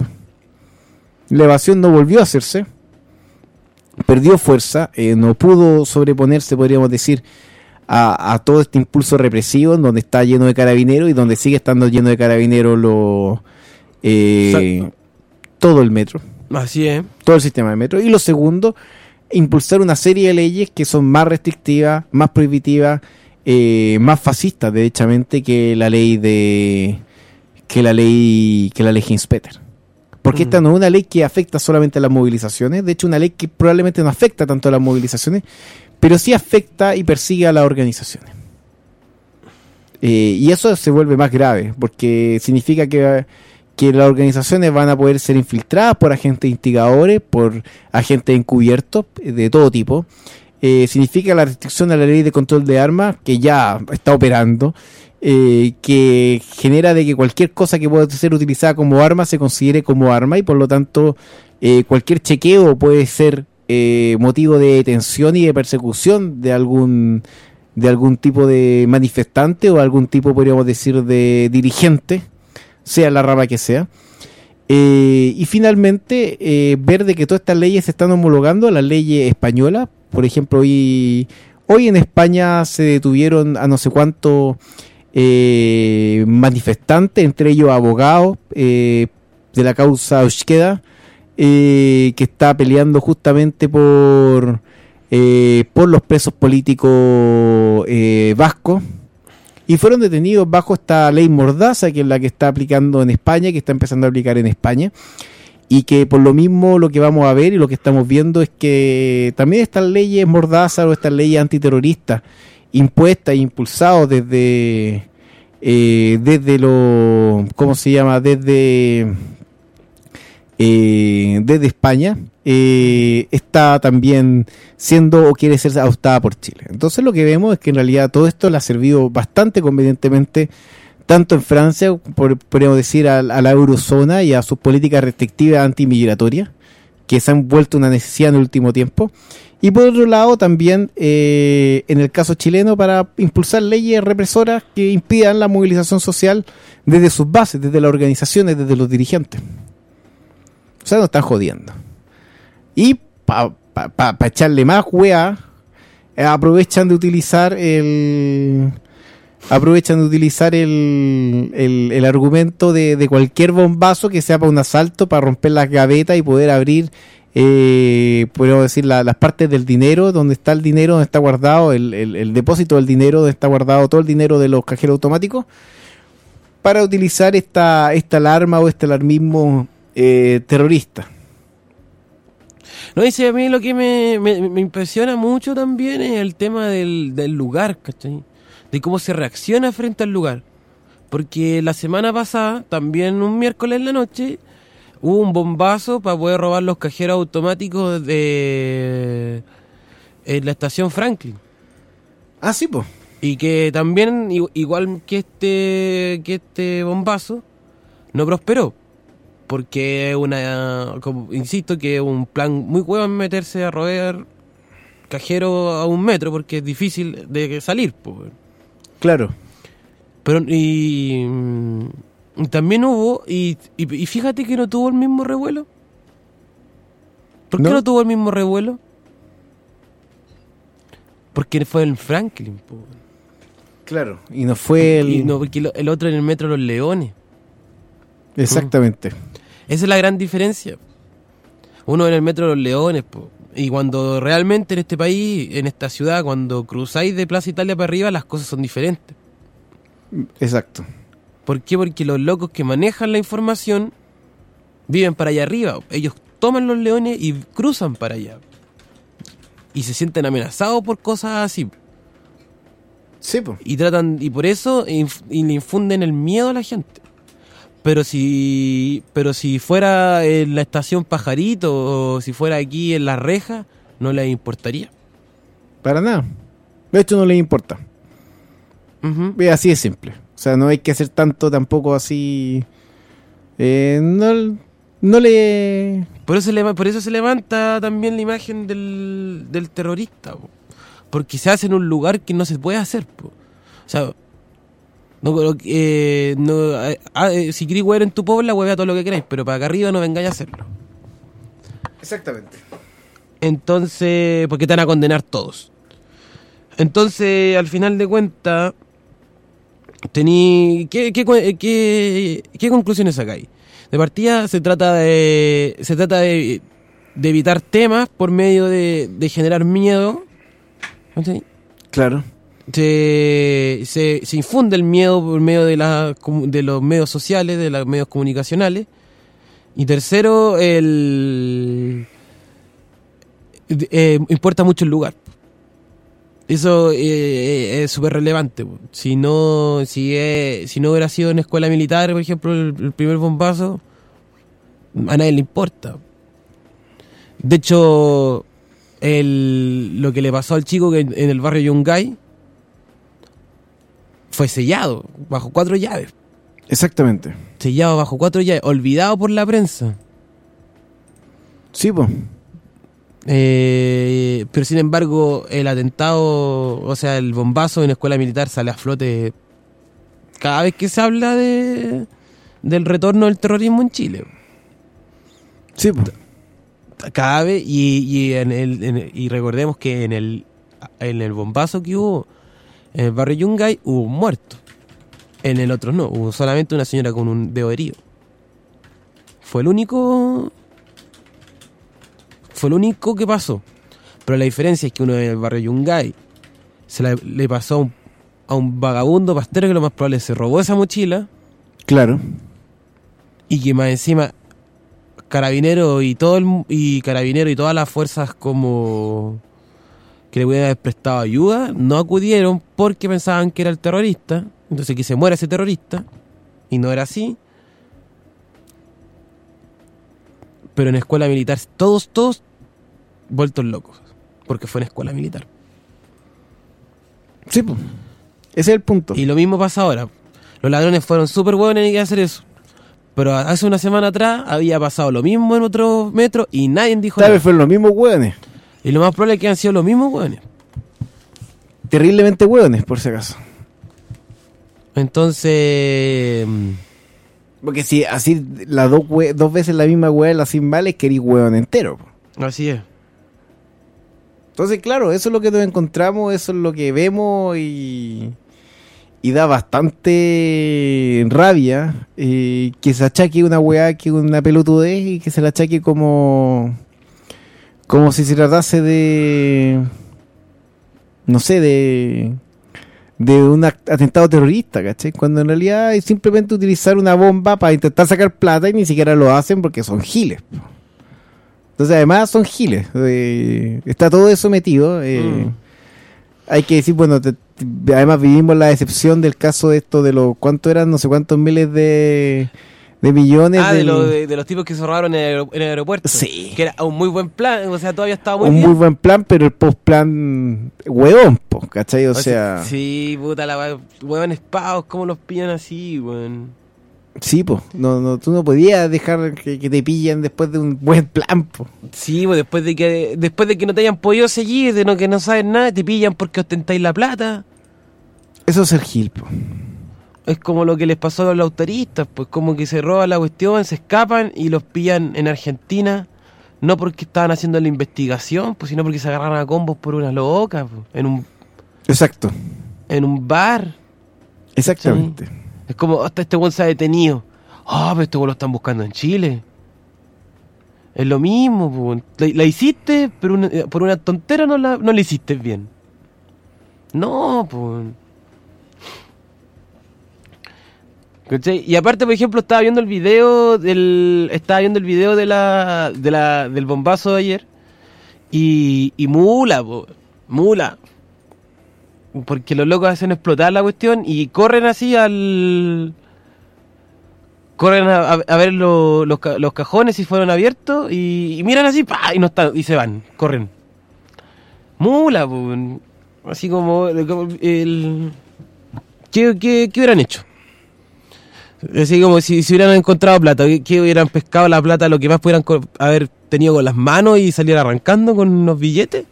S4: La evasión no volvió a hacerse, perdió fuerza, eh, no pudo sobreponerse, podríamos decir, A, a todo este impulso represivo, en donde está lleno de carabineros y donde sigue estando lleno de carabineros lo, eh, todo el metro.
S5: Así es.
S4: Todo el sistema de metro. Y lo segundo, impulsar una serie de leyes que son más restrictivas, más prohibitivas, eh, más fascistas, derechamente, que la ley de que la ley que la ley Hinspeter. Porque mm. esta no es una ley que afecta solamente a las movilizaciones, de hecho una ley que probablemente no afecta tanto a las movilizaciones, pero sí afecta y persigue a las organizaciones. Eh, y eso se vuelve más grave, porque significa que, que las organizaciones van a poder ser infiltradas por agentes instigadores, por agentes encubiertos de todo tipo. Eh, significa la restricción a la ley de control de armas, que ya está operando, eh, que genera de que cualquier cosa que pueda ser utilizada como arma se considere como arma, y por lo tanto eh, cualquier chequeo puede ser Eh, motivo de detención y de persecución de algún de algún tipo de manifestante o algún tipo, podríamos decir, de dirigente, sea la rama que sea. Eh, y finalmente, eh, ver de que todas estas leyes se están homologando a las leyes españolas. Por ejemplo, hoy, hoy en España se detuvieron a no sé cuántos eh, manifestantes, entre ellos abogados eh, de la causa Euskera, eh, que está peleando justamente por, eh, por los presos políticos eh, vascos. Y fueron detenidos bajo esta ley Mordaza, que es la que está aplicando en España, que está empezando a aplicar en España. Y que por lo mismo lo que vamos a ver y lo que estamos viendo es que también estas leyes Mordaza o estas leyes antiterroristas impuestas e impulsadas desde, eh, desde lo, ¿cómo se llama? Desde, eh, desde España, eh, está también siendo o quiere ser adoptada por Chile. Entonces lo que vemos es que en realidad todo esto le ha servido bastante convenientemente tanto en Francia, por, podemos decir, a, a la eurozona y a sus políticas restrictivas antimigratorias, que se han vuelto una necesidad en el último tiempo. Y por otro lado también, eh, en el caso chileno, para impulsar leyes represoras que impidan la movilización social desde sus bases, desde las organizaciones, desde los dirigentes. O sea, nos están jodiendo. Y para pa, pa, pa echarle más hueá, eh, aprovechan de utilizar el... aprovechan de utilizar el, el, el argumento de, de cualquier bombazo que sea para un asalto, para romper las gavetas y poder abrir, eh, podemos decir, la, las partes del dinero, donde está el dinero, donde está guardado el, el, el depósito del dinero, donde está guardado todo el dinero de los cajeros automáticos, para utilizar esta, esta alarma o este alarmismo eh, terrorista.
S5: No, dice, a mí lo que me, me, me impresiona mucho también es el tema del, del lugar, ¿cachai? De cómo se reacciona frente al lugar. Porque la semana pasada, también un miércoles en la noche, hubo un bombazo para poder robar los cajeros automáticos de en la estación Franklin.
S4: Ah, sí, pues.
S5: Y que también, igual que este que este bombazo, no prosperó. Porque es una, como, insisto, que es un plan muy huevo meterse a robar cajero a un metro, porque es difícil de salir, pues.
S4: Claro.
S5: Pero y, y también hubo, y, y, y fíjate que no tuvo el mismo revuelo. ¿Por qué
S4: ¿No?
S5: no tuvo el mismo revuelo? Porque fue en Franklin, po.
S4: Claro, y no fue el...
S5: Y no, porque lo- el otro en el Metro Los Leones.
S4: Exactamente.
S5: Esa es la gran diferencia. Uno en el Metro Los Leones, po. Y cuando realmente en este país, en esta ciudad, cuando cruzáis de Plaza Italia para arriba, las cosas son diferentes.
S4: Exacto.
S5: ¿Por qué? Porque los locos que manejan la información viven para allá arriba. Ellos toman los leones y cruzan para allá. Y se sienten amenazados por cosas así.
S4: Sí, po.
S5: Y tratan, y por eso inf- y le infunden el miedo a la gente. Pero si pero si fuera en la estación Pajarito o si fuera aquí en La Reja, no les importaría.
S4: Para nada. De hecho, no les importa.
S5: Uh-huh.
S4: Es así de simple. O sea, no hay que hacer tanto tampoco así. Eh, no, no le...
S5: Por eso, se leva- por eso se levanta también la imagen del, del terrorista, po. Porque se hace en un lugar que no se puede hacer, po. O sea, no, eh, no, eh, ah, eh, si queréis huear en tu pueblo, huevea todo lo que queráis, pero para acá arriba no vengáis a hacerlo.
S4: Exactamente.
S5: Entonces, porque te van a condenar todos. Entonces, al final de cuentas, tení ¿qué, qué, qué, qué conclusiones sacáis? De partida se trata de se trata de, de evitar temas por medio de, de generar miedo. ¿Sí?
S4: Claro.
S5: Se, se, se infunde el miedo por medio de, la, de los medios sociales, de los medios comunicacionales. Y tercero, el eh, importa mucho el lugar. Eso eh, es súper relevante. Po. Si no si, es, si no hubiera sido en escuela militar, por ejemplo, el, el primer bombazo, a nadie le importa. De hecho, el, lo que le pasó al chico que en, en el barrio Yungay fue sellado bajo cuatro llaves.
S4: Exactamente.
S5: Sellado bajo cuatro llaves, olvidado por la prensa.
S4: Sí, pues.
S5: Eh, pero sin embargo, el atentado, o sea, el bombazo en escuela militar sale a flote cada vez que se habla de del retorno del terrorismo en Chile.
S4: Sí, pues.
S5: Cabe y, y, en el, en el- y recordemos que en el, en el bombazo que hubo en el barrio Yungay hubo un muerto. En el otro no, hubo solamente una señora con un dedo herido. Fue el único... Fue lo único que pasó. Pero la diferencia es que uno en el barrio Yungay se la- le pasó a un, a un vagabundo pastero que lo más probable es que se robó esa mochila.
S4: Claro.
S5: Y que más encima Carabinero y todo el, mu- y Carabinero y todas las fuerzas como que le pudieran haber prestado ayuda no acudieron porque pensaban que era el terrorista. Entonces que se muera ese terrorista. Y no era así. Pero en escuela militar todos, todos vueltos locos. Porque fue en escuela militar.
S4: Sí, pues. Ese es el punto.
S5: Y lo mismo pasa ahora. Los ladrones fueron súper buenos en hacer eso. Pero hace una semana atrás había pasado lo mismo en otro metro y nadie dijo
S4: Tal
S5: nada.
S4: vez fueron los mismos hueones.
S5: Y lo más probable es que han sido los mismos hueones.
S4: Terriblemente hueones, por si acaso.
S5: Entonces...
S4: Porque si así las dos, hue- dos veces la misma hueá la sin vale, querís hueón entero. Po.
S5: Así es.
S4: Entonces, claro, eso es lo que nos encontramos, eso es lo que vemos y, y da bastante rabia eh, que se achaque una weá, que una pelotudez y que se la achaque como como si se tratase de no sé, de de un act- atentado terrorista, ¿cachai? Cuando en realidad es simplemente utilizar una bomba para intentar sacar plata y ni siquiera lo hacen porque son giles. po. Entonces, además, son giles. Eh, está todo eso metido. Eh,
S5: Mm.
S4: Hay que decir, bueno, te- te- además vivimos la excepción del caso de esto de los, ¿cuánto eran? No sé cuántos miles de, de millones.
S5: Ah, de,
S4: del-
S5: lo- de, de los tipos que se robaron en el, aer- en el aeropuerto.
S4: Sí.
S5: Que era un muy buen plan, o sea, todavía estaba muy
S4: un
S5: bien.
S4: muy buen plan, pero el post-plan hueón, po, ¿cachai? O sea,
S5: Sí, puta, la hue- huevones pavos, ¿cómo los pillan así, weón?
S4: sí, po, no, no, tú no podías dejar que, que te pillen después de un buen plan, po.
S5: Sí, pues después de que después de que no te hayan podido seguir, de no que no sabes nada, te pillan porque ostentáis la plata.
S4: Eso es ser gil, po.
S5: Es como lo que les pasó a los autoristas, pues como que se roban la cuestión, se escapan y los pillan en Argentina, no porque estaban haciendo la investigación, pues sino porque se agarraron a combos por una loca, pues, en un
S4: Exacto.
S5: en un bar.
S4: Exactamente.
S5: Sí. Es como, hasta este weón se ha detenido. Ah, pero este weón lo están buscando en Chile. Es lo mismo, pues. La, la hiciste, pero una- por una tontera no la, no la hiciste bien. No, pues. ¿Cachai? Y aparte, por ejemplo, estaba viendo el video del. Estaba viendo el video de la. de la. del bombazo de ayer. Y. y mula, po, mula. Porque los locos hacen explotar la cuestión y corren así al... Corren a, a- a ver lo- los, ca- los cajones si fueron abiertos y, y miran así, ¡pah! Y no están, y se van, corren. Mula, po, así como, como el... ¿Qué, qué, qué hubieran hecho? Así como si, si hubieran encontrado plata, ¿qué, qué hubieran pescado la plata, lo que más pudieran co- haber tenido con las manos y salir arrancando con unos billetes?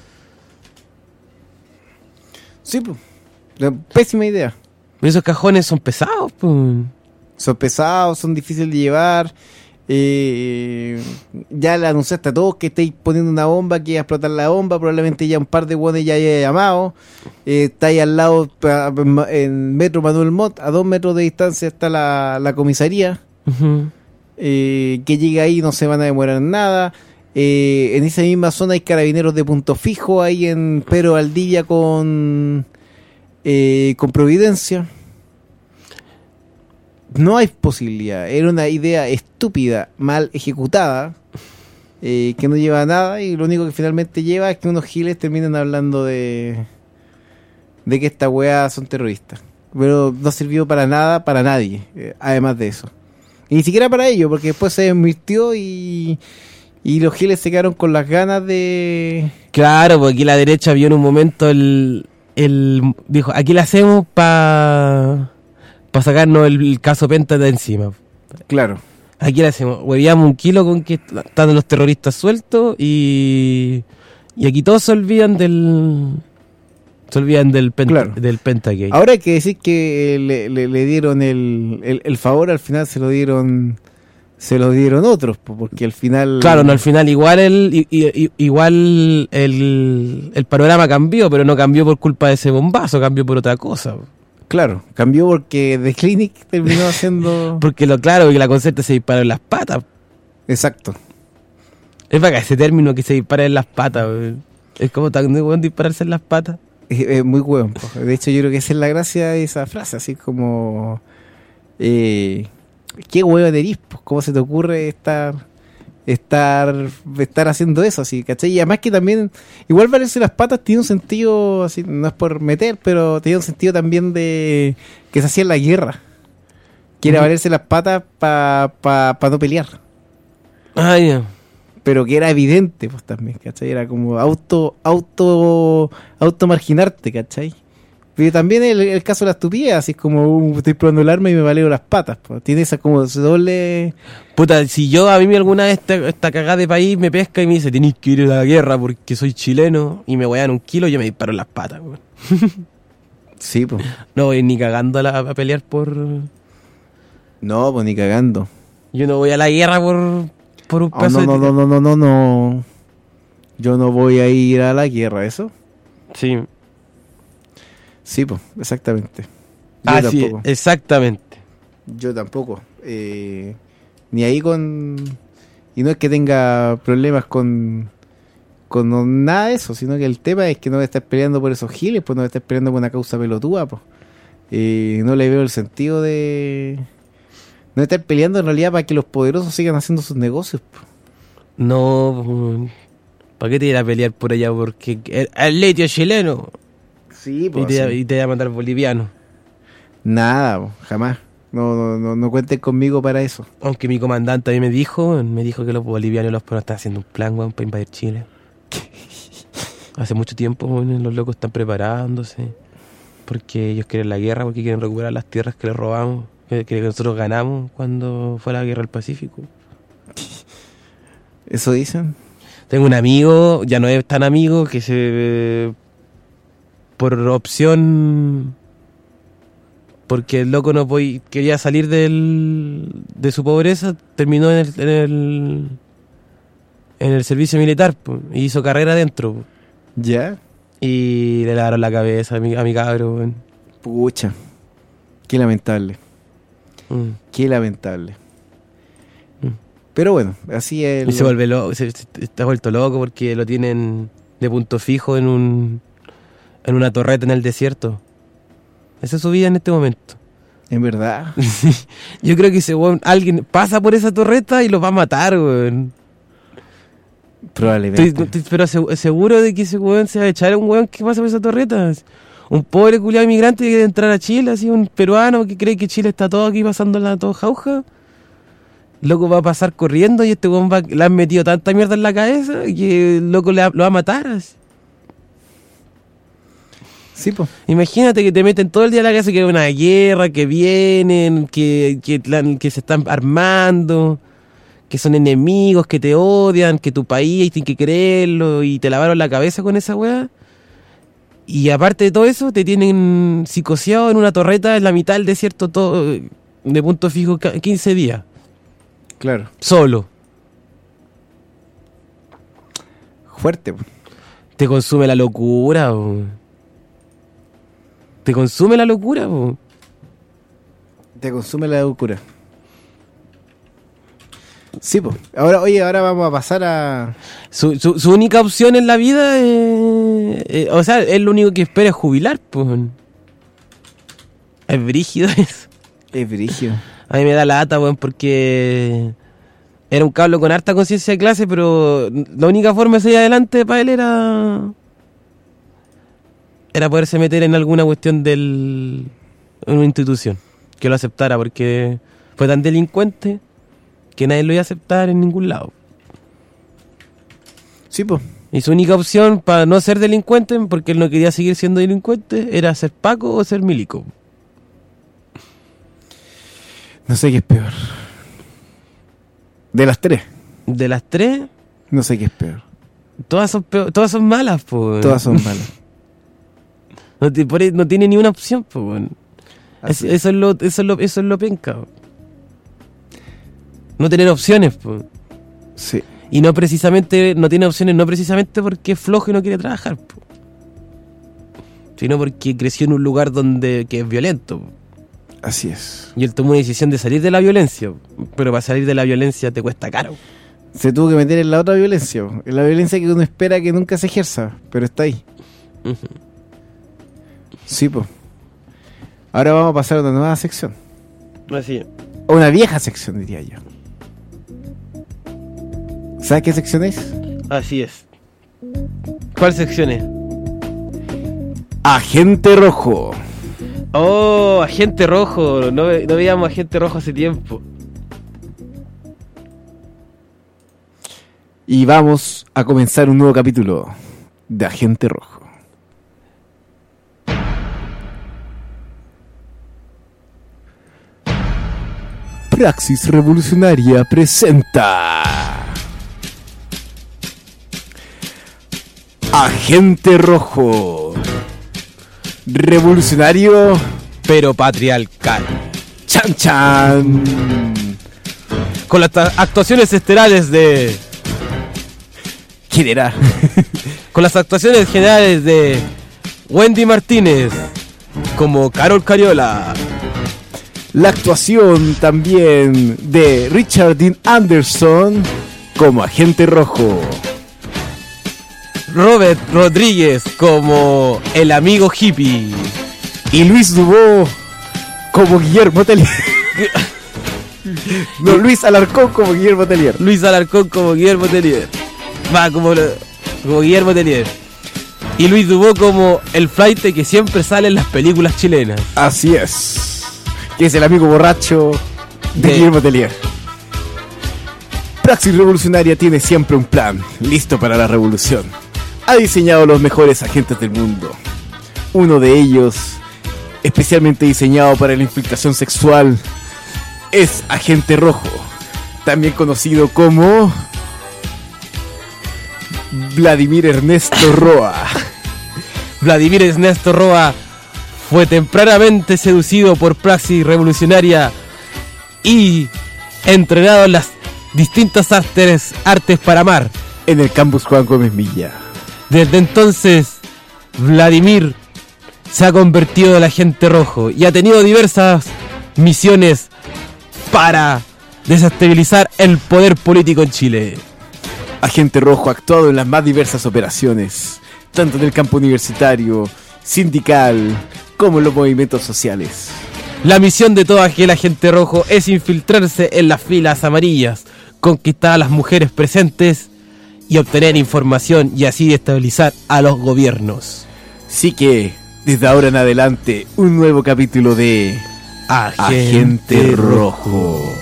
S4: Sí, pues. Pésima idea.
S5: Pero esos cajones son pesados, pues.
S4: Son pesados, son difíciles de llevar. Eh, ya le anunciaste a todos que estáis poniendo una bomba, que iba a explotar la bomba. Probablemente ya un par de buenos ya haya llamado. Eh, está ahí al lado, pa- pa- en Metro Manuel Mott, a dos metros de distancia está la, la comisaría.
S5: Uh-huh.
S4: Eh, que llega ahí no se van a demorar en nada. Eh, en esa misma zona hay carabineros de punto fijo ahí en Pedro Valdivia con eh, con Providencia. No hay posibilidad. Era una idea estúpida, mal ejecutada, eh, que no lleva a nada y lo único que finalmente lleva es que unos giles terminen hablando de de que estas weas son terroristas. Pero no sirvió para nada, para nadie, eh, además de eso. Y ni siquiera para ellos, porque después se desvirtió y Y los giles se quedaron con las ganas de...
S5: Claro, porque aquí la derecha vio en un momento el... el dijo, aquí la hacemos para pa sacarnos el, el caso Penta de encima.
S4: Claro.
S5: Aquí la hacemos. Huevíamos un kilo con que están los terroristas sueltos y... Y aquí todos se olvidan del... Se olvidan del Penta,
S4: Claro.
S5: del Penta que hay.
S4: Ahora hay que decir que le, le- le dieron el, el, el favor, al final se lo dieron... se lo dieron otros, po, porque al final...
S5: Claro, no, al final igual el i- i- igual el, el panorama cambió, pero no cambió por culpa de ese bombazo, cambió por otra cosa.
S4: Claro, cambió porque The Clinic terminó haciendo...
S5: Porque lo claro, que la Concerta se disparó en las patas.
S4: Exacto.
S5: Es para ese término que se dispara en las patas, weón. Es como tan de weón dispararse en las patas.
S4: Es, es muy hueón, po. De hecho, yo creo que esa es la gracia de esa frase, así como... Eh, ¿Qué huevo de po? ¿Cómo se te ocurre estar estar estar haciendo eso? Así, ¿cachai? Y además que también, igual valerse las patas tiene un sentido, así, no es por meter, pero tiene un sentido también de que se hacía en la guerra. Que era
S5: Ujú.
S4: valerse las patas para pa, pa no pelear.
S5: Ah, ya.
S4: Pero que era evidente, pues también, ¿cachai? Era como auto, auto, auto marginarte, ¿cachai? Pero también el, el caso de la estupidez, así como uh, estoy probando el arma y me valeo las patas, pues. Tiene esa como doble...
S5: Puta, si yo a mí alguna vez esta, esta cagada de país me pesca y me dice tenés que ir a la guerra porque soy chileno y me voy a dar un kilo, yo me disparo en las patas, weón.
S4: Sí, pues.
S5: No voy ni cagando a, la- a pelear por...
S4: No, pues ni cagando.
S5: Yo no voy a la guerra por, por un
S4: Oh,
S5: pedazo
S4: no,
S5: de...
S4: no, no, no, no, no, no. Yo no voy a ir a la guerra, ¿eso?
S5: Sí.
S4: Sí, pues, exactamente. Yo
S5: Ah, sí,
S4: tampoco.
S5: exactamente.
S4: Yo tampoco. Eh, ni ahí con... Y no es que tenga problemas con... Con nada de eso, sino que el tema es que no voy a estar peleando por esos giles, pues no voy a estar peleando por una causa pelotuda, pues. Eh, no le veo el sentido de... No voy a estar peleando en realidad para que los poderosos sigan haciendo sus negocios, pues.
S5: No, ¿para qué te ir a pelear por allá? Porque el, el litio es chileno.
S4: Sí,
S5: Y
S4: pues.
S5: te,
S4: sí.
S5: y te voy a mandar boliviano.
S4: Nada, pues, jamás. No, no, no, no cuenten conmigo para eso.
S5: Aunque mi comandante a mí me dijo, me dijo que los bolivianos y los peruanos están haciendo un plan, weón, para invadir Chile. Hace mucho tiempo, weón, los locos están preparándose. Porque ellos quieren la guerra, porque quieren recuperar las tierras que les robamos, que, que nosotros ganamos cuando fue la guerra del Pacífico.
S4: ¿Eso dicen?
S5: Tengo un amigo, ya no es tan amigo, que se... Por opción... Porque el loco no voy, quería salir del, de su pobreza, terminó en el, en el, en el servicio militar, po, y hizo carrera adentro. Po.
S4: ¿Ya?
S5: Y le lavaron la cabeza a mi, a mi cabro. weón.
S4: Pucha. Qué lamentable.
S5: Mm.
S4: Qué lamentable.
S5: Mm.
S4: Pero bueno, así es.
S5: Y se vuelve loco, se, se- está vuelto loco porque lo tienen de punto fijo en un en una torreta en el desierto. Esa es su vida en este momento.
S4: En verdad.
S5: Yo creo que ese weón, alguien pasa por esa torreta y los va a matar, weón.
S4: Probablemente.
S5: Estoy, estoy- pero asegu- seguro de que ese weón se va a echar a un weón que pasa por esa torreta. Un pobre culiado inmigrante que quiere entrar a Chile, así un peruano que cree que Chile está todo aquí pasándola todo jauja. Loco va a pasar corriendo y este weón va, le han metido tanta mierda en la cabeza que el loco le va- lo va a matar. así.
S4: Sí, pues.
S5: Imagínate que te meten todo el día en la cabeza que hay una guerra, que vienen, que, que, la- que se están armando, que son enemigos, que te odian, que tu país tiene que creerlo y te lavaron la cabeza con esa weá. Y aparte de todo eso, te tienen psicoseado en una torreta en la mitad del desierto todo de punto fijo ca- quince días.
S4: Claro.
S5: Solo.
S4: Fuerte. po.
S5: Te consume la locura, po. Te consume la locura, po.
S4: Te consume la locura. Sí, pues. Ahora, oye, ahora vamos a pasar a...
S5: Su, su, su única opción en la vida es... eh, o sea, es lo único que espera es jubilar, pues. Es brígido eso.
S4: Es brígido.
S5: A mí me da lata, weón, porque... Era un cabro con harta conciencia de clase, pero la única forma de seguir adelante para él era... Era poderse meter en alguna cuestión del... en una institución. Que lo aceptara, porque fue tan delincuente que nadie lo iba a aceptar en ningún lado.
S4: Sí, pues.
S5: Y su única opción para no ser delincuente, porque él no quería seguir siendo delincuente, era ser Paco o ser milico.
S4: No sé qué es peor. De las tres.
S5: De las tres,
S4: No sé qué es peor.
S5: todas son peor- todas son malas, pues.
S4: Todas son malas.
S5: No, ti- por ahí no tiene ni una opción, pues. Es-
S4: Así
S5: eso, es lo, eso, es lo, eso es lo penca. no tener opciones. Po.
S4: Sí.
S5: Y no precisamente, no tiene opciones no precisamente porque es flojo y no quiere trabajar, po, sino porque creció en un lugar donde que es violento. Po.
S4: Así es.
S5: Y él tomó una decisión de salir de la violencia, pero para salir de la violencia te cuesta caro.
S4: Se tuvo que meter en la otra violencia, en la violencia que uno espera que nunca se ejerza, pero está ahí.
S5: Uh-huh.
S4: Sí, pues. Ahora vamos a pasar a una nueva sección.
S5: Así es.
S4: O una vieja sección, diría yo. ¿Sabes qué sección es?
S5: Así es. ¿Cuál sección es?
S4: Agente Rojo.
S5: Oh, Agente Rojo. No, no veíamos Agente Rojo hace tiempo.
S4: Y vamos a comenzar un nuevo capítulo de Agente Rojo. Praxis Revolucionaria presenta Agente Rojo, revolucionario
S5: pero patriarcal.
S4: Chan chan.
S5: Con las actuaciones estelares de...
S4: ¿Quién era?
S5: Con las actuaciones generales de Wendy Martínez como Carol Cariola.
S4: La actuación también de Richard Dean Anderson como Agente Rojo.
S5: Robert Rodríguez como el amigo hippie.
S4: Y Luis Dubó como Guillermo Tellier. No, Luis Alarcón como Guillermo Tellier.
S5: Luis Alarcón como Guillermo Tellier. Va, como, como Guillermo Tellier. Y Luis Dubó como el flaite que siempre sale en las películas chilenas.
S4: Así es. Que es el amigo borracho de, de Guillermo Tellier. Praxis Revolucionaria tiene siempre un plan, listo para la revolución. Ha diseñado los mejores agentes del mundo. Uno de ellos, especialmente diseñado para la infiltración sexual, es Agente Rojo, también conocido como Vladimir Ernesto Roa.
S5: Vladimir Ernesto Roa fue tempranamente seducido por Praxis Revolucionaria y entrenado en las distintas artes, artes para amar
S4: en el campus Juan Gómez Milla.
S5: Desde entonces, Vladimir se ha convertido en el Agente Rojo y ha tenido diversas misiones para desestabilizar el poder político en Chile.
S4: Agente Rojo ha actuado en las más diversas operaciones, tanto en el campo universitario, sindical, como en los movimientos sociales.
S5: La misión de todo aquel Agente Rojo es infiltrarse en las filas amarillas, conquistar a las mujeres presentes y obtener información y así estabilizar a los gobiernos.
S4: Así que, desde ahora en adelante, un nuevo capítulo de
S5: Agente,
S4: Agente Rojo.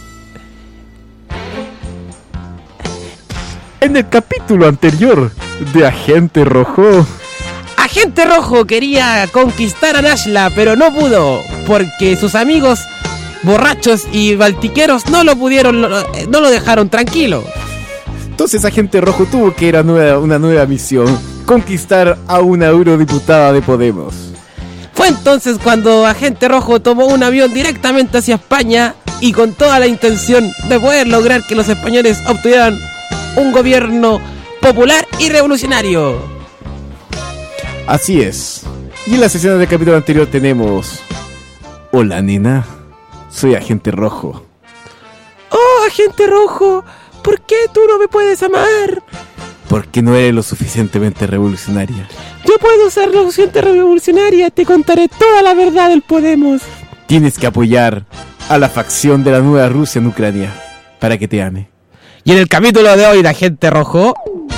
S4: En el capítulo anterior de Agente Rojo,
S5: Agente Rojo quería conquistar a Nashla, pero no pudo, porque sus amigos borrachos y baltiqueros no lo pudieron, no lo dejaron tranquilo.
S4: Entonces Agente Rojo tuvo que ir a nueva, una nueva misión, conquistar a una eurodiputada de Podemos.
S5: Fue entonces cuando Agente Rojo tomó un avión directamente hacia España y con toda la intención de poder lograr que los españoles obtuvieran un gobierno popular y revolucionario.
S4: Así es. Y en las sesiones del capítulo anterior tenemos: hola nena, soy Agente Rojo.
S5: Oh, Agente Rojo, ¿por qué tú no me puedes amar?
S4: Porque no eres lo suficientemente revolucionaria.
S5: Yo puedo ser lo suficiente revolucionaria, te contaré toda la verdad del Podemos.
S4: Tienes que apoyar a la facción de la nueva Rusia en Ucrania para que te ame.
S5: Y en el capítulo de hoy de Agente Rojo,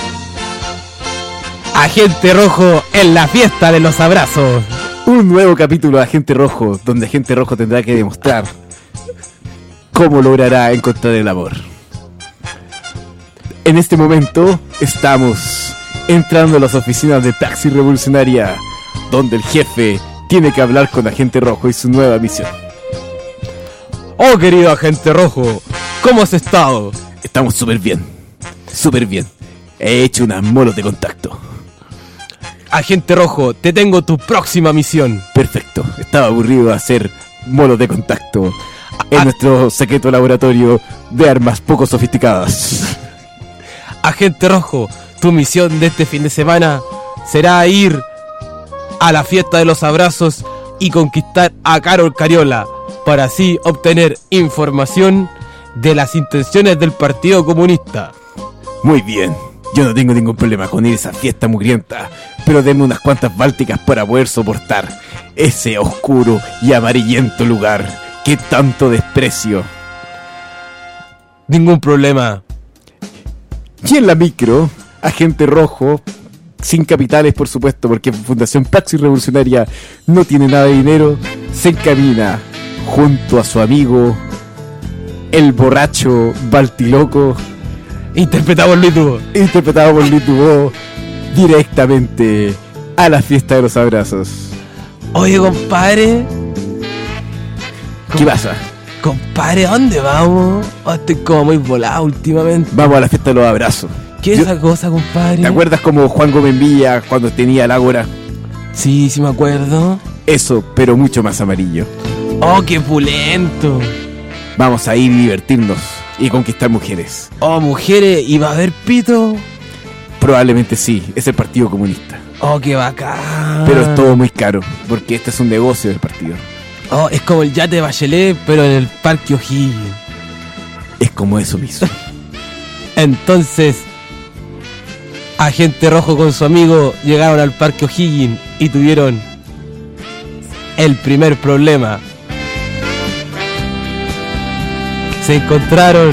S5: Agente Rojo en la fiesta de los abrazos.
S4: Un nuevo capítulo de Agente Rojo, donde Agente Rojo tendrá que demostrar cómo logrará encontrar el amor. En este momento estamos entrando a las oficinas de Praxis Revolucionaria, donde el jefe tiene que hablar con Agente Rojo y su nueva misión.
S5: Oh, querido Agente Rojo, ¿cómo has estado?
S4: Estamos súper bien, súper bien. He hecho unas molos de contacto.
S5: Agente Rojo, te tengo tu próxima misión.
S4: Perfecto, estaba aburrido de hacer molos de contacto. en nuestro secreto laboratorio de armas poco sofisticadas.
S5: Agente Rojo, tu misión de este fin de semana será ir a la fiesta de los abrazos y conquistar a Carol Cariola para así obtener información de las intenciones del Partido Comunista.
S4: Muy bien, yo no tengo ningún problema con ir a esa fiesta mugrienta, pero denme unas cuantas bálticas para poder soportar ese oscuro y amarillento lugar que tanto desprecio.
S5: Ningún problema.
S4: Y en la micro, Agente Rojo, sin capitales por supuesto, porque Fundación Praxis Revolucionaria no tiene nada de dinero, se encamina junto a su amigo, el borracho Baltiloco,
S5: interpretado por Luis Dubó,
S4: interpretado por Luis Dubó, directamente a la fiesta de los abrazos.
S5: Oye, compadre.
S4: ¿Qué pasa?
S5: Compadre, ¿a dónde vamos? Oh, estoy como muy volado últimamente.
S4: Vamos a la fiesta de los abrazos.
S5: ¿Qué es esa cosa, compadre?
S4: ¿Te acuerdas como Juan Gómez Villa cuando tenía el Ágora?
S5: Sí, sí me acuerdo.
S4: Eso, pero mucho más amarillo.
S5: Oh, qué pulento.
S4: Vamos a ir y divertirnos y conquistar mujeres.
S5: Oh, mujeres, ¿y va a haber pito?
S4: Probablemente sí, es el Partido Comunista.
S5: Oh, qué bacán.
S4: Pero es todo muy caro, porque este es un negocio del partido.
S5: Oh, es como el yate de Bachelet, pero en el Parque O'Higgins.
S4: Es como eso mismo.
S5: Entonces, Agente Rojo con su amigo llegaron al Parque O'Higgins y tuvieron el primer problema. Se encontraron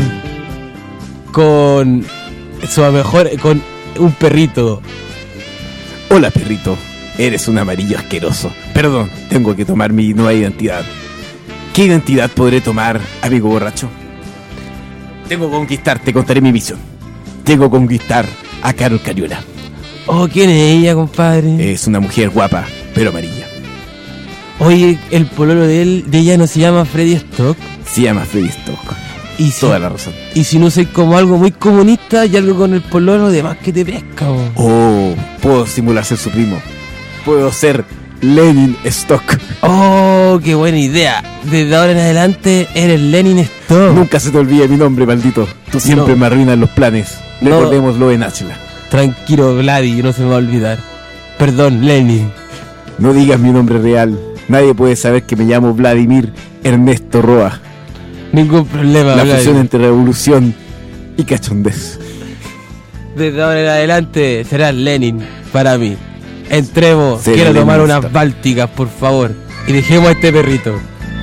S5: con su mejor, con un perrito.
S4: Hola, perrito. Eres un amarillo asqueroso. Perdón, tengo que tomar mi nueva identidad. ¿Qué identidad podré tomar, amigo borracho? Tengo que conquistar, te contaré mi misión. Tengo que conquistar a Carol Cariola.
S5: Oh, ¿quién es ella, compadre?
S4: Es una mujer guapa, pero amarilla.
S5: Oye, el pololo de él, de ella no se llama Freddy Stock.
S4: Se llama Freddy Stock.
S5: Y si,
S4: toda la razón.
S5: Y si no soy como algo muy comunista y algo con el pololo, de más que te pesca. Oh,
S4: oh puedo simular ser su primo. Puedo ser Lenin Stock.
S5: Oh, qué buena idea. Desde ahora en adelante eres Lenin Stock.
S4: Nunca se te olvide mi nombre, maldito. Tú siempre no. me arruinas los planes. Recordémoslo no. en Achla.
S5: Tranquilo, Vladi, no se me va a olvidar. Perdón, Lenin.
S4: No digas mi nombre real. Nadie puede saber que me llamo Vladimir Ernesto Roa.
S5: Ningún problema,
S4: La
S5: Vladi.
S4: fusión entre revolución y cachondez.
S5: Desde ahora en adelante serás Lenin para mí. Entremos,
S4: Ser
S5: quiero tomar
S4: Leninista.
S5: unas bálticas, por favor. Y dejemos a este perrito.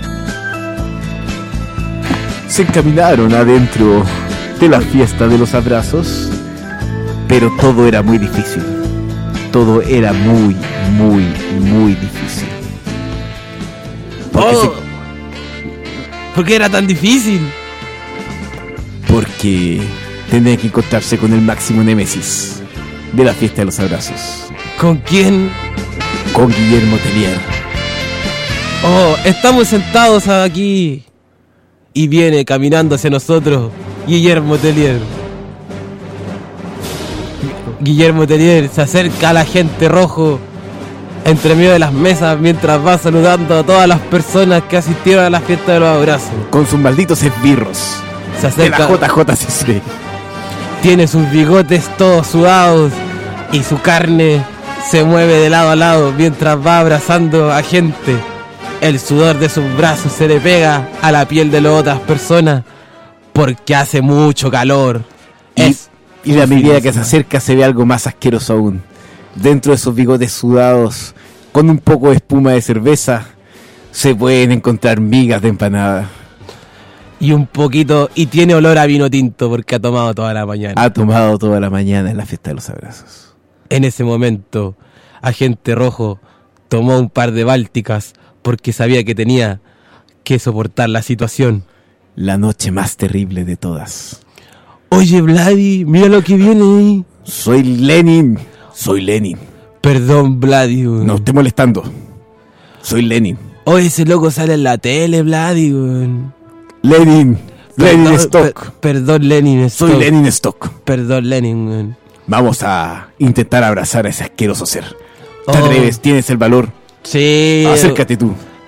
S4: Se encaminaron adentro de la fiesta de los abrazos, pero todo era muy difícil. Todo era muy, muy, muy difícil.
S5: Porque oh, se... ¿Por qué era tan difícil?
S4: Porque tenía que encontrarse con el máximo némesis de la fiesta de los abrazos.
S5: ¿Con quién?
S4: Con Guillermo Tellier.
S5: Oh, estamos sentados aquí y viene caminando hacia nosotros Guillermo Tellier. Guillermo Tellier se acerca a la Agente Rojo entre medio de las mesas mientras va saludando a todas las personas que asistieron a la fiesta de los abrazos.
S4: Con sus malditos esbirros.
S5: Se acerca
S4: de la J J C C.
S5: Tiene sus bigotes todos sudados y su carne se mueve de lado a lado mientras va abrazando a gente. El sudor de sus brazos se le pega a la piel de las otras personas porque hace mucho calor.
S4: Y,
S5: es
S4: y la medida que se acerca se ve algo más asqueroso aún. Dentro de esos bigotes sudados, con un poco de espuma de cerveza, se pueden encontrar migas de empanada.
S5: Y un poquito, y tiene olor a vino tinto porque ha tomado toda la mañana.
S4: Ha tomado toda la mañana en la fiesta de los abrazos.
S5: En ese momento, Agente Rojo tomó un par de bálticas porque sabía que tenía que soportar la situación.
S4: La noche más terrible de todas.
S5: Oye, Vladi, mira lo que viene ahí.
S4: Soy Lenin. Soy Lenin.
S5: Perdón, Vladi.
S4: No esté molestando. Soy Lenin.
S5: Oye, ese loco sale en la tele, Vladi.
S4: Lenin. Lenin
S5: perdón,
S4: Stock.
S5: Per, perdón, Lenin Stock.
S4: Soy Lenin Stock.
S5: Perdón, Lenin.
S4: Vamos a intentar abrazar a ese asqueroso ser. ¿Te
S5: oh.
S4: atreves? ¿Tienes el valor?
S5: Sí.
S4: Acércate tú.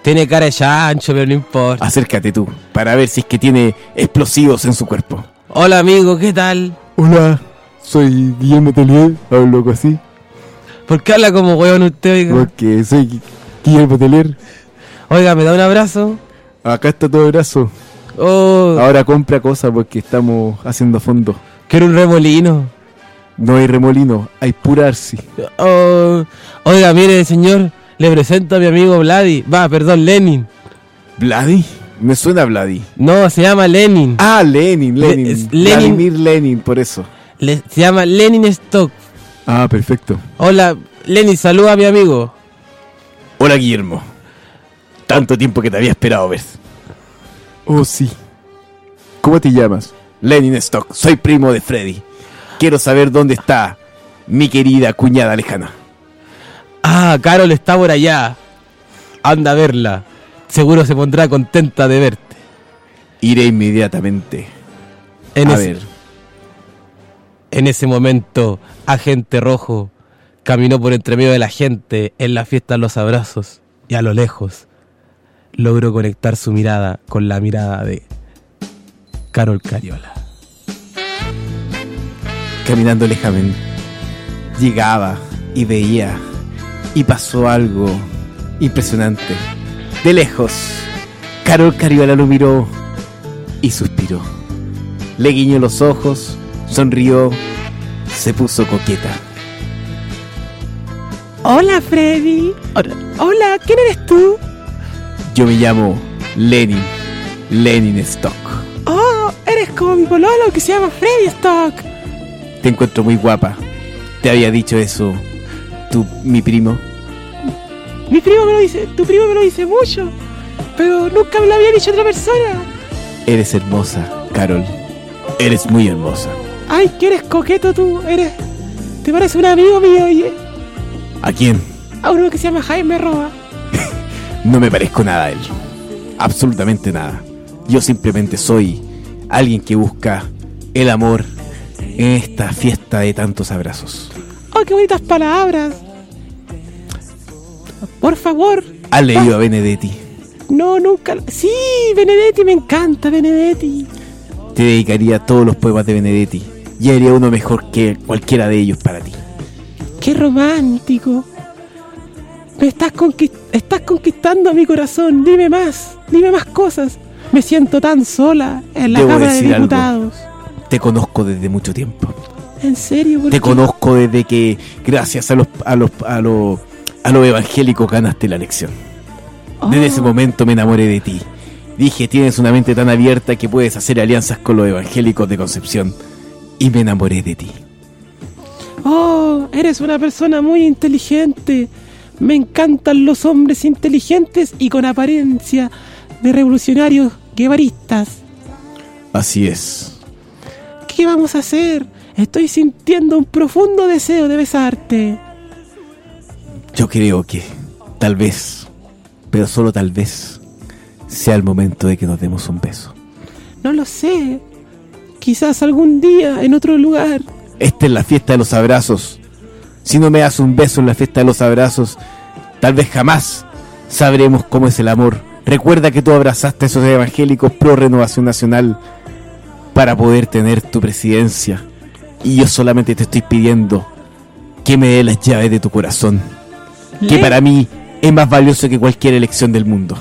S5: Tiene cara de chancho, pero no importa.
S4: Acércate tú, para ver si es que tiene explosivos en su cuerpo.
S5: Hola, amigo, ¿qué tal?
S4: Hola, soy Guillermo Telier, hablo así.
S5: ¿Por qué habla como huevón usted, oiga?
S4: Porque soy Guillermo Telier.
S5: Oiga, ¿me da un abrazo?
S4: Acá está todo el brazo.
S5: Oh.
S4: Ahora compra cosas porque estamos haciendo fondo.
S5: Quiero un remolino.
S4: No hay remolino, hay pura arsi.
S5: Oh. Oiga, mire, señor, le presento a mi amigo Vladi. Va, perdón, Lenin.
S4: ¿Vladi? Me suena Vladi.
S5: No, se llama Lenin.
S4: Ah, Lenin, Lenin.
S5: Le- es
S4: Vladimir
S5: Lenin.
S4: Lenin, por eso.
S5: Le- se llama Lenin Stock.
S4: Ah, perfecto.
S5: Hola, Lenin, saluda a mi amigo.
S4: Hola, Guillermo. Tanto tiempo que te había esperado ver. Oh, sí. ¿Cómo te llamas? Lenin Stock. Soy primo de Freddy. Quiero saber dónde está mi querida cuñada lejana.
S5: Ah, Carol está por allá. Anda a verla. Seguro se pondrá contenta de verte.
S4: Iré inmediatamente.
S5: En
S4: a
S5: ese,
S4: ver.
S5: En ese momento, Agente Rojo caminó por entre medio de la gente en la fiesta de los abrazos y a lo lejos logró conectar su mirada con la mirada de Carol Cariola.
S4: Caminando lejamente, llegaba y veía, y pasó algo impresionante. De lejos, Carol Cariola lo miró y suspiró. Le guiñó los ojos, sonrió, se puso coqueta.
S5: Hola, Freddy. Hola, Hola, ¿quién eres tú?
S4: Yo me llamo Lenin, Lenin Stock.
S5: Oh, eres como mi pololo que se llama Freddy Stock.
S4: Te encuentro muy guapa. ¿Te había dicho eso tú, mi primo?
S5: Mi primo me lo dice, tu primo me lo dice mucho, pero nunca me lo había dicho otra persona.
S4: Eres hermosa, Carol. Eres muy hermosa.
S5: Ay, que eres coqueto tú, eres... Te parece un amigo mío, oye.
S4: ¿A quién?
S5: A uno que se llama Jaime Roa.
S4: No me parezco nada a él. Absolutamente nada. Yo simplemente soy alguien que busca el amor en esta fiesta de tantos abrazos.
S5: Oh, qué bonitas palabras. Por favor.
S4: ¿Has leído a Benedetti?
S5: No, nunca. Sí, Benedetti, me encanta Benedetti.
S4: Te dedicaría todos los poemas de Benedetti y haría uno mejor que cualquiera de ellos para ti.
S5: Qué romántico. Me estás, conquist- estás conquistando mi corazón. Dime más, dime más cosas. Me siento tan sola en la
S4: Debo
S5: Cámara de
S4: decir algo.
S5: Diputados.
S4: Te conozco desde mucho tiempo.
S5: ¿En serio? ¿Por
S4: Te
S5: qué?
S4: conozco desde que, gracias a los a los a los a los evangélicos, ganaste la elección. Desde
S5: Oh.
S4: ese momento me enamoré de ti. Dije, tienes una mente tan abierta que puedes hacer alianzas con los evangélicos de Concepción. Y me enamoré de ti.
S5: Oh, eres una persona muy inteligente. Me encantan los hombres inteligentes y con apariencia de revolucionarios guevaristas.
S4: Así es.
S5: ¿Qué vamos a hacer? Estoy sintiendo un profundo deseo de besarte.
S4: Yo creo que, tal vez, pero solo tal vez, sea el momento de que nos demos un beso.
S5: No lo sé. Quizás algún día en otro lugar.
S4: Esta es la fiesta de los abrazos. Si no me das un beso en la fiesta de los abrazos, tal vez jamás sabremos cómo es el amor. Recuerda que tú abrazaste a esos evangélicos pro Renovación Nacional para poder tener tu presidencia. Y yo solamente te estoy pidiendo que me dé las llaves de tu corazón, que
S5: Le-
S4: para mí es más valioso que cualquier elección del mundo.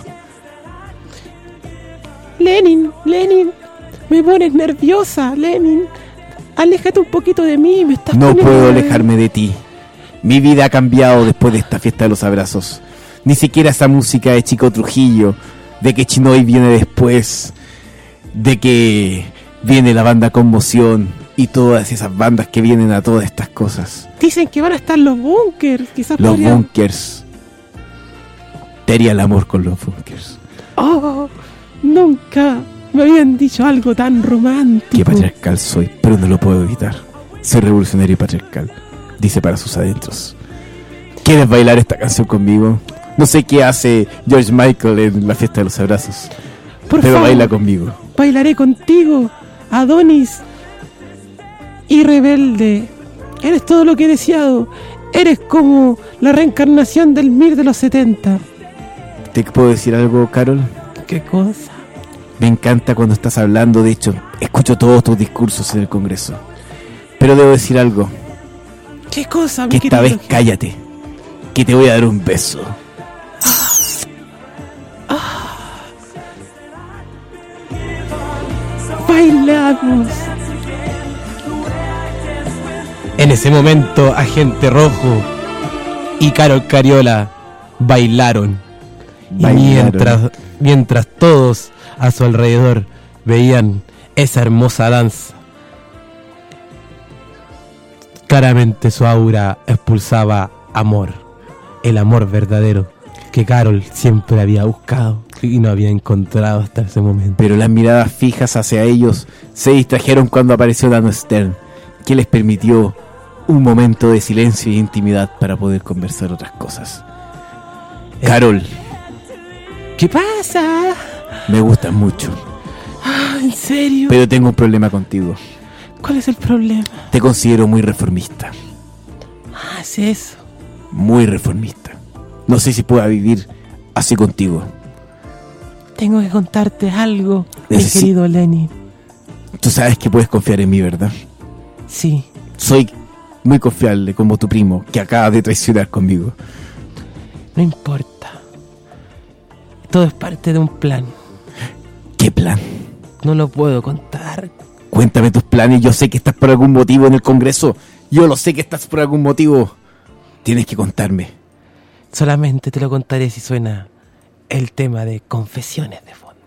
S5: Lenin, Lenin, me pones nerviosa, Lenin. Aléjate un poquito de mí, me estás
S4: No
S5: poniendo
S4: puedo
S5: nerviosa.
S4: alejarme de ti. Mi vida ha cambiado después de esta fiesta de los abrazos. Ni siquiera esa música de Chico Trujillo, de que Chinoy viene después, de que viene la banda Conmoción y todas esas bandas que vienen a todas estas cosas.
S5: Dicen que van a estar los bunkers, quizás
S4: Los
S5: podrían-
S4: bunkers. Te haría el amor con los bunkers.
S5: Oh, nunca me habían dicho algo tan romántico.
S4: Qué patriarcal soy, pero no lo puedo evitar. Soy revolucionario y patriarcal, dice para sus adentros. ¿Quieres bailar esta canción conmigo? No sé qué hace George Michael en la fiesta de los abrazos,
S5: Por
S4: pero
S5: favor.
S4: baila conmigo.
S5: Bailaré contigo, Adonis y rebelde. Eres todo lo que he deseado. Eres como la reencarnación del Mir de los setenta.
S4: ¿Te puedo decir algo, Carol?
S5: ¿Qué cosa?
S4: Me encanta cuando estás hablando, de hecho, escucho todos tus discursos en el Congreso. Pero debo decir algo.
S5: ¿Qué cosa, mi
S4: Que esta
S5: querido?
S4: vez cállate, que te voy a dar un beso.
S5: Bailamos. En ese momento, Agente Rojo y Carol Cariola bailaron. Y
S4: Bailaron.
S5: mientras, mientras todos a su alrededor veían esa hermosa danza, claramente su aura expulsaba amor, el amor verdadero que Carol siempre había buscado y no había encontrado hasta ese momento.
S4: Pero las miradas fijas hacia ellos se distrajeron cuando apareció Dan Stern, que les permitió un momento de silencio y intimidad para poder conversar otras cosas.
S5: Eh.
S4: Carol,
S5: ¿Qué pasa?
S4: me gustas mucho,
S5: Ah, ¿en serio?
S4: pero tengo un problema contigo.
S5: ¿Cuál es el problema?
S4: Te considero muy reformista,
S5: Ah, es eso.
S4: muy reformista. No sé si pueda vivir así contigo.
S5: Tengo que contarte algo, mi
S4: Necesi-
S5: querido Lenin.
S4: Tú sabes que puedes confiar en mí, ¿verdad?
S5: Sí.
S4: Soy muy confiable como tu primo, que acaba de traicionar conmigo.
S5: No importa. Todo es parte de un plan.
S4: ¿Qué plan?
S5: No lo puedo contar.
S4: Cuéntame tus planes. Yo sé que estás por algún motivo en el Congreso. Yo lo sé que estás por algún motivo. Tienes que contarme.
S5: Solamente te lo contaré si suena el tema de confesiones de fondo.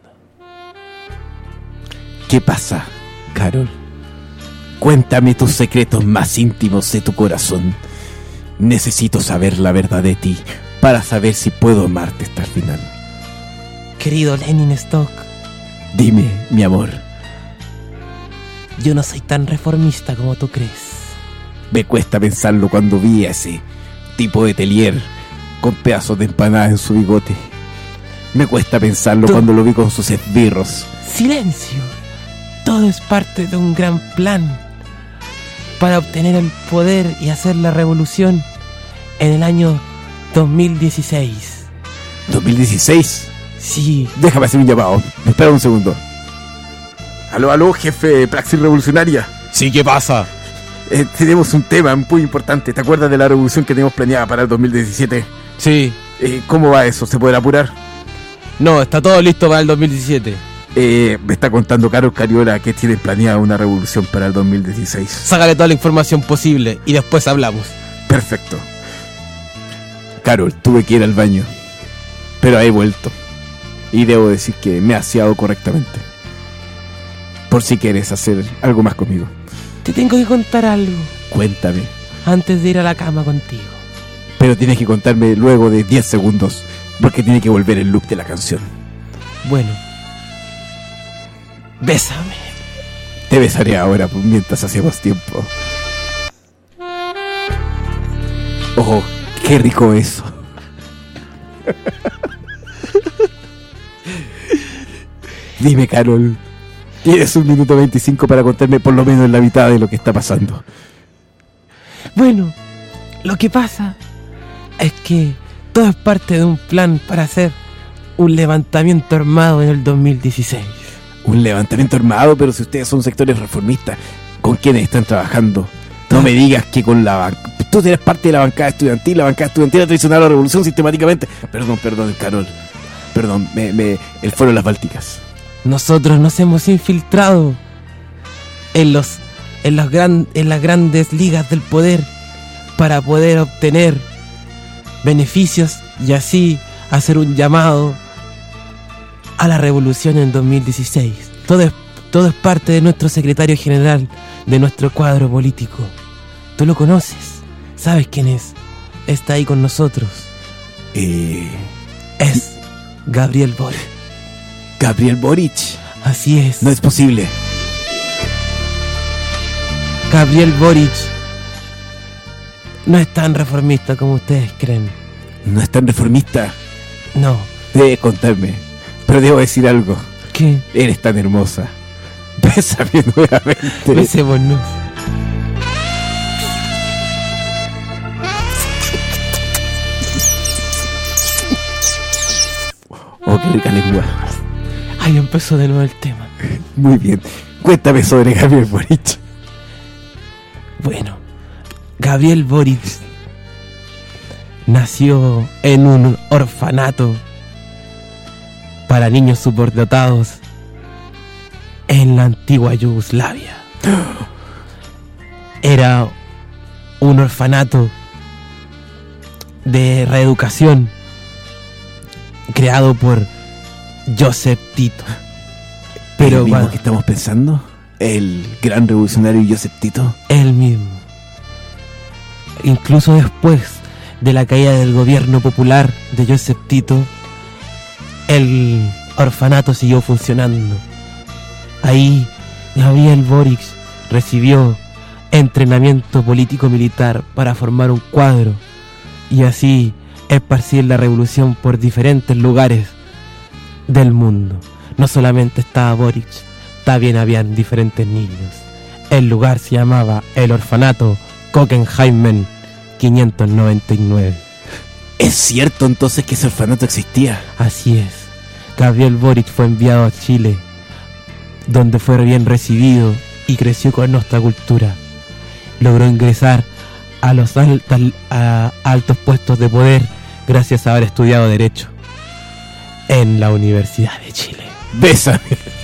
S4: ¿Qué pasa, Carol? Cuéntame tus secretos más íntimos de tu corazón. Necesito saber la verdad de ti para saber si puedo amarte hasta el final.
S5: Querido Lenin Stock,
S4: Dime, mi amor.
S5: yo no soy tan reformista como tú crees.
S4: Me cuesta pensarlo cuando vi a ese tipo de Telier con pedazos de empanada en su bigote. Me cuesta pensarlo
S5: Tú-
S4: cuando lo vi con sus esbirros.
S5: Silencio. Todo es parte de un gran plan para obtener el poder y hacer la revolución en el año dos mil dieciséis.
S4: ¿dos mil dieciséis?
S5: Sí.
S4: Déjame hacer un llamado. Espera un segundo. Aló, aló, jefe Praxis Revolucionaria.
S5: Sí, ¿qué pasa?
S4: Eh, tenemos un tema muy importante. ¿Te acuerdas de la revolución que tenemos planeada para el dos mil diecisiete?
S5: Sí.
S4: Eh, ¿Cómo va eso? ¿Se podrá apurar?
S5: No, está todo listo para el dos mil diecisiete.
S4: Eh, me está contando Carol Cariola que tienen planeada una revolución para el dos mil dieciséis.
S5: Sácale toda la información posible y después hablamos.
S4: Perfecto. Carol, tuve que ir al baño, pero he vuelto. Y debo decir que me he aseado correctamente. Por si quieres hacer algo más conmigo.
S5: Te tengo que contar algo
S4: Cuéntame.
S5: antes de ir a la cama contigo.
S4: Pero tienes que contarme luego de diez segundos, porque tiene que volver el loop de la canción.
S5: Bueno. Bésame.
S4: Te besaré ahora mientras hacemos tiempo. Oh, qué rico eso. Dime, Carol, tienes un minuto veinticinco para contarme por lo menos la mitad de lo que está pasando.
S5: Bueno, lo que pasa es que todo es parte de un plan para hacer un levantamiento armado en el dos mil dieciséis.
S4: Un levantamiento armado, pero si ustedes son sectores reformistas, ¿con quiénes están trabajando? No me digas que con la banca... Tú eres parte de la bancada estudiantil, la bancada estudiantil ha traicionado la revolución sistemáticamente. Perdón, perdón, Carol. Perdón, me, me, el foro de las Bálticas.
S5: Nosotros nos hemos infiltrado en los en las gran, en las grandes ligas del poder para poder obtener beneficios y así hacer un llamado a la revolución en dos mil dieciséis. Todo es, todo es parte de nuestro secretario general, de nuestro cuadro político. Tú lo conoces, sabes quién es. Está ahí con nosotros.
S4: Eh...
S5: Es Gabriel Boric.
S4: Gabriel Boric.
S5: Así es.
S4: No es posible.
S5: Gabriel Boric no es tan reformista como ustedes creen.
S4: ¿No es tan reformista?
S5: No.
S4: Debes contarme. Pero debo decir algo.
S5: ¿Qué?
S4: Eres tan hermosa. Bésame nuevamente.
S5: Besémonos.
S4: qué rica lengua.
S5: Ahí empezó de nuevo el tema.
S4: Muy bien. Cuéntame sobre Gabriel Boric.
S5: Bueno, Gabriel Boric nació en un orfanato para niños superdotados en la antigua Yugoslavia. Era un orfanato de reeducación creado por Joseph Tito.
S4: Pero ¿el mismo que estamos pensando? ¿El gran revolucionario Joseph Tito?
S5: Él mismo. Incluso después de la caída del gobierno popular de Joseph Tito, el orfanato siguió funcionando. Ahí Gabriel Boric recibió entrenamiento político-militar para formar un cuadro y así esparcir la revolución por diferentes lugares del mundo. No solamente estaba Boric, también habían diferentes niños. El lugar se llamaba el orfanato Cockenheimen quinientos noventa y nueve.
S4: ¿Es cierto entonces que ese orfanato existía?
S5: Así es. Gabriel Boric fue enviado a Chile, donde fue bien recibido y creció con nuestra cultura. Logró ingresar a los altas, a altos puestos de poder gracias a haber estudiado Derecho en la Universidad de Chile.
S4: Bésame.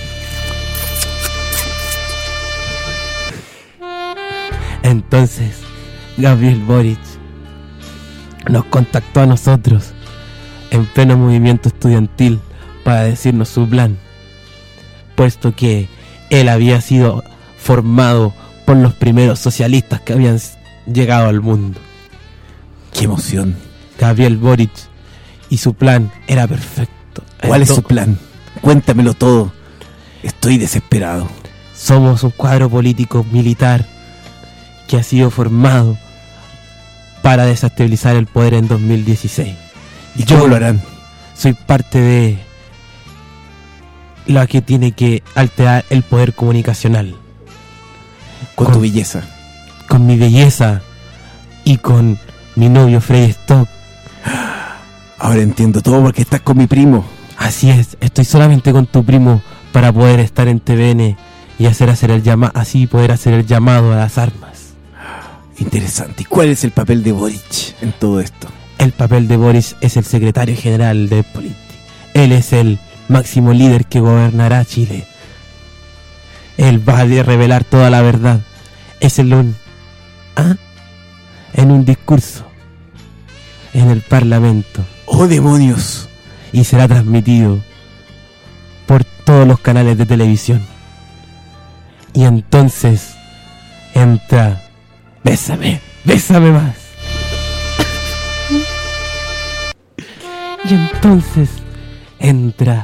S5: Entonces, Gabriel Boric nos contactó a nosotros en pleno movimiento estudiantil para decirnos su plan, puesto que él había sido formado por los primeros socialistas que habían llegado al mundo.
S4: ¡Qué emoción!
S5: Gabriel Boric y su plan era perfecto.
S4: ¿Cuál es su plan? Cuéntamelo todo. Estoy desesperado.
S5: Somos un cuadro político militar que ha sido formado para desestabilizar el poder en dos mil dieciséis.
S4: ¿Y cómo lo harán?
S5: Soy parte de lo que tiene que alterar el poder comunicacional.
S4: Con, con tu belleza.
S5: Con mi belleza y con mi novio Freddy Stock.
S4: Ahora entiendo todo porque estás con mi primo.
S5: Así es, estoy solamente con tu primo para poder estar en T V N y hacer hacer el llama así poder hacer el llamado a las armas.
S4: Interesante. ¿Y cuál es el papel de Boric en todo esto?
S5: El papel de Boric es el secretario general de Política. Él es el máximo líder que gobernará Chile. Él va a revelar toda la verdad. Es el un ¿ah? en un discurso en el Parlamento.
S4: ¡Oh, demonios!
S5: Y será transmitido por todos los canales de televisión. Y entonces entra... Bésame, bésame más. Y entonces entra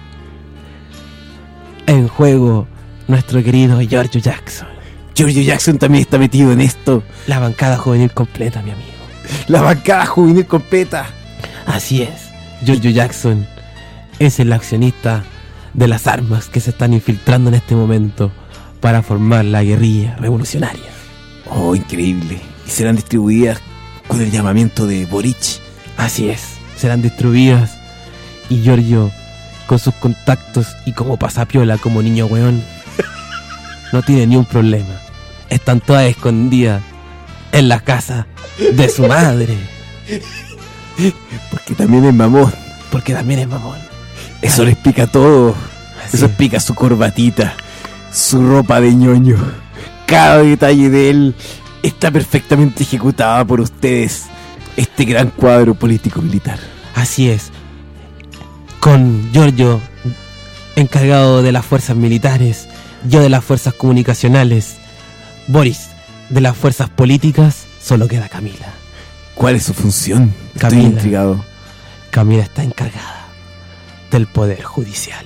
S5: en juego nuestro querido Giorgio Jackson.
S4: Giorgio Jackson también está metido en esto.
S5: La bancada juvenil completa, mi amigo.
S4: La bancada juvenil completa.
S5: Así es. Giorgio Jackson es el accionista de las armas que se están infiltrando en este momento para formar la guerrilla revolucionaria.
S4: Oh, increíble. Y serán distribuidas con el llamamiento de Boric.
S5: Así es. Serán distribuidas y Giorgio, con sus contactos y como pasapiola, como niño weón, no tiene ni un problema. Están todas escondidas en la casa de su madre.
S4: Porque también es mamón.
S5: Porque también es mamón.
S4: Eso le explica todo.
S5: Así
S4: Eso
S5: es.
S4: explica su corbatita, su ropa de ñoño. Cada detalle de él está perfectamente ejecutada por ustedes. Este gran cuadro político-militar.
S5: Así es. Con Giorgio encargado de las fuerzas militares, yo de las fuerzas comunicacionales, Boris de las fuerzas políticas, solo queda Camila.
S4: ¿Cuál es su función? Estoy
S5: Camila.
S4: intrigado.
S5: Camila está encargada del poder judicial.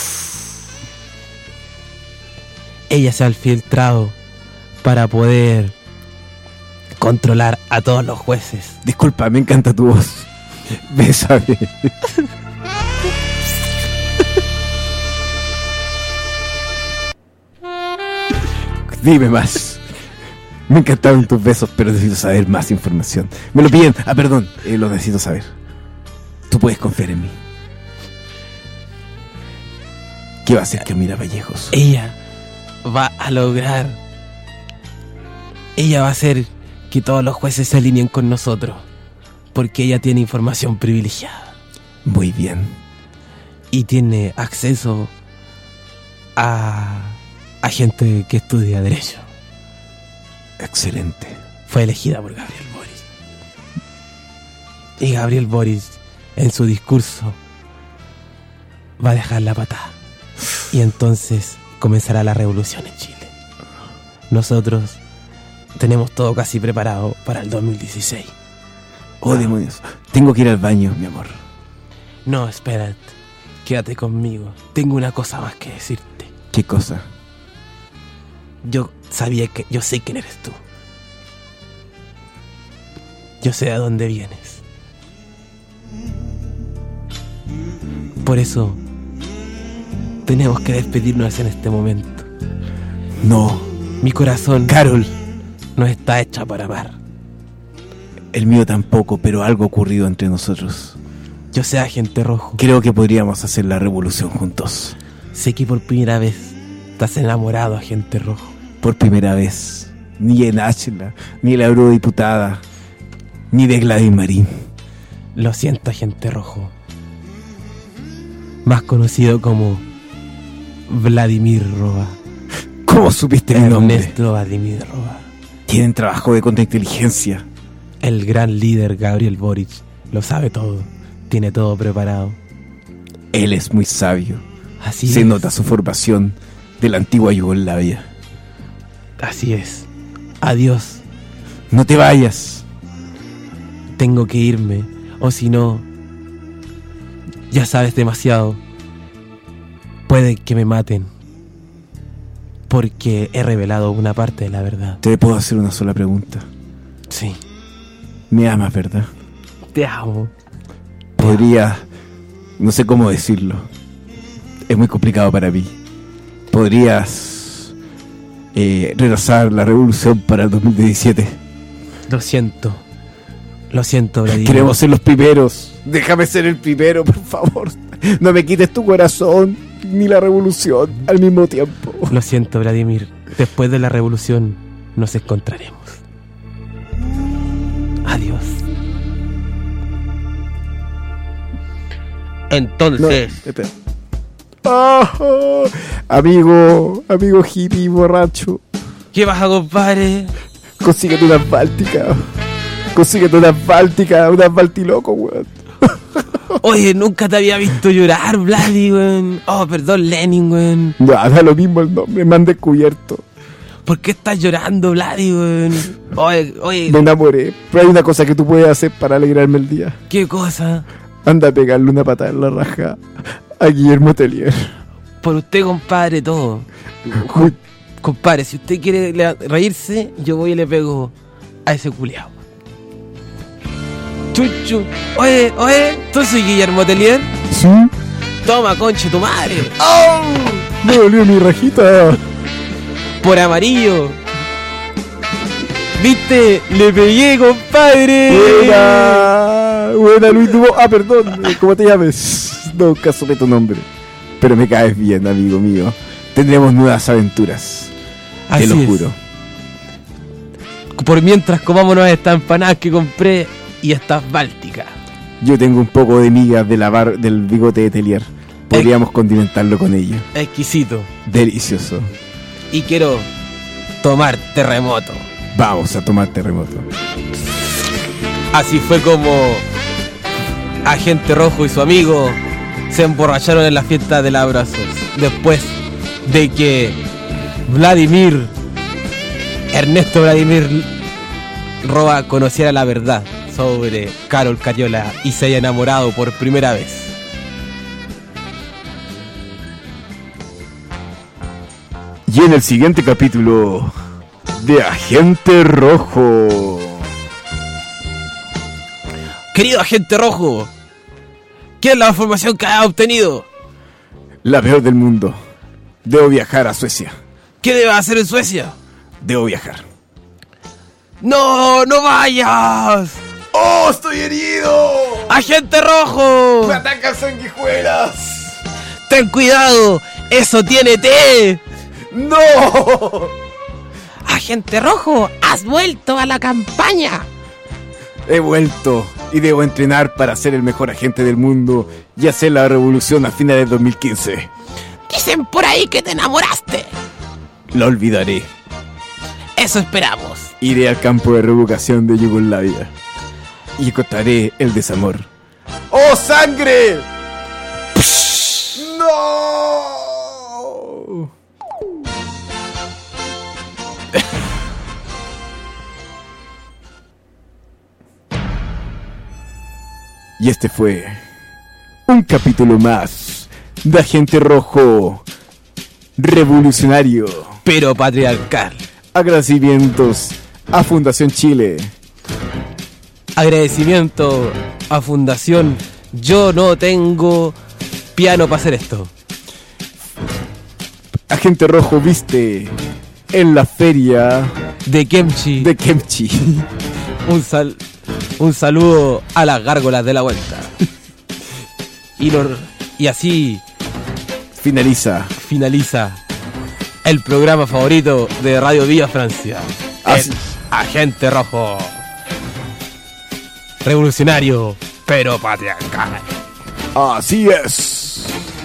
S5: Ella se ha filtrado para poder controlar a todos los jueces.
S4: Disculpa, me encanta tu voz. Bésame. Dime más. Me encantaron tus besos, pero necesito saber más información. Me lo piden. Ah, perdón, eh, lo necesito saber. Tú puedes confiar en mí. ¿Qué va a hacer Camila Vallejos?
S5: Ella va a lograr... Ella va a hacer que todos los jueces se alineen con nosotros. Porque ella tiene información privilegiada.
S4: Muy bien.
S5: Y tiene acceso a, a gente que estudia Derecho.
S4: Excelente.
S5: Fue elegida por Gabriel Boric. Y Gabriel Boric, en su discurso, va a dejar la patada. Y entonces comenzará la revolución en Chile. Nosotros tenemos todo casi preparado para el dos mil dieciséis.
S4: Oh, demonios. Tengo que ir al baño, mi amor.
S5: No, espérate. Quédate conmigo. Tengo una cosa más que decirte.
S4: ¿Qué cosa?
S5: Yo sabía que... Yo sé quién eres tú. Yo sé a dónde vienes. Por eso tenemos que despedirnos en este momento.
S4: No.
S5: Mi corazón,
S4: Carol,
S5: no está hecha para amar.
S4: El mío tampoco, pero algo ha ocurrido entre nosotros.
S5: Yo sé, agente rojo.
S4: Creo que podríamos hacer la revolución juntos.
S5: Sé que por primera vez estás enamorado, agente rojo.
S4: Por primera vez. Ni en Ashla, ni la eurodiputada, ni de Gladys Marín.
S5: Lo siento, agente rojo. Más conocido como Vladimir Roa.
S4: ¿Cómo supiste mi nombre?
S5: Ernesto Vladimir Roa.
S4: Tienen trabajo de contrainteligencia.
S5: El gran líder Gabriel Boric lo sabe todo. Tiene todo preparado.
S4: Él es muy sabio.
S5: Así
S4: Se
S5: es.
S4: nota su formación de la antigua Yugoslavia.
S5: Así es. Adiós.
S4: No te vayas.
S5: Tengo que irme. O si no, ya sabes demasiado. Puede que me maten. Porque he revelado una parte de la verdad.
S4: ¿Te puedo hacer una sola pregunta?
S5: Sí.
S4: Me amas, ¿verdad?
S5: Te amo.
S4: Podría... No sé cómo decirlo. Es muy complicado para mí. ¿Podrías eh, retrasar la revolución para el dos mil diecisiete?
S5: Lo siento. Lo siento, Vladimir.
S4: Queremos ser los primeros. Déjame ser el primero, por favor. No me quites tu corazón ni la revolución al mismo tiempo.
S5: Lo siento, Vladimir. Después de la revolución nos encontraremos. Adiós. Entonces...
S4: No, espera. Oh, amigo, amigo hippie borracho.
S5: ¿Qué pasa, compadre?
S4: Consíguete una báltica. Consíguete una báltica, una baltiloco, weón.
S5: Oye, nunca te había visto llorar, Vladi, weón. Oh, perdón, Lenin, weón.
S4: No, da lo mismo el nombre, me han descubierto.
S5: ¿Por qué estás llorando, Vladi, weón? Oye, oye.
S4: Me enamoré, pero hay una cosa que tú puedes hacer para alegrarme el día.
S5: ¿Qué cosa?
S4: Anda a pegarle una patada en la raja a Guillermo Tellier.
S5: Por usted, compadre, todo. Com- compadre, si usted quiere le- reírse, yo voy y le pego a ese culiao. Chuchu. Oye, oye, ¿tú soy Guillermo Tellier?
S4: ¿Sí?
S5: Toma, conche tu madre.
S4: ¡Oh! Me dolió mi rajita.
S5: Por amarillo. ¿Viste? Le pegué, compadre.
S4: Buena, buena Luis Dubo. Ah, perdón, ¿cómo te llames? Nunca supe tu nombre. Pero me caes bien, amigo mío. Tendremos nuevas aventuras.
S5: Así
S4: te lo
S5: es.
S4: juro.
S5: Por mientras comámonos estas empanadas que compré y estas bálticas.
S4: Yo tengo un poco de migas de la bar- del bigote de Tellier. Podríamos condimentarlo con ello.
S5: Exquisito.
S4: Delicioso.
S5: Y quiero tomar terremoto.
S4: Vamos a tomar terremoto.
S5: Así fue como Agente Rojo y su amigo se emborracharon en la fiesta del abrazos. Después de que Vladimir, Ernesto Vladimir Roa conociera la verdad sobre Carol Cariola y se haya enamorado por primera vez.
S4: Y en el siguiente capítulo de Agente Rojo.
S5: Querido Agente Rojo, ¿qué es la información que has obtenido?
S4: La peor del mundo. Debo viajar a Suecia.
S5: ¿Qué debes hacer en Suecia?
S4: Debo viajar.
S5: ¡No, no vayas!
S4: ¡Oh, estoy herido!
S5: ¡Agente Rojo!
S4: ¡Me atacan sanguijuelas!
S5: ¡Ten cuidado! ¡Eso tiene té!
S4: ¡No!
S5: Agente Rojo, has vuelto a la campaña.
S4: He vuelto y debo entrenar para ser el mejor agente del mundo y hacer la revolución a finales de dos mil quince.
S5: Dicen por ahí que te enamoraste.
S4: Lo olvidaré.
S5: Eso esperamos.
S4: Iré al campo de reeducación de Yugoslavia y encontraré el desamor. ¡Oh, sangre! ¡No! Y este fue un capítulo más de Agente Rojo Revolucionario,
S5: pero patriarcal.
S4: Agradecimientos a Fundación Chile.
S5: Agradecimiento a Fundación Yo No Tengo Piano para hacer esto.
S4: Agente Rojo viste en la feria
S5: de Kemchi.
S4: De Kemchi.
S5: Un sal, un saludo a las gárgolas de la vuelta. Y, lo, y así
S4: finaliza.
S5: Finaliza el programa favorito de Radio Villa Francia.
S4: Así.
S5: El Agente Rojo Revolucionario, pero patriarcal.
S4: Así es.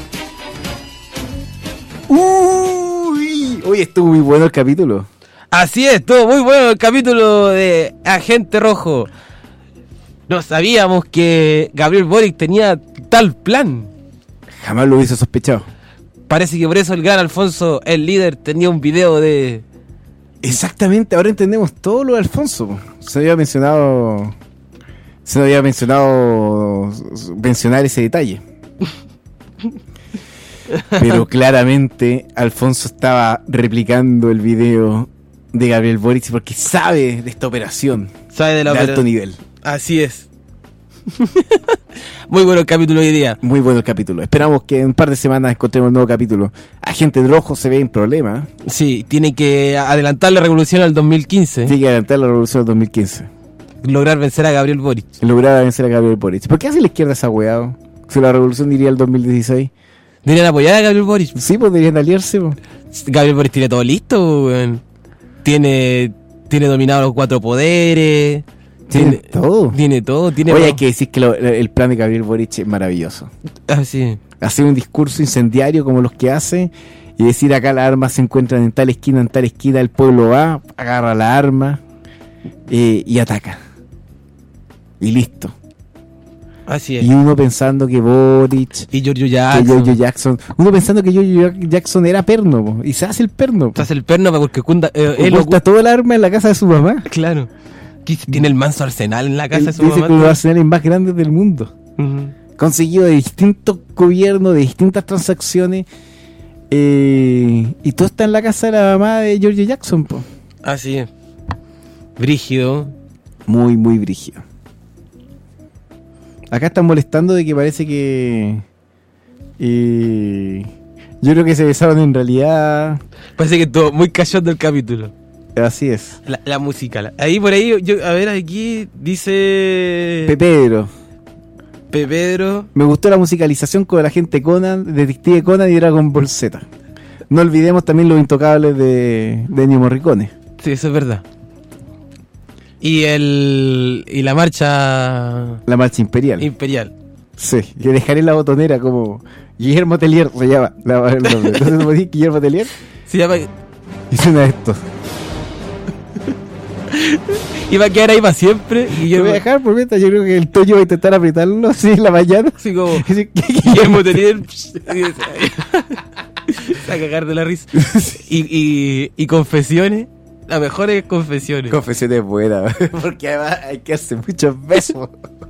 S4: Uy, hoy estuvo muy bueno el capítulo.
S5: Así es, estuvo muy bueno el capítulo de Agente Rojo. No sabíamos que Gabriel Boric tenía tal plan.
S4: Jamás lo hubiese sospechado.
S5: Parece que por eso el gran Alfonso, el líder, tenía un video de...
S4: Exactamente, ahora entendemos todo lo de Alfonso. Se había mencionado... Se había mencionado... Mencionar ese detalle. Pero claramente Alfonso estaba replicando el video de Gabriel Boric porque sabe de esta operación.
S5: Sabe de la
S4: de
S5: operación.
S4: Alto nivel.
S5: Así es. Muy bueno el capítulo hoy día.
S4: Muy bueno el capítulo. Esperamos que en un par de semanas encontremos un nuevo capítulo. Agente Rojo se ve en problema.
S5: Sí, tiene que adelantar la revolución al dos mil quince.
S4: Tiene que adelantar la revolución al dos mil quince.
S5: Lograr vencer a Gabriel Boric.
S4: Lograr vencer a Gabriel Boric. ¿Por qué hace la izquierda esa weá? Si la revolución iría al dos mil dieciséis.
S5: ¿Deberían apoyar a Gabriel Boric?
S4: Sí, pues deberían aliarse. Pues.
S5: Gabriel Boric tiene todo listo, weón. Tiene, tiene dominado los cuatro poderes.
S4: Tiene,
S5: tiene
S4: todo.
S5: Tiene todo. Tiene
S4: Oye,
S5: todo.
S4: hay que decir que lo, el plan de Gabriel Boric es maravilloso.
S5: Ah, sí.
S4: Hacer un discurso incendiario como los que hace y decir acá las armas se encuentran en tal esquina, en tal esquina, el pueblo va, agarra la arma eh, y ataca. Y listo.
S5: Así es.
S4: Y uno pensando que Boric
S5: y Giorgio Jackson.
S4: Que Giorgio Jackson. Uno pensando que Giorgio Jackson era perno, po, y se hace el perno. Po.
S5: Se hace el perno porque cunda, eh,
S4: él oculta todo el arma en la casa de su mamá.
S5: Claro. Tiene el manso arsenal en la casa
S4: él
S5: de su
S4: dice
S5: mamá.
S4: Dice que uno de los arsenales más grandes del mundo.
S5: Uh-huh.
S4: Conseguido de distintos gobiernos, de distintas transacciones. Eh, y todo está en la casa de la mamá de Giorgio Jackson, po.
S5: Así es. Brígido.
S4: Muy, muy brígido. Acá están molestando de que parece que... Eh, yo creo que se besaron en realidad...
S5: Parece que estuvo muy cachón del capítulo.
S4: Así es.
S5: La, la música. La, ahí por ahí, yo, a ver, aquí dice...
S4: Pepedro.
S5: Pepedro.
S4: Me gustó la musicalización con el agente Conan, Detective Conan y Dragon Ball Z. No olvidemos también los intocables de, de Ennio Morricone.
S5: Sí, eso es verdad. Y el y la marcha...
S4: La marcha imperial.
S5: Imperial.
S4: Sí, le dejaré la botonera como... Guillermo Tellier se llama. La, el nombre. Entonces, ¿no decís Guillermo Tellier?
S5: Se llama...
S4: Y suena esto.
S5: Y va a quedar ahí para siempre.
S4: Guillermo... Lo voy a dejar por mientras. Yo creo que el Toño va a intentar apretarlo así en la mañana.
S5: Así como... Guillermo Tellier... Se va a cagar de la risa. Y, y, y confesiones... Las mejores confesiones.
S4: Confesiones buenas, porque además hay que hacer muchos besos.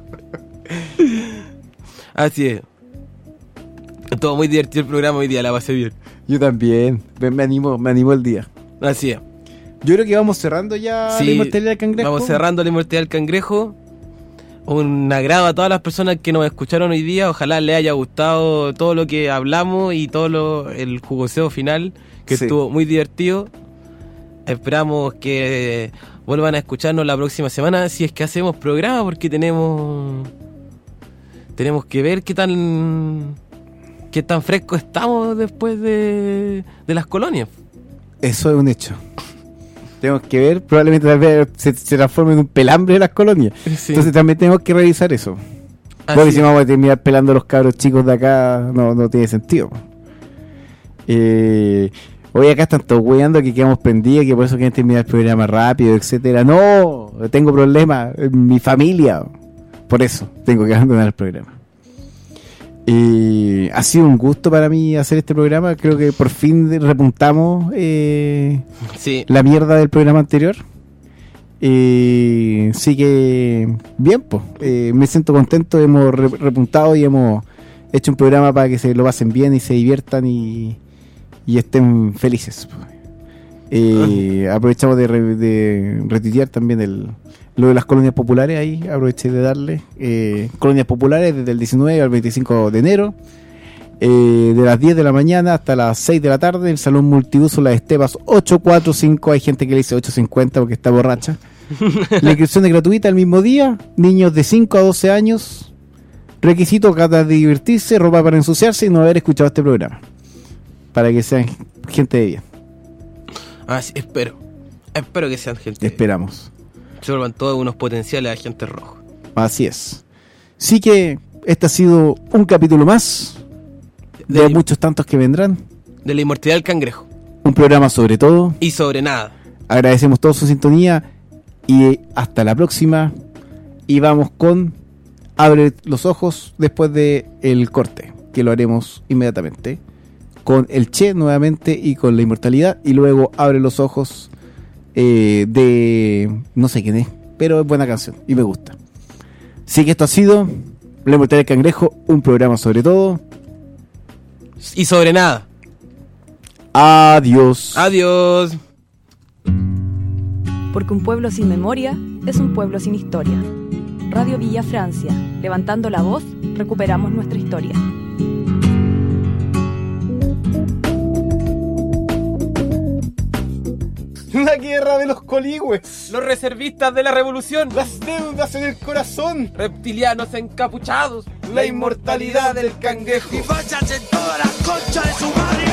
S5: Así es. Estuvo muy divertido el programa hoy día, la pasé bien.
S4: Yo también, me animo, me animó el día.
S5: Así es.
S4: Yo creo que vamos cerrando ya
S5: sí,
S4: la inmortalidad del cangrejo.
S5: Vamos cerrando la inmortalidad del cangrejo. Un agrado a todas las personas que nos escucharon hoy día. Ojalá les haya gustado todo lo que hablamos y todo lo, el jugoseo final, que sí. Estuvo muy divertido. Esperamos que vuelvan a escucharnos la próxima semana si es que hacemos programa, porque tenemos tenemos que ver qué tan qué tan fresco estamos después de, de las colonias.
S4: Eso es un hecho. Tenemos que ver, probablemente tal vez se, se transforme en un pelambre de las colonias. Sí. Entonces también tenemos que revisar eso. Así porque si vamos a terminar pelando a los cabros chicos de acá, no, no tiene sentido. Eh, hoy acá están todos hueando que quedamos prendidos, que por eso quieren terminar el programa rápido, etcétera. No, tengo problemas en mi familia. Por eso tengo que abandonar el programa. Eh, ha sido un gusto para mí hacer este programa. Creo que por fin repuntamos eh,
S5: sí.
S4: la mierda del programa anterior. Eh, sí que bien, pues eh, me siento contento. Hemos re repuntado y hemos hecho un programa para que se lo pasen bien y se diviertan y, y estén felices. Eh, aprovechamos de, re de retuitear también el lo de las colonias populares. Ahí aproveché de darle eh, colonias populares desde el diecinueve al veinticinco de enero, eh, de las diez de la mañana hasta las seis de la tarde, el salón multiuso Las Estepas ocho cuatro cinco. Hay gente que le dice ocho cincuenta porque está borracha. La inscripción es gratuita el mismo día. Niños de cinco a doce años. Requisito: ganas de divertirse, ropa para ensuciarse y no haber escuchado este programa, para que sean gente de bien.
S5: Ah, sí, espero espero que sean gente
S4: esperamos
S5: se vuelvan todos unos potenciales agentes rojos.
S4: Así es. Así que este ha sido un capítulo más de, de muchos tantos que vendrán
S5: de La Inmortalidad del Cangrejo,
S4: un programa sobre todo
S5: y sobre nada.
S4: Agradecemos toda su sintonía y hasta la próxima. Y vamos con Abre los ojos después de el corte, que lo haremos inmediatamente con el Che nuevamente y con La Inmortalidad, y luego Abre los ojos eh, de no sé quién es, pero es buena canción y me gusta. Así que esto ha sido La Inmortalidad del Cangrejo, un programa sobre todo
S5: y sobre nada.
S4: Adiós.
S5: Adiós.
S15: Porque un pueblo sin memoria es un pueblo sin historia. Radio Villa Francia, levantando la voz, recuperamos nuestra historia.
S4: La guerra de los coligües.
S5: Los reservistas de la revolución.
S4: Las deudas en el corazón.
S5: Reptilianos encapuchados.
S4: La inmortalidad del cangrejo.
S6: Y fachas en todas las conchas de su madre.